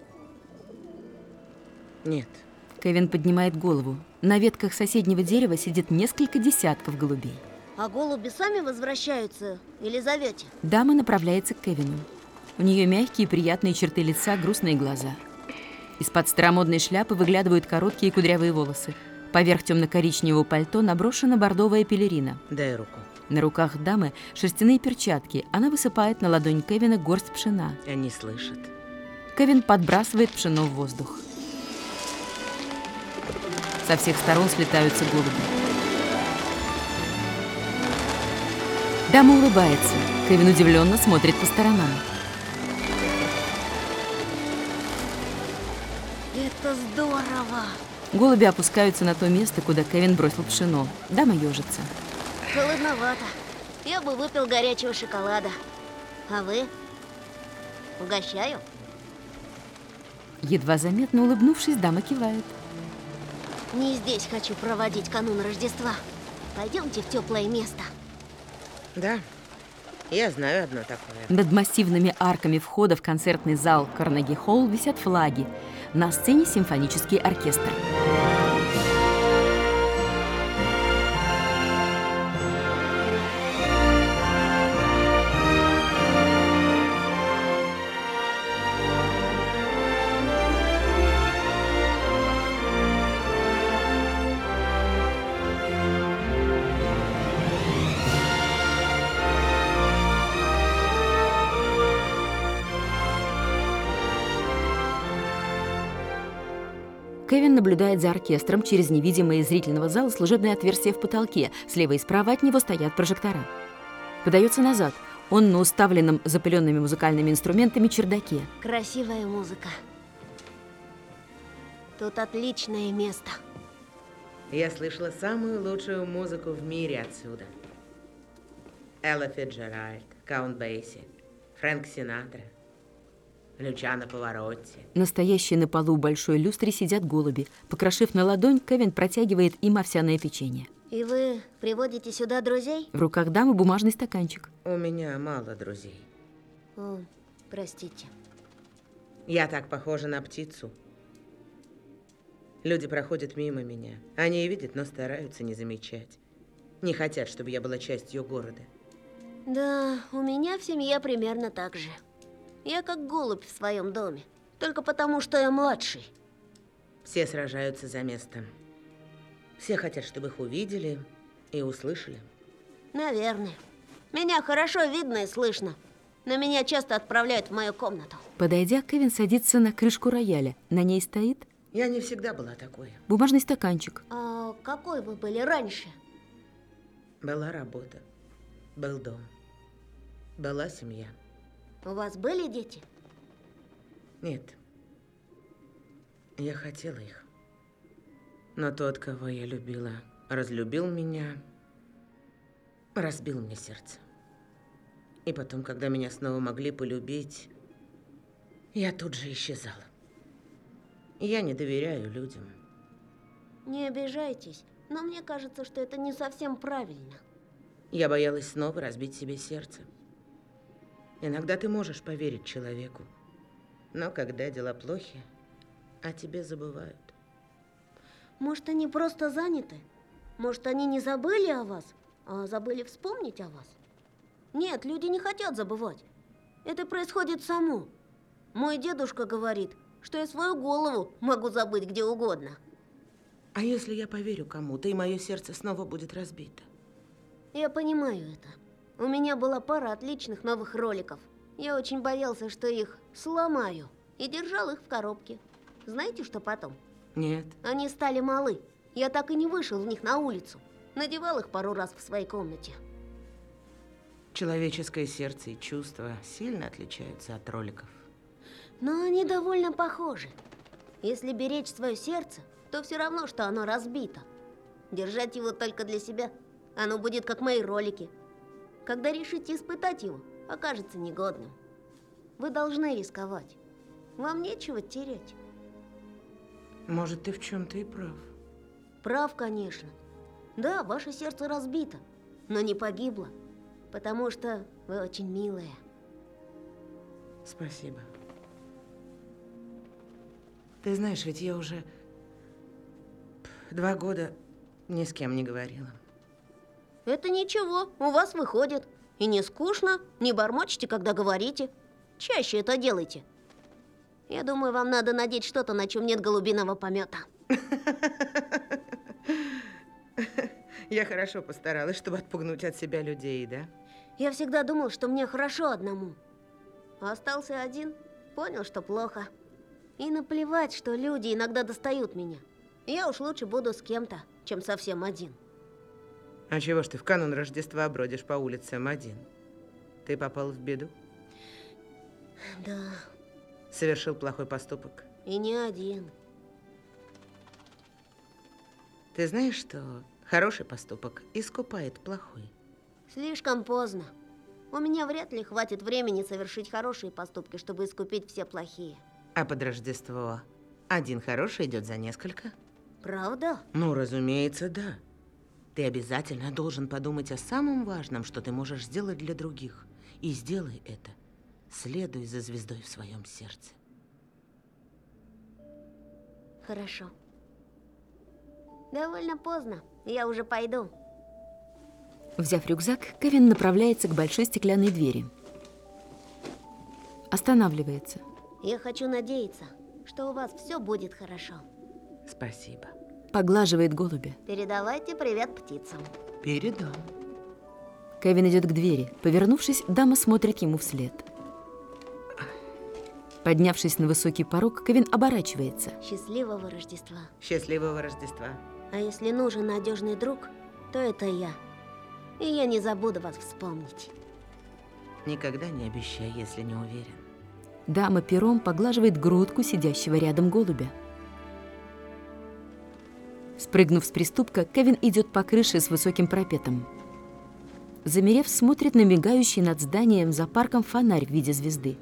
Нет. Кевин поднимает голову. На ветках соседнего дерева сидит несколько десятков голубей. А голуби сами возвращаются или зовете? Дама направляется к Кевину. У нее мягкие приятные черты лица, грустные глаза. Из-под старомодной шляпы выглядывают короткие кудрявые волосы. Поверх темно-коричневого пальто наброшена бордовая пелерина. Дай руку. На руках дамы шерстяные перчатки. Она высыпает на ладонь Кевина горсть пшена. Они слышат. Кевин подбрасывает пшено в воздух. Со всех сторон слетаются голуби. Дама улыбается. Кевин удивленно смотрит по сторонам. Это здорово! Голуби опускаются на то место, куда Кевин бросил пшено. Дама ежится. Холодновато. Я бы выпил горячего шоколада. А вы? Угощаю? Едва заметно улыбнувшись, дама кивает. Не здесь хочу проводить канун Рождества. Пойдемте в теплое место. Да, я знаю одно такое. Над массивными арками входа в концертный зал Карнеги-Холл висят флаги. На сцене симфонический оркестр. Кевин наблюдает за оркестром через невидимое из зрительного зала служебное отверстие в потолке. Слева и справа от него стоят прожектора. Подается назад. Он на уставленном запыленными музыкальными инструментами чердаке. Красивая музыка. Тут отличное место. Я слышала самую лучшую музыку в мире отсюда. Элла Фицджеральд, Каунт Бейси, Фрэнк Синатра, Лючано Паваротти. Настоящие на полу большой люстре сидят голуби. Покрошив на ладонь, Кевин протягивает им овсяное печенье. И вы приводите сюда друзей? В руках дамы бумажный стаканчик. У меня мало друзей. О, простите. Я так похожа на птицу. Люди проходят мимо меня. Они и видят, но стараются не замечать. Не хотят, чтобы я была частью города. Да, у меня в семье примерно так же. Я как голубь в своем доме. Только потому, что я младший. Все сражаются за место. Все хотят, чтобы их увидели и услышали. Наверное. Меня хорошо видно и слышно. Но меня часто отправляют в мою комнату. Подойдя, Кевин садится на крышку рояля. На ней стоит... Я не всегда была такой. Бумажный стаканчик. А какой вы были раньше? Была работа. Был дом. Была семья. У вас были дети? Нет. Я хотела их. Но тот, кого я любила, разлюбил меня, разбил мне сердце. И потом, когда меня снова могли полюбить, я тут же исчезала. Я не доверяю людям. Не обижайтесь, но мне кажется, что это не совсем правильно. Я боялась снова разбить себе сердце. Иногда ты можешь поверить человеку, но когда дела плохи, о тебе забывают. Может, они просто заняты? Может, они не забыли о вас, а забыли вспомнить о вас? Нет, люди не хотят забывать. Это происходит само. Мой дедушка говорит, что я свою голову могу забыть где угодно. А если я поверю кому-то, и мое сердце снова будет разбито? Я понимаю это. У меня была пара отличных новых роликов. Я очень боялся, что их сломаю, и держал их в коробке. Знаете, что потом? Нет. Они стали малы. Я так и не вышел в них на улицу. Надевал их пару раз в своей комнате. Человеческое сердце и чувства сильно отличаются от роликов. Но они довольно похожи. Если беречь свое сердце, то все равно, что оно разбито. Держать его только для себя, оно будет как мои ролики. Когда решите испытать его, окажется негодным. Вы должны рисковать. Вам нечего терять. Может, ты в чем-то и прав. Прав, конечно. Да, ваше сердце разбито, но не погибло, потому что вы очень милая. Спасибо. Ты знаешь, ведь я уже два года ни с кем не говорила. Это ничего, у вас выходит. И не скучно, не бормочете, когда говорите. Чаще это делайте. Я думаю, вам надо надеть что-то, на чем нет голубиного помета. Я хорошо постаралась, чтобы отпугнуть от себя людей, да? Я всегда думал, что мне хорошо одному. А остался один, понял, что плохо. И наплевать, что люди иногда достают меня. Я уж лучше буду с кем-то, чем совсем один. А чего ж ты в канун Рождества бродишь по улицам один? Ты попал в беду? Да. Совершил плохой поступок? И не один. Ты знаешь, что хороший поступок искупает плохой? Слишком поздно. У меня вряд ли хватит времени совершить хорошие поступки, чтобы искупить все плохие. А под Рождество один хороший идет за несколько? Правда? Ну, разумеется, да. Ты обязательно должен подумать о самом важном, что ты можешь сделать для других. И сделай это. Следуй за звездой в своем сердце. Хорошо. Довольно поздно. Я уже пойду. Взяв рюкзак, Кевин направляется к большой стеклянной двери. Останавливается. Я хочу надеяться, что у вас все будет хорошо. Спасибо. Поглаживает голубя. Передавайте привет птицам. Передам. Кевин идет к двери. Повернувшись, дама смотрит ему вслед. Поднявшись на высокий порог, Кевин оборачивается. Счастливого Рождества. Счастливого Рождества. А если нужен надежный друг, то это я. И я не забуду вас вспомнить. Никогда не обещай, если не уверен. Дама пером поглаживает грудку сидящего рядом голубя. Спрыгнув с приступка, Кевин идет по крыше с высоким парапетом. Замерев, смотрит на мигающий над зданием за парком фонарь в виде звезды.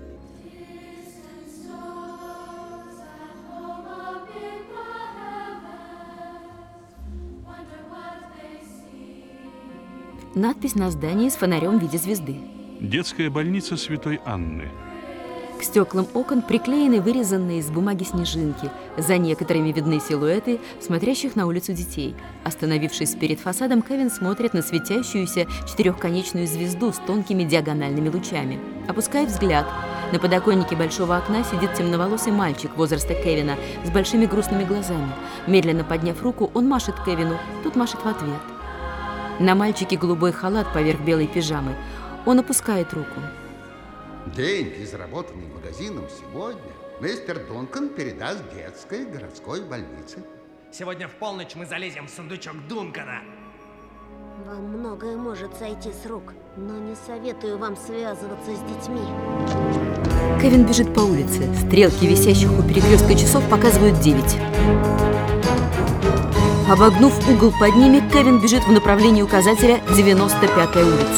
Надпись на здании с фонарем в виде звезды. Детская больница Святой Анны. К стеклам окон приклеены вырезанные из бумаги снежинки. За некоторыми видны силуэты смотрящих на улицу детей. Остановившись перед фасадом, Кевин смотрит на светящуюся четырехконечную звезду с тонкими диагональными лучами. Опускает взгляд. На подоконнике большого окна сидит темноволосый мальчик возраста Кевина с большими грустными глазами. Медленно подняв руку, он машет Кевину, тот машет в ответ. На мальчике голубой халат поверх белой пижамы. Он опускает руку. Деньги, заработанные магазином сегодня, мистер Дункан передаст детской городской больнице. Сегодня в полночь мы залезем в сундучок Дункана. Вам многое может сойти с рук, но не советую вам связываться с детьми. Кевин бежит по улице. Стрелки, висящих у перекрестка часов, показывают девять. Обогнув угол под ними, Кевин бежит в направлении указателя девяносто пятая улица.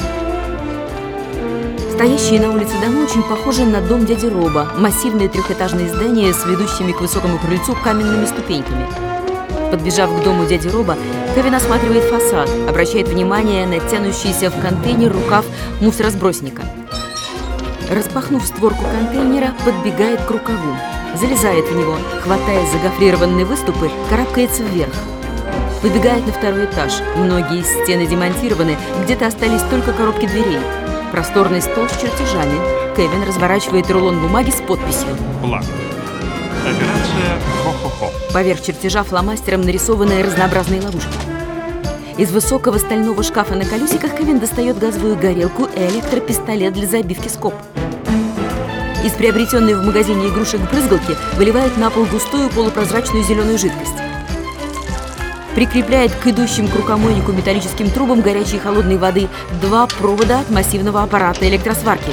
Стоящие на улице дома очень похожи на дом дяди Роба. Массивные трехэтажные здания с ведущими к высокому крыльцу каменными ступеньками. Подбежав к дому дяди Роба, Кевин осматривает фасад, обращает внимание на тянущийся в контейнер рукав мусоросбросника. Распахнув створку контейнера, подбегает к рукаву, залезает в него, хватаясь за гофрированные выступы, карабкается вверх. Выбегает на второй этаж. Многие стены демонтированы, где-то остались только коробки дверей. Просторный стол с чертежами. Кевин разворачивает рулон бумаги с подписью. План. Операция «Хо-хо-хо». Поверх чертежа фломастером нарисованы разнообразные ловушки. Из высокого стального шкафа на колесиках Кевин достает газовую горелку и электропистолет для забивки скоб. Из приобретенной в магазине игрушек брызгалки выливает на пол густую полупрозрачную зеленую жидкость. Прикрепляет к идущим к рукомойнику металлическим трубам горячей и холодной воды два провода от массивного аппарата электросварки.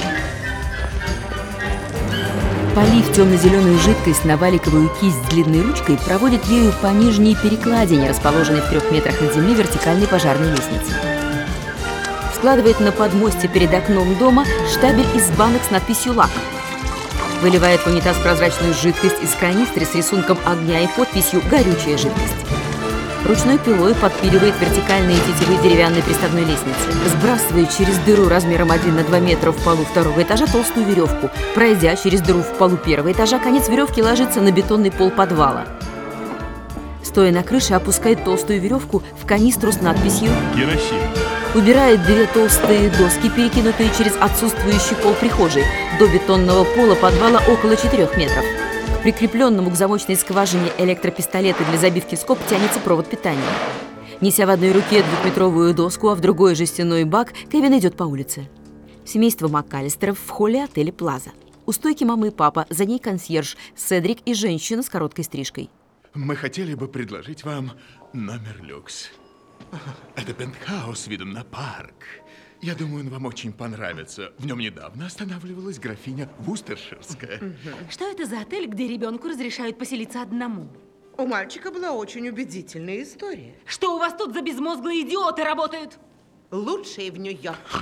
Полив темно-зеленую жидкость на валиковую кисть с длинной ручкой, проводит ею по нижней перекладине, расположенной в трех метрах от земли вертикальной пожарной лестницы. Складывает на подмосте перед окном дома штабель из банок с надписью «Лак». Выливает в унитаз прозрачную жидкость из канистры с рисунком огня и подписью «Горючая жидкость». Ручной пилой подпиливает вертикальные тетивы деревянной приставной лестницы. Сбрасывает через дыру размером один на два метра в полу второго этажа толстую веревку. Пройдя через дыру в полу первого этажа, конец веревки ложится на бетонный пол подвала. Стоя на крыше, опускает толстую веревку в канистру с надписью «Керосин». Убирает две толстые доски, перекинутые через отсутствующий пол прихожей. До бетонного пола подвала около четырёх метров. К прикрепленному к замочной скважине электропистолета для забивки скоб тянется провод питания. Неся в одной руке двухметровую доску, а в другой жестяной бак, Кевин идет по улице. Семейство МакАлистеров в холле отеля «Плаза». У стойки мама и папа, за ней консьерж, Седрик и женщина с короткой стрижкой. Мы хотели бы предложить вам номер люкс. Это пентхаус с видом на парк. Я думаю, он вам очень понравится. В нем недавно останавливалась графиня Вустерширская. Что это за отель, где ребенку разрешают поселиться одному? У мальчика была очень убедительная история. Что у вас тут за безмозглые идиоты работают? Лучшие в Нью-Йорке.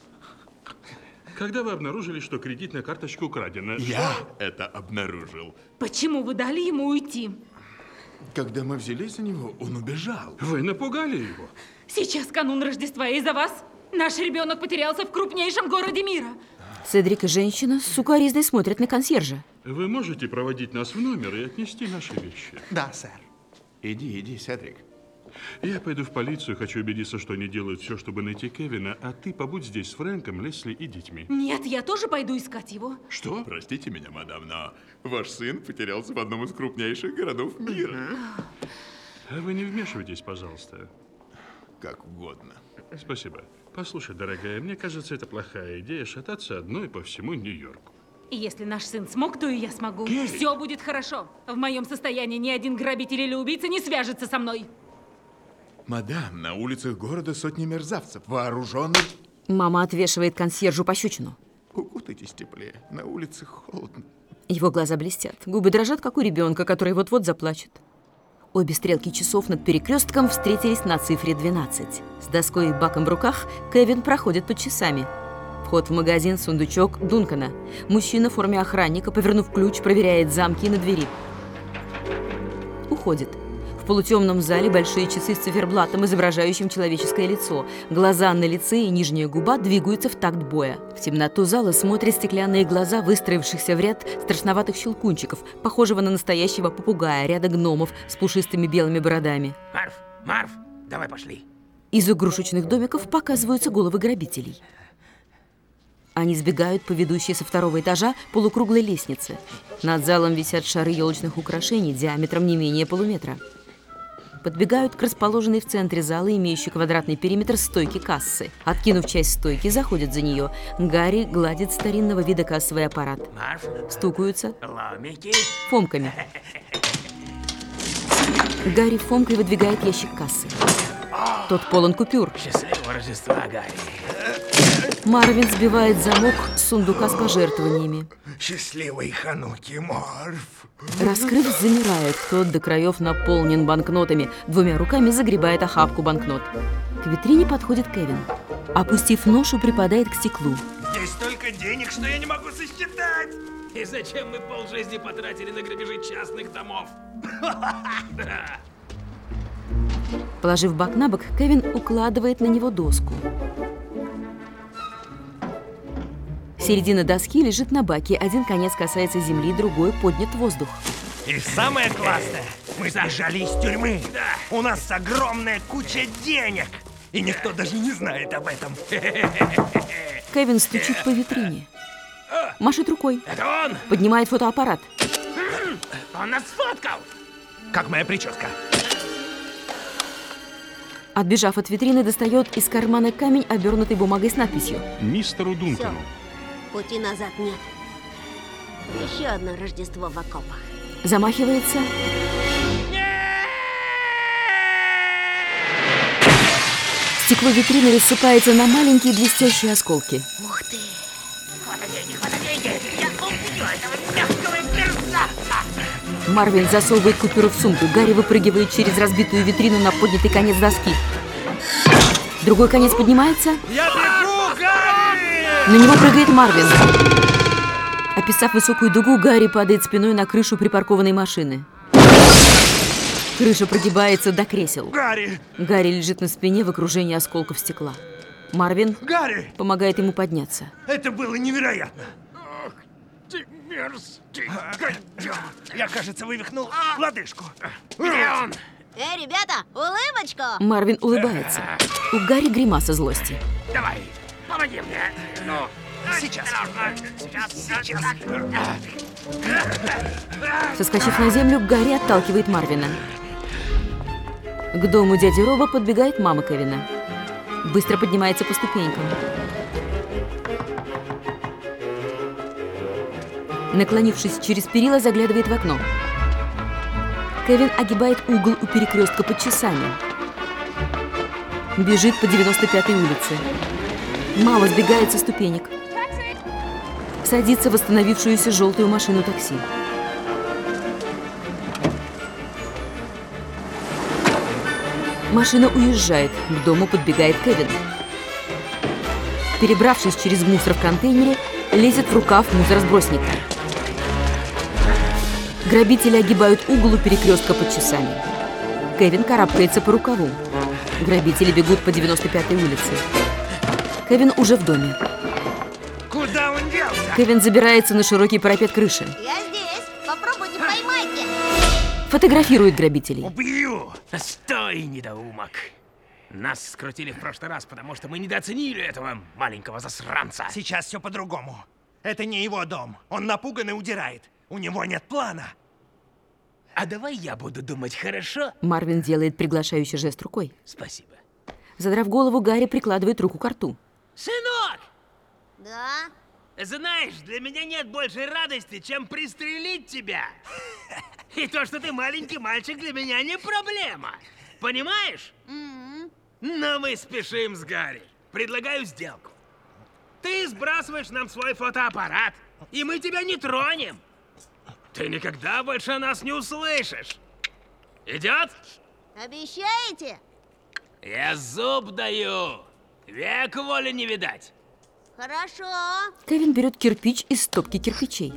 Когда вы обнаружили, что кредитная карточка украдена? Я это обнаружил. Почему вы дали ему уйти? Когда мы взялись за него, он убежал. Вы напугали его. Сейчас канун Рождества из-за вас. Наш ребенок потерялся в крупнейшем городе мира. Седрик и женщина с укоризной смотрят на консьержа. Вы можете проводить нас в номер и отнести наши вещи? Да, сэр. Иди, иди, Седрик. Я пойду в полицию, хочу убедиться, что они делают все, чтобы найти Кевина, а ты побудь здесь с Фрэнком, Лесли и детьми. Нет, я тоже пойду искать его. Что? Простите меня, мадам, но ваш сын потерялся в одном из крупнейших городов мира. А вы не вмешивайтесь, пожалуйста. Как угодно. Спасибо. Послушай, дорогая, мне кажется, это плохая идея шататься одной по всему Нью-Йорку. И если наш сын смог, то и я смогу. Кейт! Все будет хорошо. В моем состоянии ни один грабитель или убийца не свяжется со мной. Мадам, на улицах города сотни мерзавцев, вооруженных. Мама отвешивает консьержу пощечину. Укутайтесь теплее, на улице холодно. Его глаза блестят, губы дрожат, как у ребенка, который вот-вот заплачет. Обе стрелки часов над перекрестком встретились на цифре двенадцать. С доской и баком в руках Кевин проходит под часами. Вход в магазин, сундучок Дункана. Мужчина в форме охранника, повернув ключ, проверяет замки на двери. Уходит. В полутемном зале большие часы с циферблатом, изображающим человеческое лицо. Глаза на лице и нижняя губа двигаются в такт боя. В темноту зала смотрят стеклянные глаза выстроившихся в ряд страшноватых щелкунчиков, похожего на настоящего попугая, ряда гномов с пушистыми белыми бородами. Марв, Марв, давай пошли. Из игрушечных домиков показываются головы грабителей. Они сбегают по ведущей со второго этажа полукруглой лестнице. Над залом висят шары елочных украшений диаметром не менее полуметра. Подбегают к расположенной в центре зала, имеющей квадратный периметр, стойки кассы. Откинув часть стойки, заходят за нее. Гарри гладит старинного вида кассовый аппарат. Марв. Стукаются. Ломики. Фомками. Гарри фомкой выдвигает ящик кассы. Тот полон купюр. Счастливого Рождества, Гарри. Марвин сбивает замок с сундука с пожертвованиями. Счастливой Хануки, Марв. Раскрыв, замирает. Тот до краев наполнен банкнотами. Двумя руками загребает охапку банкнот. К витрине подходит Кевин. Опустив ношу, припадает к стеклу. Здесь столько денег, что я не могу сосчитать. И зачем мы полжизни потратили на грабежи частных домов? Положив бак на бок, Кевин укладывает на него доску. Середина доски лежит на баке. Один конец касается земли, другой поднят в воздух. И самое классное, мы сбежали из тюрьмы. У нас огромная куча денег. И никто даже не знает об этом. Кевин стучит по витрине. Машет рукой. Это он! Поднимает фотоаппарат. Он нас сфоткал! Как моя прическа. Отбежав от витрины, достает из кармана камень, обернутый бумагой с надписью. Мистеру Дункану. Пути назад нет. Еще одно Рождество в окопах. Замахивается. Стекло витрины рассыпается на маленькие блестящие осколки. Ух ты! Хватай деньги, хватай деньги! Я убью этого мягкого мерзавца! Марвин засовывает купюру в сумку. Гарри выпрыгивает через разбитую витрину на поднятый конец доски. Другой конец поднимается. Я бегу, Гарри! На него прыгает Марвин. Описав высокую дугу, Гарри падает спиной на крышу припаркованной машины. Крыша прогибается до кресел. Гарри! Гарри лежит на спине в окружении осколков стекла. Марвин Гарри! помогает ему подняться. Это было невероятно. Ох, ты мерзкий. Я, кажется, вывихнул лодыжку. Где он? Эй, ребята, улыбочку! Марвин улыбается. У Гарри гримаса злости. Давай, помоги мне. Ну, сейчас. Сейчас, сейчас. Соскочив на землю, Гарри отталкивает Марвина. К дому дяди Роба подбегает мама Кевина. Быстро поднимается по ступенькам. Наклонившись через перила, заглядывает в окно. Кевин огибает угол у перекрестка под часами. Бежит по девяносто пятой улице. Мама сбегает со ступенек. Садится в остановившуюся желтую машину такси. Машина уезжает. К дому подбегает Кевин. Перебравшись через мусор в контейнере, лезет в рукав мусоросбросника. Грабители огибают угол у перекрестка под часами. Кевин карабкается по рукаву. Грабители бегут по девяносто пятой улице. Кевин уже в доме. Куда он делся? Кевин забирается на широкий парапет крыши. Я здесь. Попробуйте, поймайте. Фотографирует грабителей. Убью! Стой, недоумок. Нас скрутили в прошлый раз, потому что мы недооценили этого маленького засранца. Сейчас все по-другому. Это не его дом. Он напуган и удирает. У него нет плана. А давай я буду думать, хорошо? Марвин делает приглашающий жест рукой. Спасибо. Задрав голову, Гарри прикладывает руку к рту. Сынок! Да? Знаешь, для меня нет большей радости, чем пристрелить тебя. И то, что ты маленький мальчик, для меня не проблема. Понимаешь? Mm-hmm. Но мы спешим с Гарри. Предлагаю сделку. Ты сбрасываешь нам свой фотоаппарат, и мы тебя не тронем. Ты никогда больше о нас не услышишь. Идет? Обещаете? Я зуб даю. Век воли не видать. Хорошо. Кевин берет кирпич из стопки кирпичей.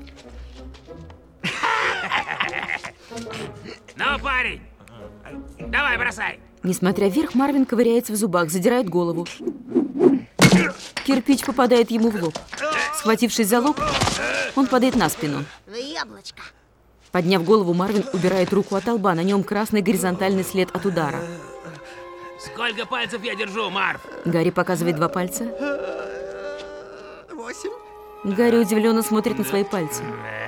Ну, парень, давай, бросай. Несмотря вверх, Марвин ковыряется в зубах, задирает голову. Кирпич попадает ему в лоб. Схватившись за лоб, он падает на спину. В яблочко. Подняв голову, Марвин убирает руку от лба. На нем красный горизонтальный след от удара. Сколько пальцев я держу, Марв? Гарри показывает два пальца. Восемь. Гарри удивленно смотрит на свои пальцы.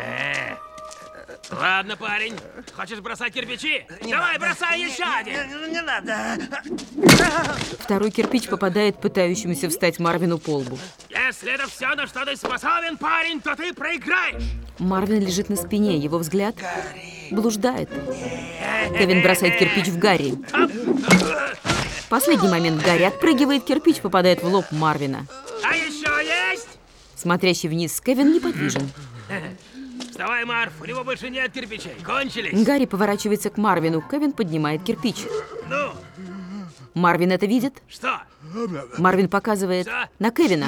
Ладно, парень. Хочешь бросать кирпичи? Не Давай, надо. бросай Не, еще не, один. Не, не надо. Второй кирпич попадает пытающемуся встать Марвину по лбу. Если это все, на что ты способен, парень, то ты проиграешь. Марвин лежит на спине, его взгляд блуждает. Кевин бросает кирпич в Гарри. последний момент Гарри отпрыгивает, кирпич попадает в лоб Марвина. А еще есть? Смотрящий вниз Кевин неподвижен. Вставай, Марв, у него больше нет кирпичей. Кончились. Гарри поворачивается к Марвину. Кевин поднимает кирпич. Ну? Марвин это видит? Что? Марвин показывает Что? на Кевина.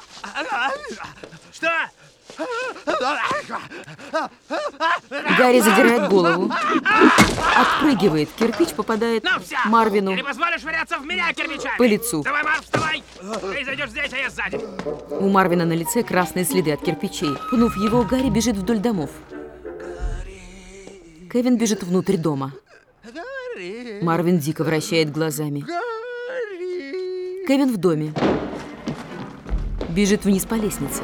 Что? Гарри задирает голову. Отпрыгивает. Кирпич попадает Ну все! Марвину Я не позволю швыряться в меня кирпичами! по лицу. Давай, Марв, вставай! Ты зайдешь здесь, а я сзади. У Марвина на лице красные следы от кирпичей. Пнув его, Гарри бежит вдоль домов. Кевин бежит внутрь дома. Марвин дико вращает глазами. Кевин в доме. Бежит вниз по лестнице.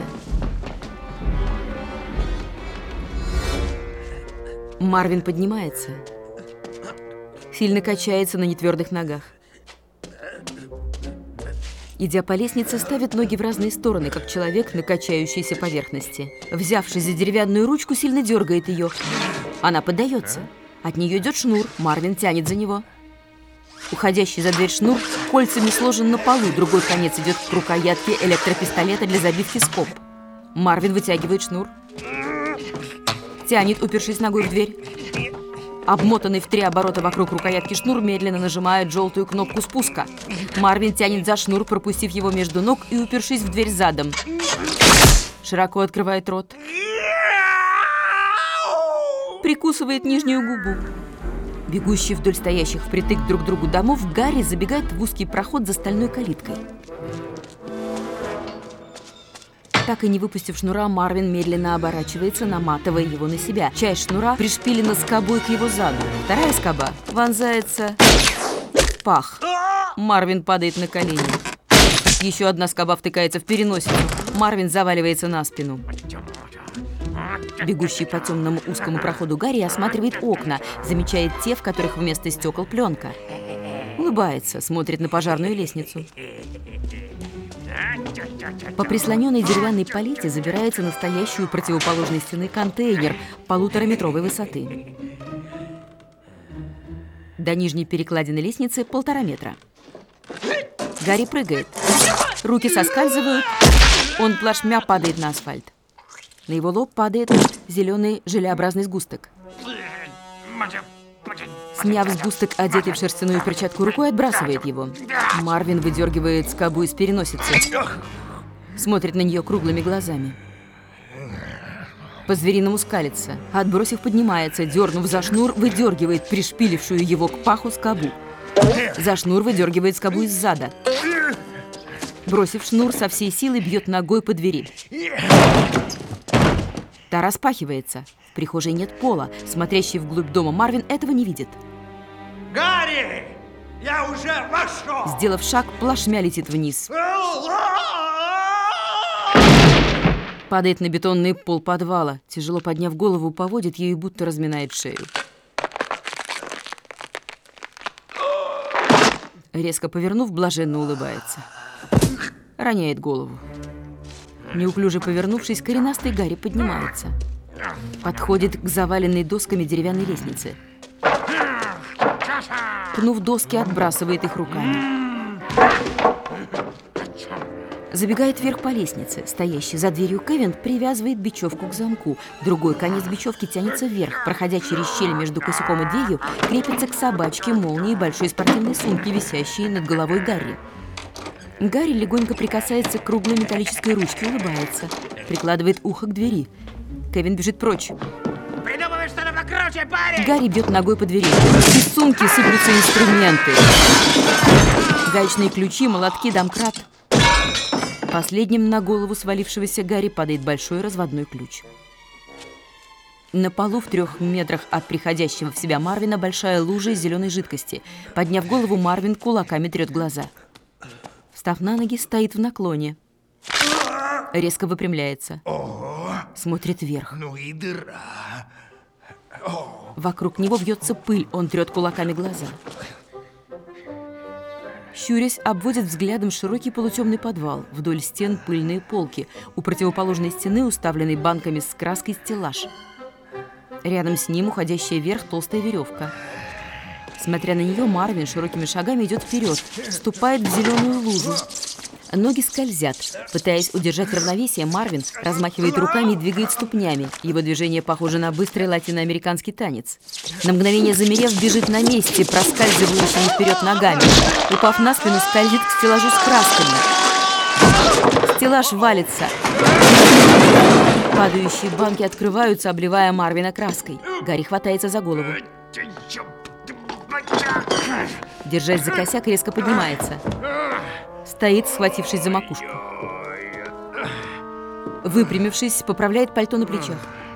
Марвин поднимается. Сильно качается на нетвердых ногах. Идя по лестнице, ставит ноги в разные стороны, как человек на качающейся поверхности. Взявшись за деревянную ручку, сильно дергает ее. Она поддается. От нее идет шнур. Марвин тянет за него. Уходящий за дверь шнур кольцами сложен на полу. Другой конец идет к рукоятке электропистолета для забивки скоб. Марвин вытягивает шнур. Тянет, упершись ногой в дверь. Обмотанный в три оборота вокруг рукоятки шнур медленно нажимает желтую кнопку спуска. Марвин тянет за шнур, пропустив его между ног и упершись в дверь задом. Широко открывает рот. Прикусывает нижнюю губу. Бегущий вдоль стоящих впритык друг к другу домов, Гарри забегает в узкий проход за стальной калиткой. Так и не выпустив шнура, Марвин медленно оборачивается, наматывая его на себя. Часть шнура пришпилена скобой к его заду. Вторая скоба вонзается в пах. Марвин падает на колени. Еще одна скоба втыкается в переносицу. Марвин заваливается на спину. Бегущий по темному узкому проходу Гарри осматривает окна, замечает те, в которых вместо стекол пленка. Улыбается, смотрит на пожарную лестницу. По прислоненной деревянной палите забирается на стоящую у противоположной стены контейнер полутораметровой высоты. До нижней перекладины лестницы полтора метра. Гарри прыгает. Руки соскальзывают. Он плашмя падает на асфальт. На его лоб падает зеленый желеобразный сгусток. Сняв сгусток, одетый в шерстяную перчатку рукой, отбрасывает его. Марвин выдергивает скобу из переносицы. Смотрит на нее круглыми глазами. По-звериному скалится. Отбросив, поднимается. Дернув за шнур, выдергивает пришпилившую его к паху скобу. За шнур выдергивает скобу из зада. Бросив шнур, со всей силы бьет ногой по двери. Та распахивается. В прихожей нет пола. Смотрящий вглубь дома Марвин этого не видит. Гарри! Я уже вошел! Сделав шаг, плашмя летит вниз. Падает на бетонный пол подвала. Тяжело подняв голову, поводит ею, будто разминает шею. Резко повернув, блаженно улыбается. Роняет голову. Неуклюже повернувшись, коренастый Гарри поднимается. Подходит к заваленной досками деревянной лестнице. Пнув доски, отбрасывает их руками. Забегает вверх по лестнице. Стоящий за дверью Кевин привязывает бечевку к замку. Другой конец бечевки тянется вверх. Проходя через щель между косяком и дверью, крепится к собачке, молнии и большой спортивной сумке, висящей над головой Гарри. Гарри легонько прикасается к круглой металлической ручке, улыбается. Прикладывает ухо к двери. Кевин бежит прочь. Придумывай что-то покруче, парень! Гарри бьет ногой по двери. Из сумки сыплются инструменты. Гаечные ключи, молотки, домкрат. Последним на голову свалившегося Гарри падает большой разводной ключ. На полу в трех метрах от приходящего в себя Марвина большая лужа из зеленой жидкости. Подняв голову, Марвин кулаками трет глаза. Встав на ноги, стоит в наклоне. Резко выпрямляется. Смотрит вверх. Ну и дыра. Вокруг него вьется пыль, он трет кулаками глаза. Щурясь, обводит взглядом широкий полутемный подвал. Вдоль стен пыльные полки. У противоположной стены уставленный банками с краской стеллаж. Рядом с ним уходящая вверх толстая веревка. Смотря на нее, Марвин широкими шагами идет вперед, вступает в зеленую лужу. Ноги скользят. Пытаясь удержать равновесие, Марвин размахивает руками и двигает ступнями. Его движение похоже на быстрый латиноамериканский танец. На мгновение замерев, бежит на месте, проскальзывающими вперед ногами. Упав на спину, скользит к стеллажу с красками. Стеллаж валится. Падающие банки открываются, обливая Марвина краской. Гарри хватается за голову. Держась за косяк, резко поднимается. Стоит, схватившись за макушку. Выпрямившись, поправляет пальто на плечах.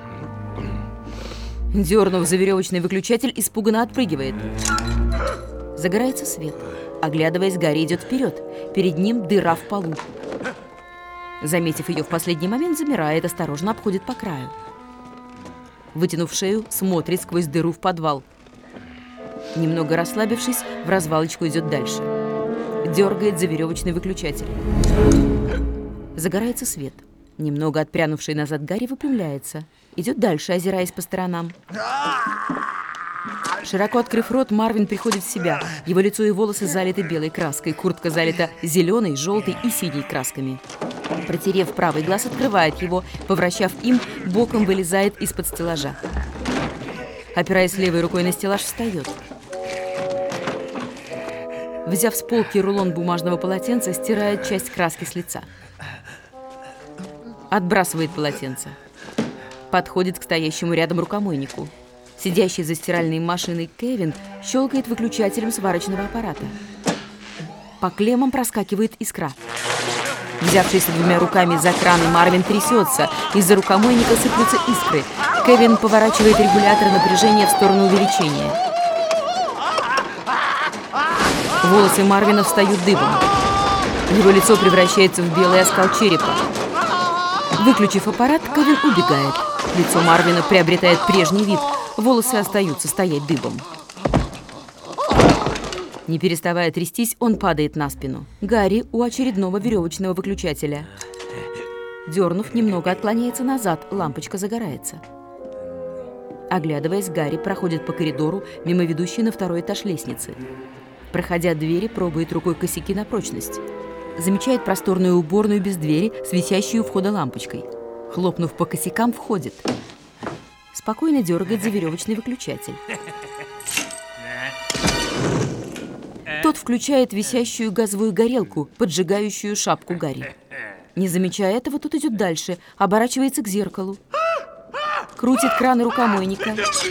Дернув за веревочный выключатель, испуганно отпрыгивает. Загорается свет. Оглядываясь, Гарри идет вперед. Перед ним дыра в полу. Заметив ее в последний момент, замирает, осторожно обходит по краю. Вытянув шею, смотрит сквозь дыру в подвал. Немного расслабившись, в развалочку идет дальше. Дергает за веревочный выключатель. Загорается свет. Немного отпрянувший назад Гарри выпрямляется. Идет дальше, озираясь по сторонам. Широко открыв рот, Марвин приходит в себя. Его лицо и волосы залиты белой краской. Куртка залита зеленой, желтой и синей красками. Протерев правый глаз, открывает его. Повращав им, боком вылезает из-под стеллажа. Опираясь левой рукой на стеллаж, встает. Взяв с полки рулон бумажного полотенца, стирает часть краски с лица. Отбрасывает полотенце. Подходит к стоящему рядом рукомойнику. Сидящий за стиральной машиной Кевин щелкает выключателем сварочного аппарата. По клеммам проскакивает искра. Взявшись двумя руками за краны, Марвин трясется. Из-за рукомойника сыплются искры. Кевин поворачивает регулятор напряжения в сторону увеличения. Волосы Марвина встают дыбом. Его лицо превращается в белый оскал черепа. Выключив аппарат, Кевин убегает. Лицо Марвина приобретает прежний вид. Волосы остаются стоять дыбом. Не переставая трястись, он падает на спину. Гарри у очередного веревочного выключателя. Дернув, немного отклоняется назад, лампочка загорается. Оглядываясь, Гарри проходит по коридору, мимо ведущей на второй этаж лестницы. Проходя двери, пробует рукой косяки на прочность. Замечает просторную уборную без двери с висящей у входа лампочкой. Хлопнув по косякам, входит. Спокойно дергает за веревочный выключатель. Тот включает висящую газовую горелку, поджигающую шапку Гарри. Не замечая этого, тот идет дальше, оборачивается к зеркалу. Крутит краны рукомойника.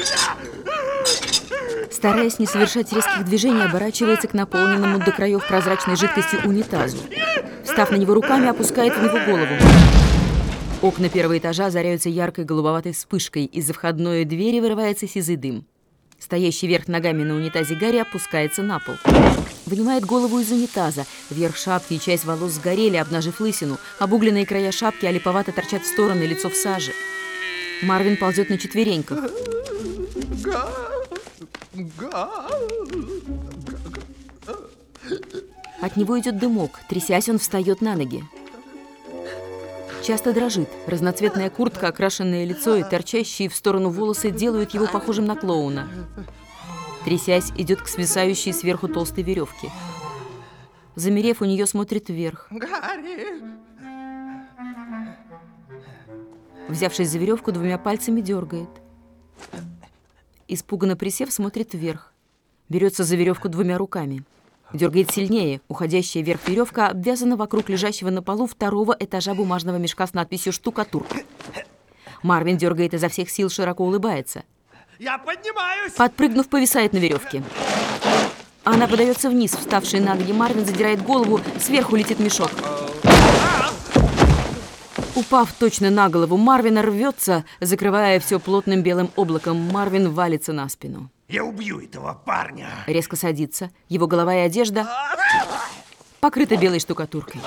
Стараясь не совершать резких движений, оборачивается к наполненному до краев прозрачной жидкостью унитазу. Встав на него руками, опускает в него голову. Окна первого этажа озаряются яркой голубоватой вспышкой. Из-за входной двери вырывается сизый дым. Стоящий вверх ногами на унитазе Гарри опускается на пол. Вынимает голову из унитаза. Верх шапки и часть волос сгорели, обнажив лысину. Обугленные края шапки олиповато торчат в стороны, лицо в саже. Марвин ползет на четвереньках. От него идет дымок. Трясясь, он встает на ноги. Часто дрожит. Разноцветная куртка, окрашенное лицо и торчащие в сторону волосы делают его похожим на клоуна. Трясясь, идет к свисающей сверху толстой веревке. Замерев, у нее смотрит вверх. Гарри! Взявшись за веревку, двумя пальцами дергает. Испуганно присев, смотрит вверх. Берется за веревку двумя руками. Дергает сильнее. Уходящая вверх веревка обвязана вокруг лежащего на полу второго этажа бумажного мешка с надписью «Штукатурка». Марвин дергает изо всех сил, широко улыбается. Я поднимаюсь! Подпрыгнув, повисает на веревке. Она подается вниз. Вставший на ноги Марвин задирает голову. Сверху летит мешок. Упав точно на голову Марвина, рвется, закрывая все плотным белым облаком. Марвин валится на спину. Я убью этого парня! Резко садится. Его голова и одежда покрыты белой штукатуркой.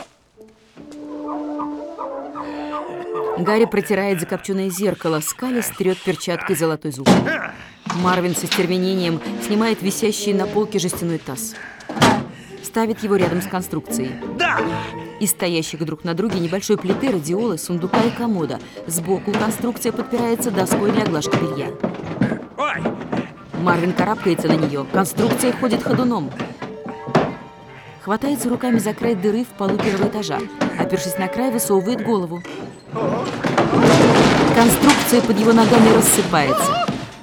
Гарри протирает закопченное зеркало, скалясь, трет перчаткой золотой зуб. Марвин со стервенением снимает висящий на полке жестяной таз. Ставит его рядом с конструкцией. Да! Из стоящих друг на друге небольшой плиты, радиолы, сундука и комода. Сбоку конструкция подпирается доской для глажки белья. Ой! Марвин карабкается на нее. Конструкция ходит ходуном. Хватается руками за край дыры в полу первого этажа. Опершись на край, высовывает голову. Конструкция под его ногами рассыпается.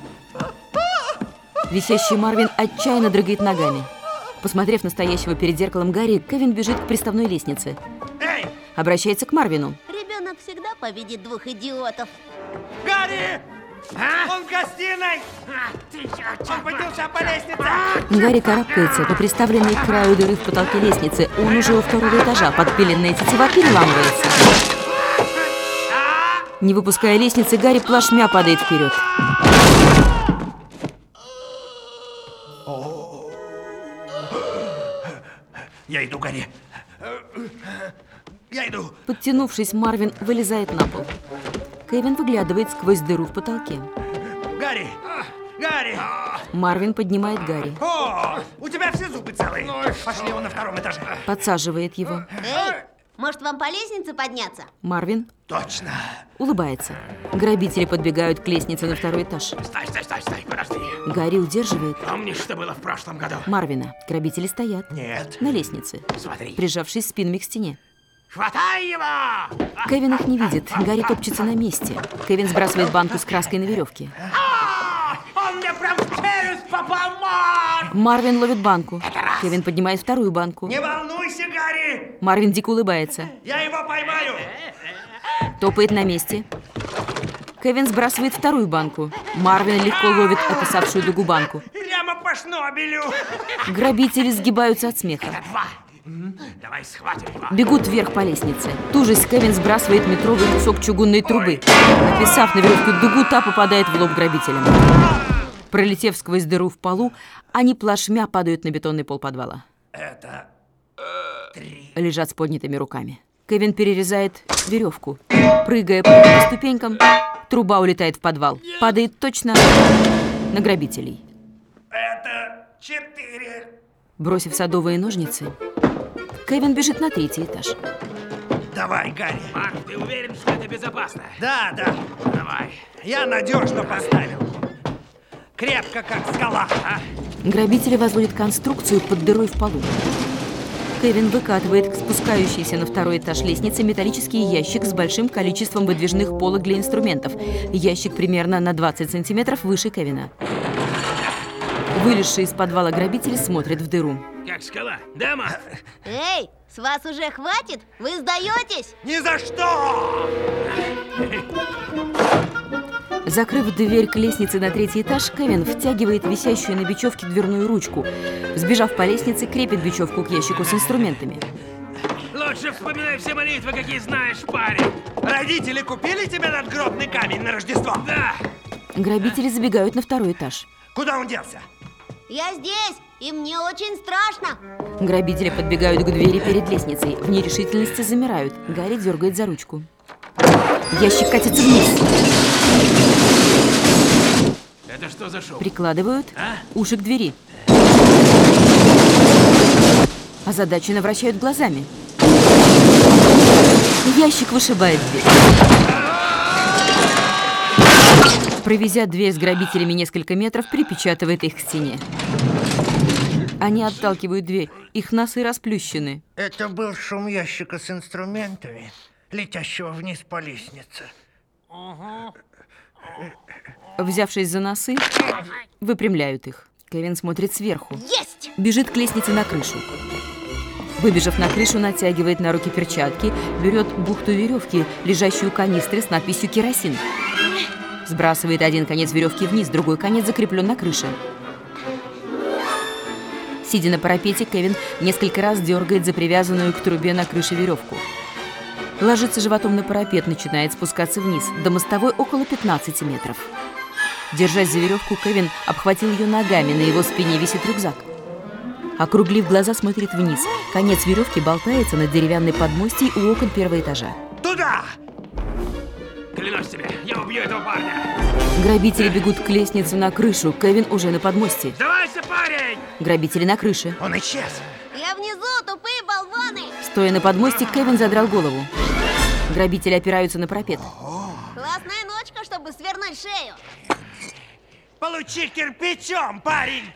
Висящий Марвин отчаянно дрыгает ногами. Посмотрев на стоящего перед зеркалом Гарри, Кевин бежит к приставной лестнице. Обращается к Марвину. Ребенок всегда победит двух идиотов. Гарри! А? Он в гостиной! А, ты чё, он поднялся по лестнице! Гарри карабкается по приставленной к краю дыры в потолке лестницы. Он уже у второго этажа. Подпиленная тетива переламывается. Не выпуская лестницы, Гарри плашмя падает вперед. Я иду, Гарри. Я иду. Подтянувшись, Марвин вылезает на пол. Кевин выглядывает сквозь дыру в потолке. Гарри! Гарри! Марвин поднимает Гарри. О, у тебя все зубы целые. Пошли его на втором этаже. Подсаживает его. Эй, может, вам по лестнице подняться? Марвин Точно. улыбается. Грабители подбегают к лестнице на второй этаж. Стой, стой, стой, стой, подожди. Гарри удерживает Помнишь, что было в прошлом году? Марвина. Грабители стоят. Нет. На лестнице. Смотри. Прижавшись спинами к стене. Хватай его! Кевин их не видит. Гарри топчется на месте. Кевин сбрасывает банку с краской на веревке. А, он мне прям в челюсть попал, Марк! Марвин ловит банку. Кевин поднимает вторую банку. Не волнуйся, Гарри! Марвин дико улыбается. Я его поймаю! Топает на месте. Кевин сбрасывает вторую банку. Марвин легко ловит описавшую дугу банку. Прямо по шнобелю! Грабители сгибаются от смеха. Давай схватим его. Бегут вверх по лестнице. Тужись, Кевин сбрасывает метровый кусок чугунной трубы. Описав на веревку дугу, та попадает в лоб грабителям. Пролетев сквозь дыру в полу, они плашмя падают на бетонный пол подвала. Это... Три. Лежат с поднятыми руками. Кевин перерезает веревку. Прыгая по ступенькам, труба улетает в подвал. Падает точно на грабителей. Это четыре. Бросив садовые ножницы, Кевин бежит на третий этаж. Давай, Гарри. Марк, ты уверен, что это безопасно? Да, да. Давай. Я надежно поставил. Крепко, как скала. А? Грабители возводят конструкцию под дырой в полу. Кевин выкатывает к спускающейся на второй этаж лестницы металлический ящик с большим количеством выдвижных полок для инструментов. Ящик примерно на двадцать сантиметров выше Кевина. Вылезшие из подвала грабители смотрят в дыру. Как скала, да, Марк? Эй, с вас уже хватит? Вы сдаетесь? Ни за что! Закрыв дверь к лестнице на третий этаж, Кевин втягивает висящую на бечевке дверную ручку. Сбежав по лестнице, крепит бечевку к ящику с инструментами. Лучше вспоминай все молитвы, какие знаешь, парень. Родители купили тебе надгробный камень на Рождество? Да. Грабители забегают на второй этаж. Куда он делся? Я здесь, и мне очень страшно. Грабители подбегают к двери перед лестницей. В нерешительности замирают. Гарри дергает за ручку. Ящик катится вниз. Это что за шоу? Прикладывают а? уши к двери. Озадаченно вращают глазами. Ящик вышибает дверь. Провезя дверь с грабителями несколько метров, припечатывает их к стене. Они отталкивают дверь. Их носы расплющены. Это был шум ящика с инструментами, летящего вниз по лестнице. Взявшись за носы, выпрямляют их. Кевин смотрит сверху. Есть! Бежит к лестнице на крышу. Выбежав на крышу, натягивает на руки перчатки, берет бухту веревки, лежащую у канистры с надписью «Керосин». Сбрасывает один конец веревки вниз, другой конец закреплен на крыше. Сидя на парапете, Кевин несколько раз дергает за привязанную к трубе на крыше веревку. Ложится животом на парапет, начинает спускаться вниз, до мостовой около пятнадцати метров. Держась за веревку, Кевин обхватил ее ногами, на его спине висит рюкзак. Округлив глаза, смотрит вниз. Конец веревки болтается на деревянной подмостье у окон первого этажа. Туда! Клянусь тебе, я убью этого парня! Грабители бегут к лестнице на крышу. Кевин уже на подмостье. Сдавайся, парень! Грабители на крыше. Он исчез. Я внизу, тупые болваны! Стоя на подмостье, Кевин задрал голову. Грабители опираются на парапет. Классная ночка, чтобы свернуть шею. Получи кирпичом, парень!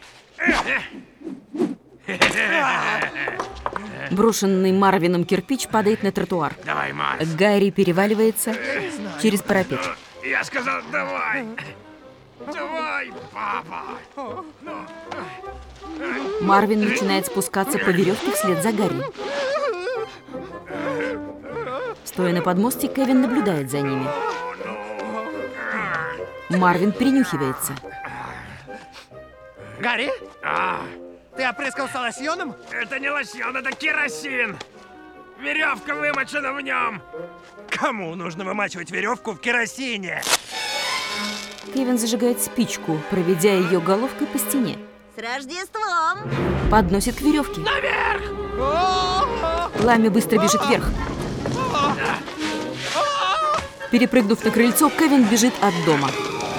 Брошенный Марвином кирпич падает на тротуар. Давай, Марс. Гарри переваливается через парапет. Я сказал, давай. Давай, папа. Марвин начинает спускаться по веревке вслед за Гарри. Стоя на подмостке, Кевин наблюдает за ними. Марвин принюхивается. Гарри? А, ты опрыскался лосьоном? это не лосьон, это керосин. Веревка вымочена в нем. Кому нужно вымачивать веревку в керосине? Кевин зажигает спичку, проведя ее головкой по стене. С Рождеством! Подносит к веревке. Наверх! Пламя быстро бежит вверх. Перепрыгнув на крыльцо, Кевин бежит от дома.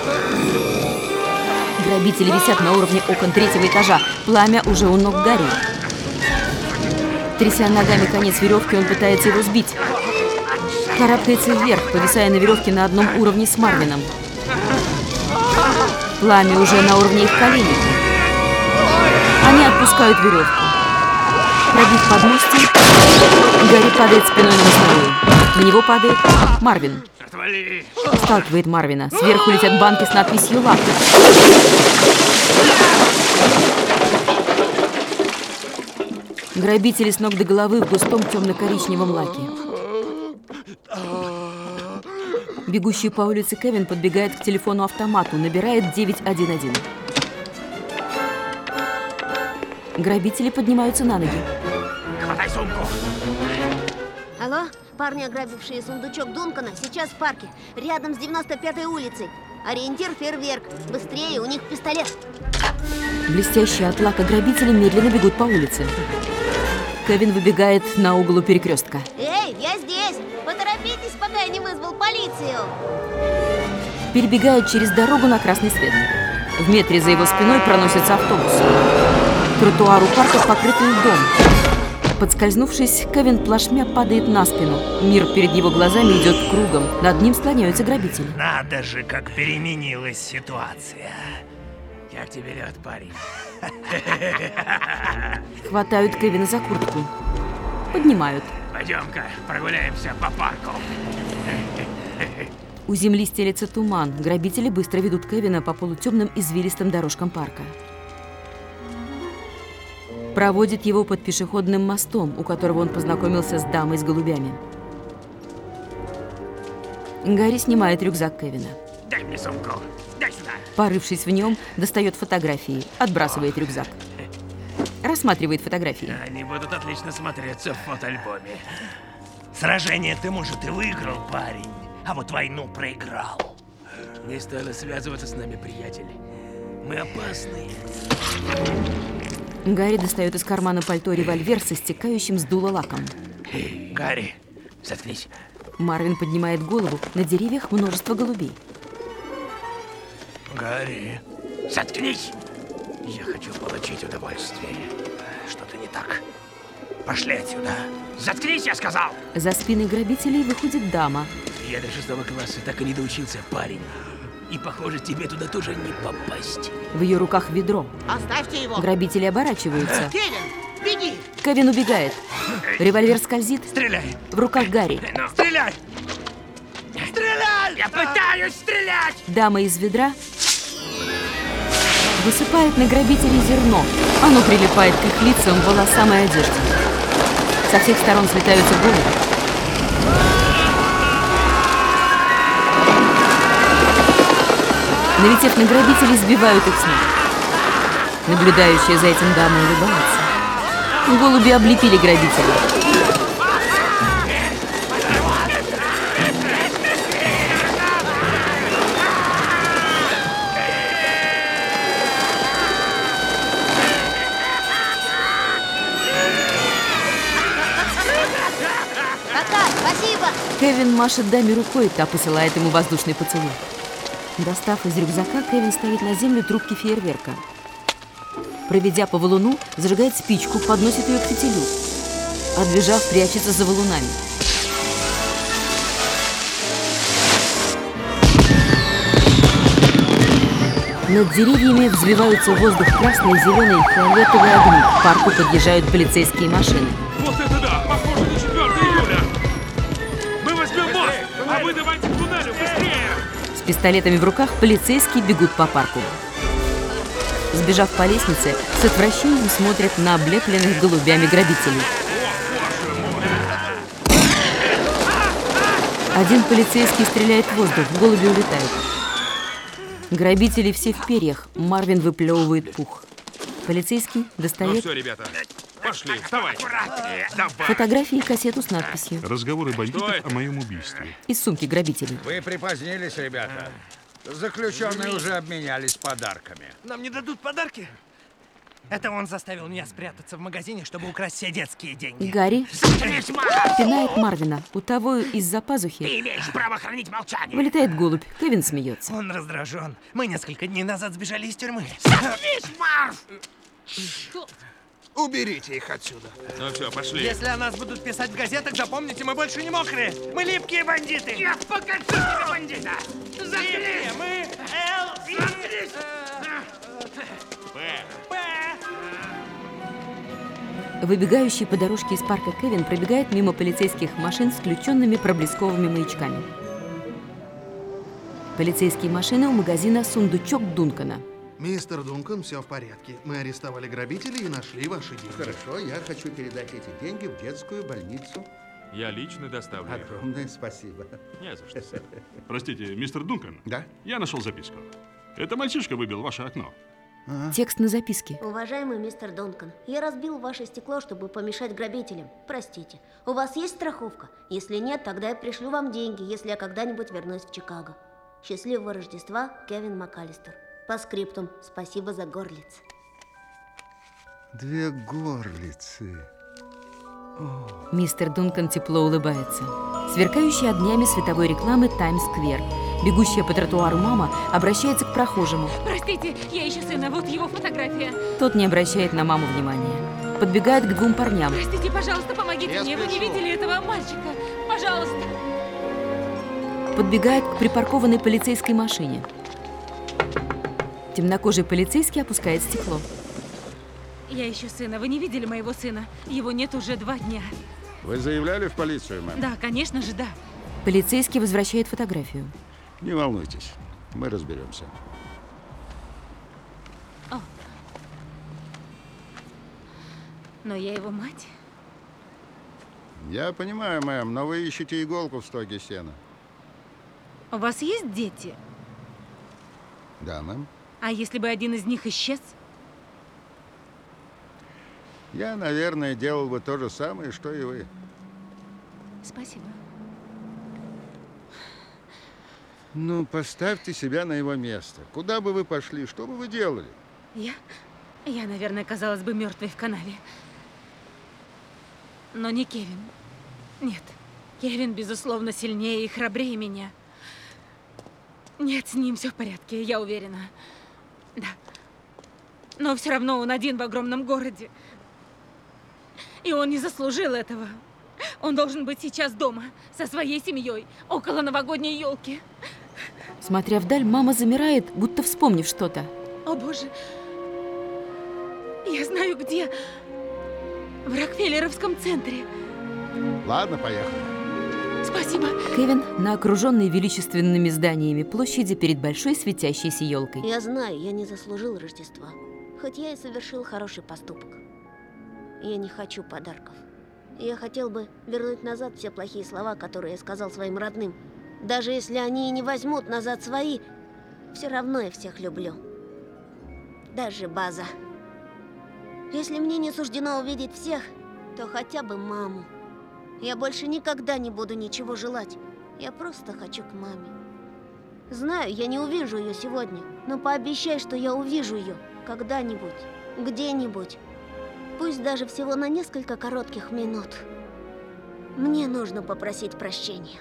Грабители висят на уровне окон третьего этажа. Пламя уже у ног Гарри. Тряся ногами конец веревки, он пытается его сбить. Карабкается вверх, повисая на веревке на одном уровне с Марвином. Пламя уже на уровне их коленей. Они отпускают веревку. Пробив подмостье, Гарри падает спиной на мостовую. На него падает Марвин. Отвали! Сталкивает Марвина. Сверху летят банки с надписью «Лак». Грабители с ног до головы в густом темно-коричневом лаке. Бегущий по улице Кевин подбегает к телефону-автомату, набирает девять один один. Грабители поднимаются на ноги. Хватай сумку! Алло? Парни, ограбившие сундучок Дункана, сейчас в парке, рядом с девяносто пятой улицей. Ориентир фейерверк. Быстрее, у них пистолет. Блестящие от лака грабители медленно бегут по улице. Кевин выбегает на углу перекрестка. Эй, я здесь! Поторопитесь, пока я не вызвал полицию! Перебегает через дорогу на красный свет. В метре за его спиной проносится автобус. Тротуар у парка покрыт льдом. Подскользнувшись, Кевин плашмя падает на спину. Мир перед его глазами идет кругом. Над ним склоняются грабители. Надо же, как переменилась ситуация. Как тебе лед, парень? Хватают Кевина за куртку. Поднимают. Пойдем-ка прогуляемся по парку. У земли стелется туман. Грабители быстро ведут Кевина по полутемным извилистым дорожкам парка. Проводит его под пешеходным мостом, у которого он познакомился с дамой с голубями. Гарри снимает рюкзак Кевина. Дай мне сумку. Дай сюда. Порывшись в нем, достает фотографии, отбрасывает рюкзак. Рассматривает фотографии. Они будут отлично смотреться в фотоальбоме. Сражение ты, может, и выиграл, парень, а вот войну проиграл. Не стоило связываться с нами, приятель. Мы опасны. Гарри достает из кармана пальто револьвер со стекающим с дула лаком. Гарри, заткнись. Марвин поднимает голову. На деревьях множество голубей. Гарри, заткнись! Я хочу получить удовольствие. Что-то не так. Пошли отсюда. Заткнись, я сказал! За спиной грабителей выходит дама. Я до шестого класса так и не доучился, парень. И, похоже, тебе туда тоже не попасть. В ее руках ведро. Оставьте его! Грабители оборачиваются. Кевин, беги! Кевин убегает. Револьвер скользит. Стреляй! В руках Гарри. Ну. Стреляй! Стреляй! Я пытаюсь стрелять! Дама из ведра высыпает на грабителей зерно. Оно прилипает к их лицам, волосам и одежде. Со всех сторон слетаются головы. Налетев на грабителей, сбивают их с ног. Наблюдающая за этим дама улыбается. Голуби облепили грабителей. Спасибо! Кевин машет даме рукой, та посылает ему воздушный поцелуй. Достав из рюкзака, Кевин ставит на землю трубки фейерверка. Проведя по валуну, зажигает спичку, подносит ее к фитилю. Отбежав, прячется за валунами. Над деревьями взвиваются в воздух красные, зеленые и фиолетовые огни. К парку подъезжают полицейские машины. Вот это да! Похоже на четвёртое июля! Мы возьмем мост, а вы давайте к туннелю, быстрее! С пистолетами в руках полицейские бегут по парку. Сбежав по лестнице, с отвращением смотрят на облепленных голубями грабителей. Один полицейский стреляет в воздух, голуби улетают. Грабители все в перьях, Марвин выплевывает пух. Полицейский достает... Ну все, ребята, пошли, вставай. Фотографии и кассету с надписью. Разговоры бандитов о моем убийстве. Из сумки грабителей. Вы припозднились, ребята. Заключенные уже обменялись подарками. Нам не дадут подарки? Это он заставил меня спрятаться в магазине, чтобы украсть все детские деньги. Гарри пинает Марвина. У того из-за пазухи Ты имеешь право хранить молчание. вылетает голубь. Кевин смеется. Он раздражен. Мы несколько дней назад сбежали из тюрьмы. Заткнись, Марв! Уберите их отсюда. Ну все, пошли. Если о нас будут писать в газетах, запомните, мы больше не мокрые. Мы липкие бандиты. Я покажу тебе бандита. Липкие, мы Л. Заткнись! Выбегающий по дорожке из парка Кевин пробегает мимо полицейских машин с включенными проблесковыми маячками. Полицейские машины у магазина «Сундучок Дункана». Мистер Дункан, все в порядке. Мы арестовали грабителей и нашли ваши деньги. Хорошо, я хочу передать эти деньги в детскую больницу. Я лично доставлю их. Огромное спасибо. Не за что, сэр. Простите, мистер Дункан? Да? Я нашел записку. Это мальчишка выбил ваше окно. А? Текст на записке. Уважаемый мистер Дункан, я разбил ваше стекло, чтобы помешать грабителям. Простите. У вас есть страховка? Если нет, тогда я пришлю вам деньги, если я когда-нибудь вернусь в Чикаго. Счастливого Рождества, Кевин МакАлистер. По скриптум. Спасибо за горлиц. Две горлицы. Мистер Дункан тепло улыбается. Сверкающая огнями световой рекламы Таймс-сквер. Бегущая по тротуару мама обращается к прохожему. Простите, я ищу сына, вот его фотография. Тот не обращает на маму внимания. Подбегает к двум парням. Простите, пожалуйста, помогите Я мне. спешу. Вы не видели этого мальчика? Пожалуйста. Подбегает к припаркованной полицейской машине. Темнокожий полицейский опускает стекло. Я ищу сына. Вы не видели моего сына? Его нет уже два дня. Вы заявляли в полицию, мэм? Да, конечно же, да. Полицейский возвращает фотографию. Не волнуйтесь, мы разберемся. О. Но я его мать. Я понимаю, мэм, но вы ищете иголку в стоге сена. У вас есть дети? Да, мэм. А если бы один из них исчез? Я, наверное, делал бы то же самое, что и вы. Спасибо. Ну, поставьте себя на его место. Куда бы вы пошли, что бы вы делали? Я? Я, наверное, казалась бы мертвой в канаве. Но не Кевин. Нет. Кевин, безусловно, сильнее и храбрее меня. Нет, с ним все в порядке, я уверена. Да. Но все равно он один в огромном городе. И он не заслужил этого. Он должен быть сейчас дома, со своей семьей, около новогодней елки. Смотря вдаль, мама замирает, будто вспомнив что-то. О, Боже. Я знаю, где. В Рокфеллеровском центре. Ладно, поехали. Спасибо. Кевин на окруженной величественными зданиями площади перед большой светящейся елкой. Я знаю, я не заслужил Рождества. Хоть я и совершил хороший поступок. Я не хочу подарков. Я хотел бы вернуть назад все плохие слова, которые я сказал своим родным. Даже если они и не возьмут назад свои, все равно я всех люблю. Даже База. Если мне не суждено увидеть всех, то хотя бы маму. Я больше никогда не буду ничего желать. Я просто хочу к маме. Знаю, я не увижу ее сегодня, но пообещай, что я увижу ее когда-нибудь, где-нибудь. Пусть даже всего на несколько коротких минут. Мне нужно попросить прощения.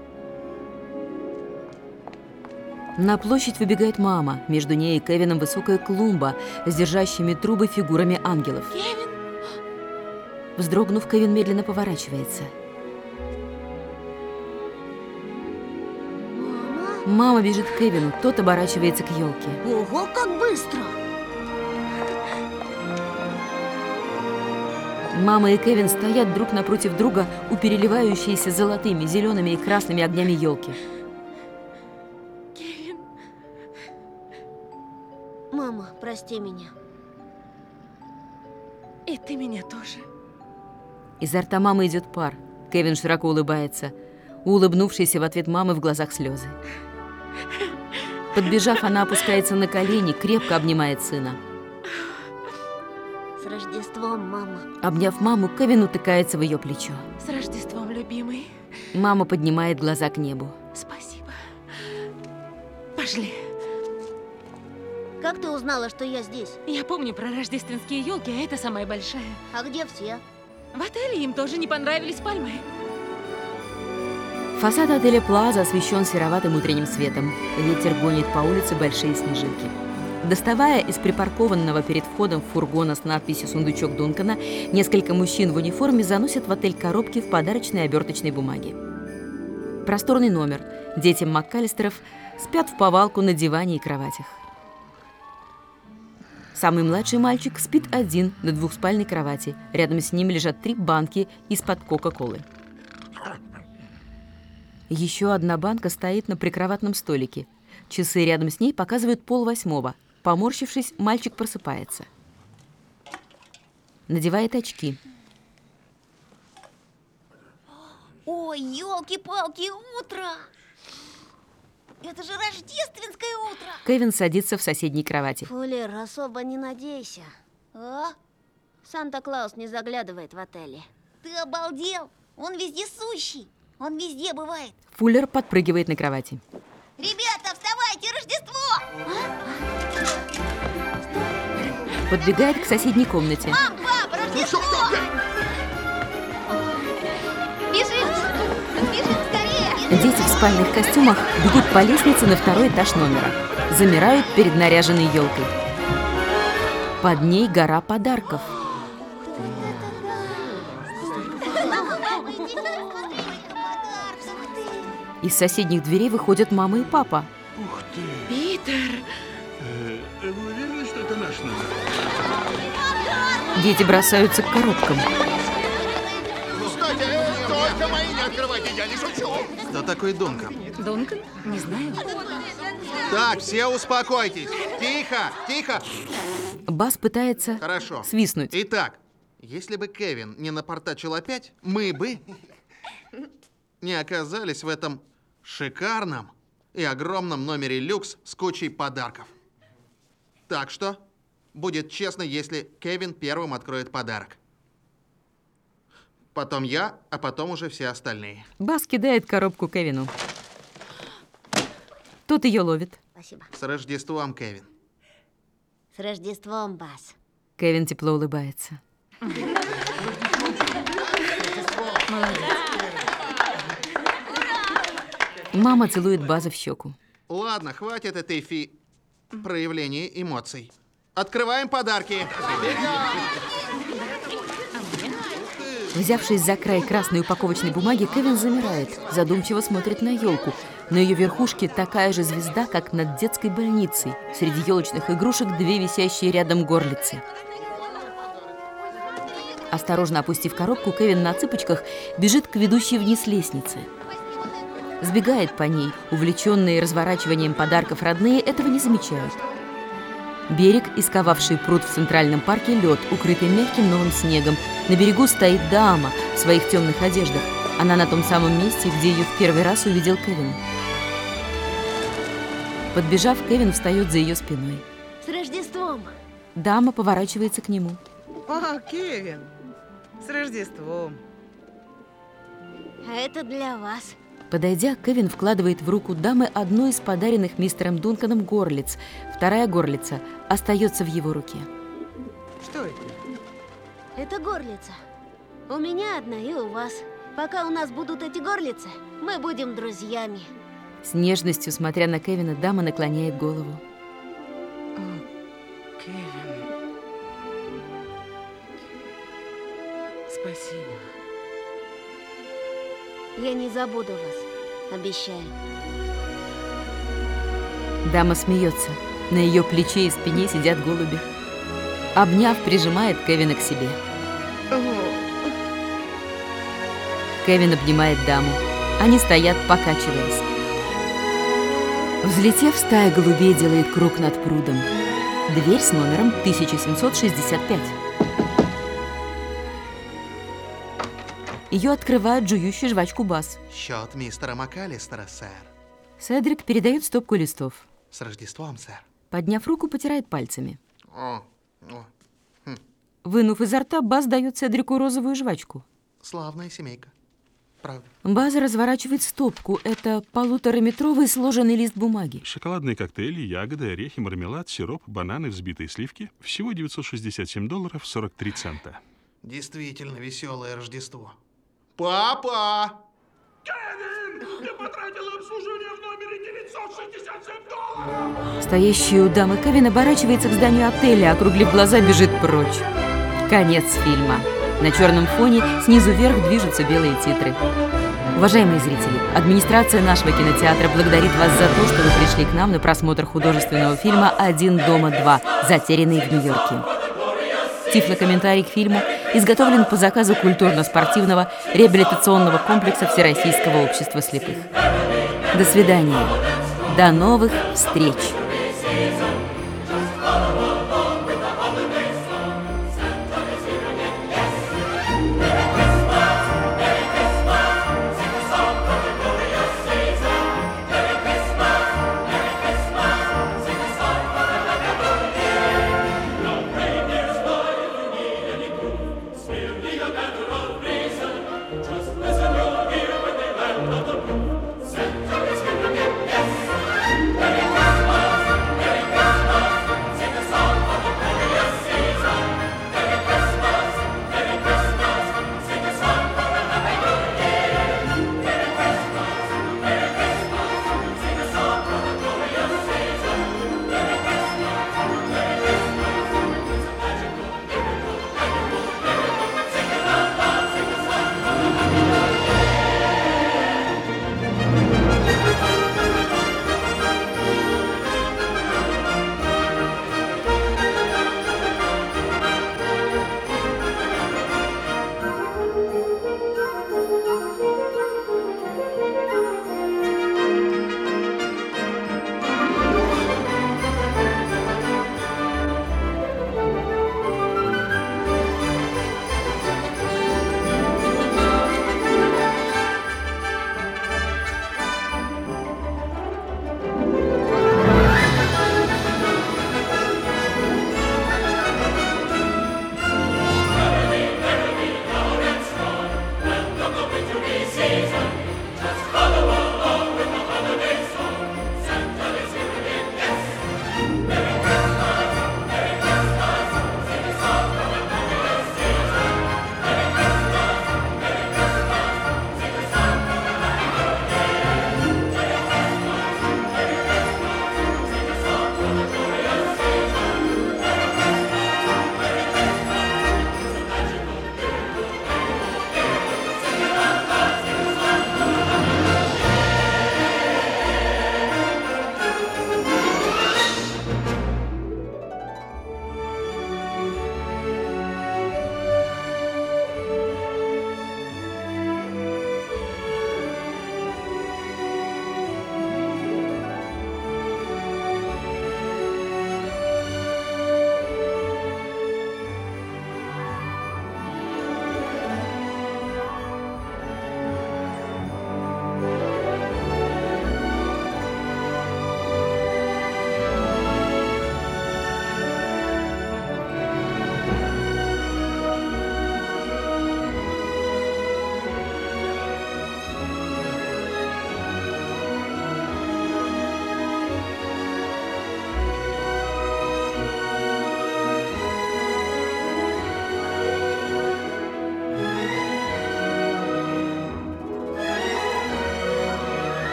На площадь выбегает мама. Между ней и Кевином высокая клумба с держащими трубы фигурами ангелов. Кевин? Вздрогнув, Кевин медленно поворачивается. Мама? Мама бежит к Кевину, тот оборачивается к елке. Ого, как быстро! Мама и Кевин стоят друг напротив друга у переливающейся золотыми, зелеными и красными огнями елки. Кевин. Мама, прости меня. И ты меня тоже. Изо рта мамы идет пар. Кевин широко улыбается. У улыбнувшейся в ответ мамы в глазах слезы. Подбежав, она опускается на колени, крепко обнимает сына. С Рождеством, мама. Обняв маму, Кевин утыкается в ее плечо. С Рождеством, любимый. Мама поднимает глаза к небу. Спасибо. Пошли. Как ты узнала, что я здесь? Я помню про рождественские елки, а это самая большая. А где все? В отеле им тоже не понравились пальмы. Фасад отеля Плаза освещен сероватым утренним светом. Ветер гонит по улице большие снежинки. Доставая из припаркованного перед входом фургона с надписью «Сундучок Дункана», несколько мужчин в униформе заносят в отель коробки в подарочной оберточной бумаге. Просторный номер. Дети МакКаллистеров спят в повалку на диване и кроватях. Самый младший мальчик спит один на двухспальной кровати. Рядом с ним лежат три банки из-под Кока-Колы. Еще одна банка стоит на прикроватном столике. Часы рядом с ней показывают полвосьмого. Поморщившись, мальчик просыпается. Надевает очки. Ой, елки-палки, утро! Это же рождественское утро! Кевин садится в соседней кровати. Фуллер, особо не надейся. А? Санта-Клаус не заглядывает в отеле. Ты обалдел? Он везде сущий. Он везде бывает. Фуллер подпрыгивает на кровати. Ребята, вставайте, Рождество! Подбегает к соседней комнате. Мам, папа, Рождество! Бежим! Бежим скорее! Дети в спальных костюмах бегут по лестнице на второй этаж номера. Замирают перед наряженной елкой. Под ней гора подарков. Из соседних дверей выходят мама и папа. Ух ты! Питер! Э, вы уверены, что это наш номер? Дети бросаются к коробкам. Стойте! Только мои не открывайте, я не шучу! Кто такой Дункан? Дункан? Не знаю. Так, все успокойтесь. Тихо, тихо. Бас пытается Хорошо. свистнуть. Итак, если бы Кевин не напортачил опять, мы бы не оказались в этом шикарном и огромном номере люкс с кучей подарков. Так что будет честно, если Кевин первым откроет подарок. Потом я, а потом уже все остальные. Бас кидает коробку Кевину. Тот ее ловит. Спасибо. С Рождеством, Кевин. С Рождеством, Бас. Кевин тепло улыбается. Мама целует База в щеку. Ладно, хватит этой фи... проявления эмоций. Открываем подарки. Взявшись за край красной упаковочной бумаги, Кевин замирает, задумчиво смотрит на елку. На ее верхушке такая же звезда, как над детской больницей. Среди елочных игрушек две висящие рядом горлицы. Осторожно опустив коробку, Кевин на цыпочках бежит к ведущей вниз лестнице. Сбегает по ней, увлеченные разворачиванием подарков родные этого не замечают. Берег, исковавший пруд в Центральном парке, лед, укрытый мягким новым снегом. На берегу стоит дама в своих темных одеждах. Она на том самом месте, где ее в первый раз увидел Кевин. Подбежав, Кевин встает за ее спиной. С Рождеством! Дама поворачивается к нему. О, Кевин! С Рождеством! А это для вас. Подойдя, Кевин вкладывает в руку дамы одну из подаренных мистером Дунканом горлиц. Вторая горлица остается в его руке. Что это? Это горлица. У меня одна и у вас. Пока у нас будут эти горлицы, мы будем друзьями. С нежностью, смотря на Кевина, дама наклоняет голову. О, Кевин. Спасибо. Я не забуду вас, обещаю. Дама смеется. На ее плече и спине сидят голуби. Обняв, прижимает Кевина к себе. Кевин обнимает даму. Они стоят, покачиваясь. Взлетев, стая голубей делает круг над прудом. Дверь с номером тысяча семьсот шестьдесят пять. Ее открывает жующий жвачку Бас. Счет мистера МакАлистера, сэр. Седрик передает стопку листов. С Рождеством, сэр. Подняв руку, потирает пальцами. О, о, хм. Вынув изо рта, Баз дает Седрику розовую жвачку. Славная семейка. Правда. Баз разворачивает стопку. Это полутораметровый сложенный лист бумаги. Шоколадные коктейли, ягоды, орехи, мармелад, сироп, бананы, взбитые сливки. Всего девятьсот шестьдесят семь долларов сорок три цента. Действительно веселое Рождество. Папа! Кевин! Я потратил обслуживание в номере девятьсот шестьдесят семь долларов! Стоящий у дамы Кевин оборачивается к зданию отеля, округлив глаза, бежит прочь. Конец фильма. На черном фоне снизу вверх движутся белые титры. Уважаемые зрители, администрация нашего кинотеатра благодарит вас за то, что вы пришли к нам на просмотр художественного фильма «Один дома два. Затерянный в Нью-Йорке». Тифлокомментарий к фильму изготовлен по заказу культурно-спортивного реабилитационного комплекса Всероссийского общества слепых. До свидания. До новых встреч.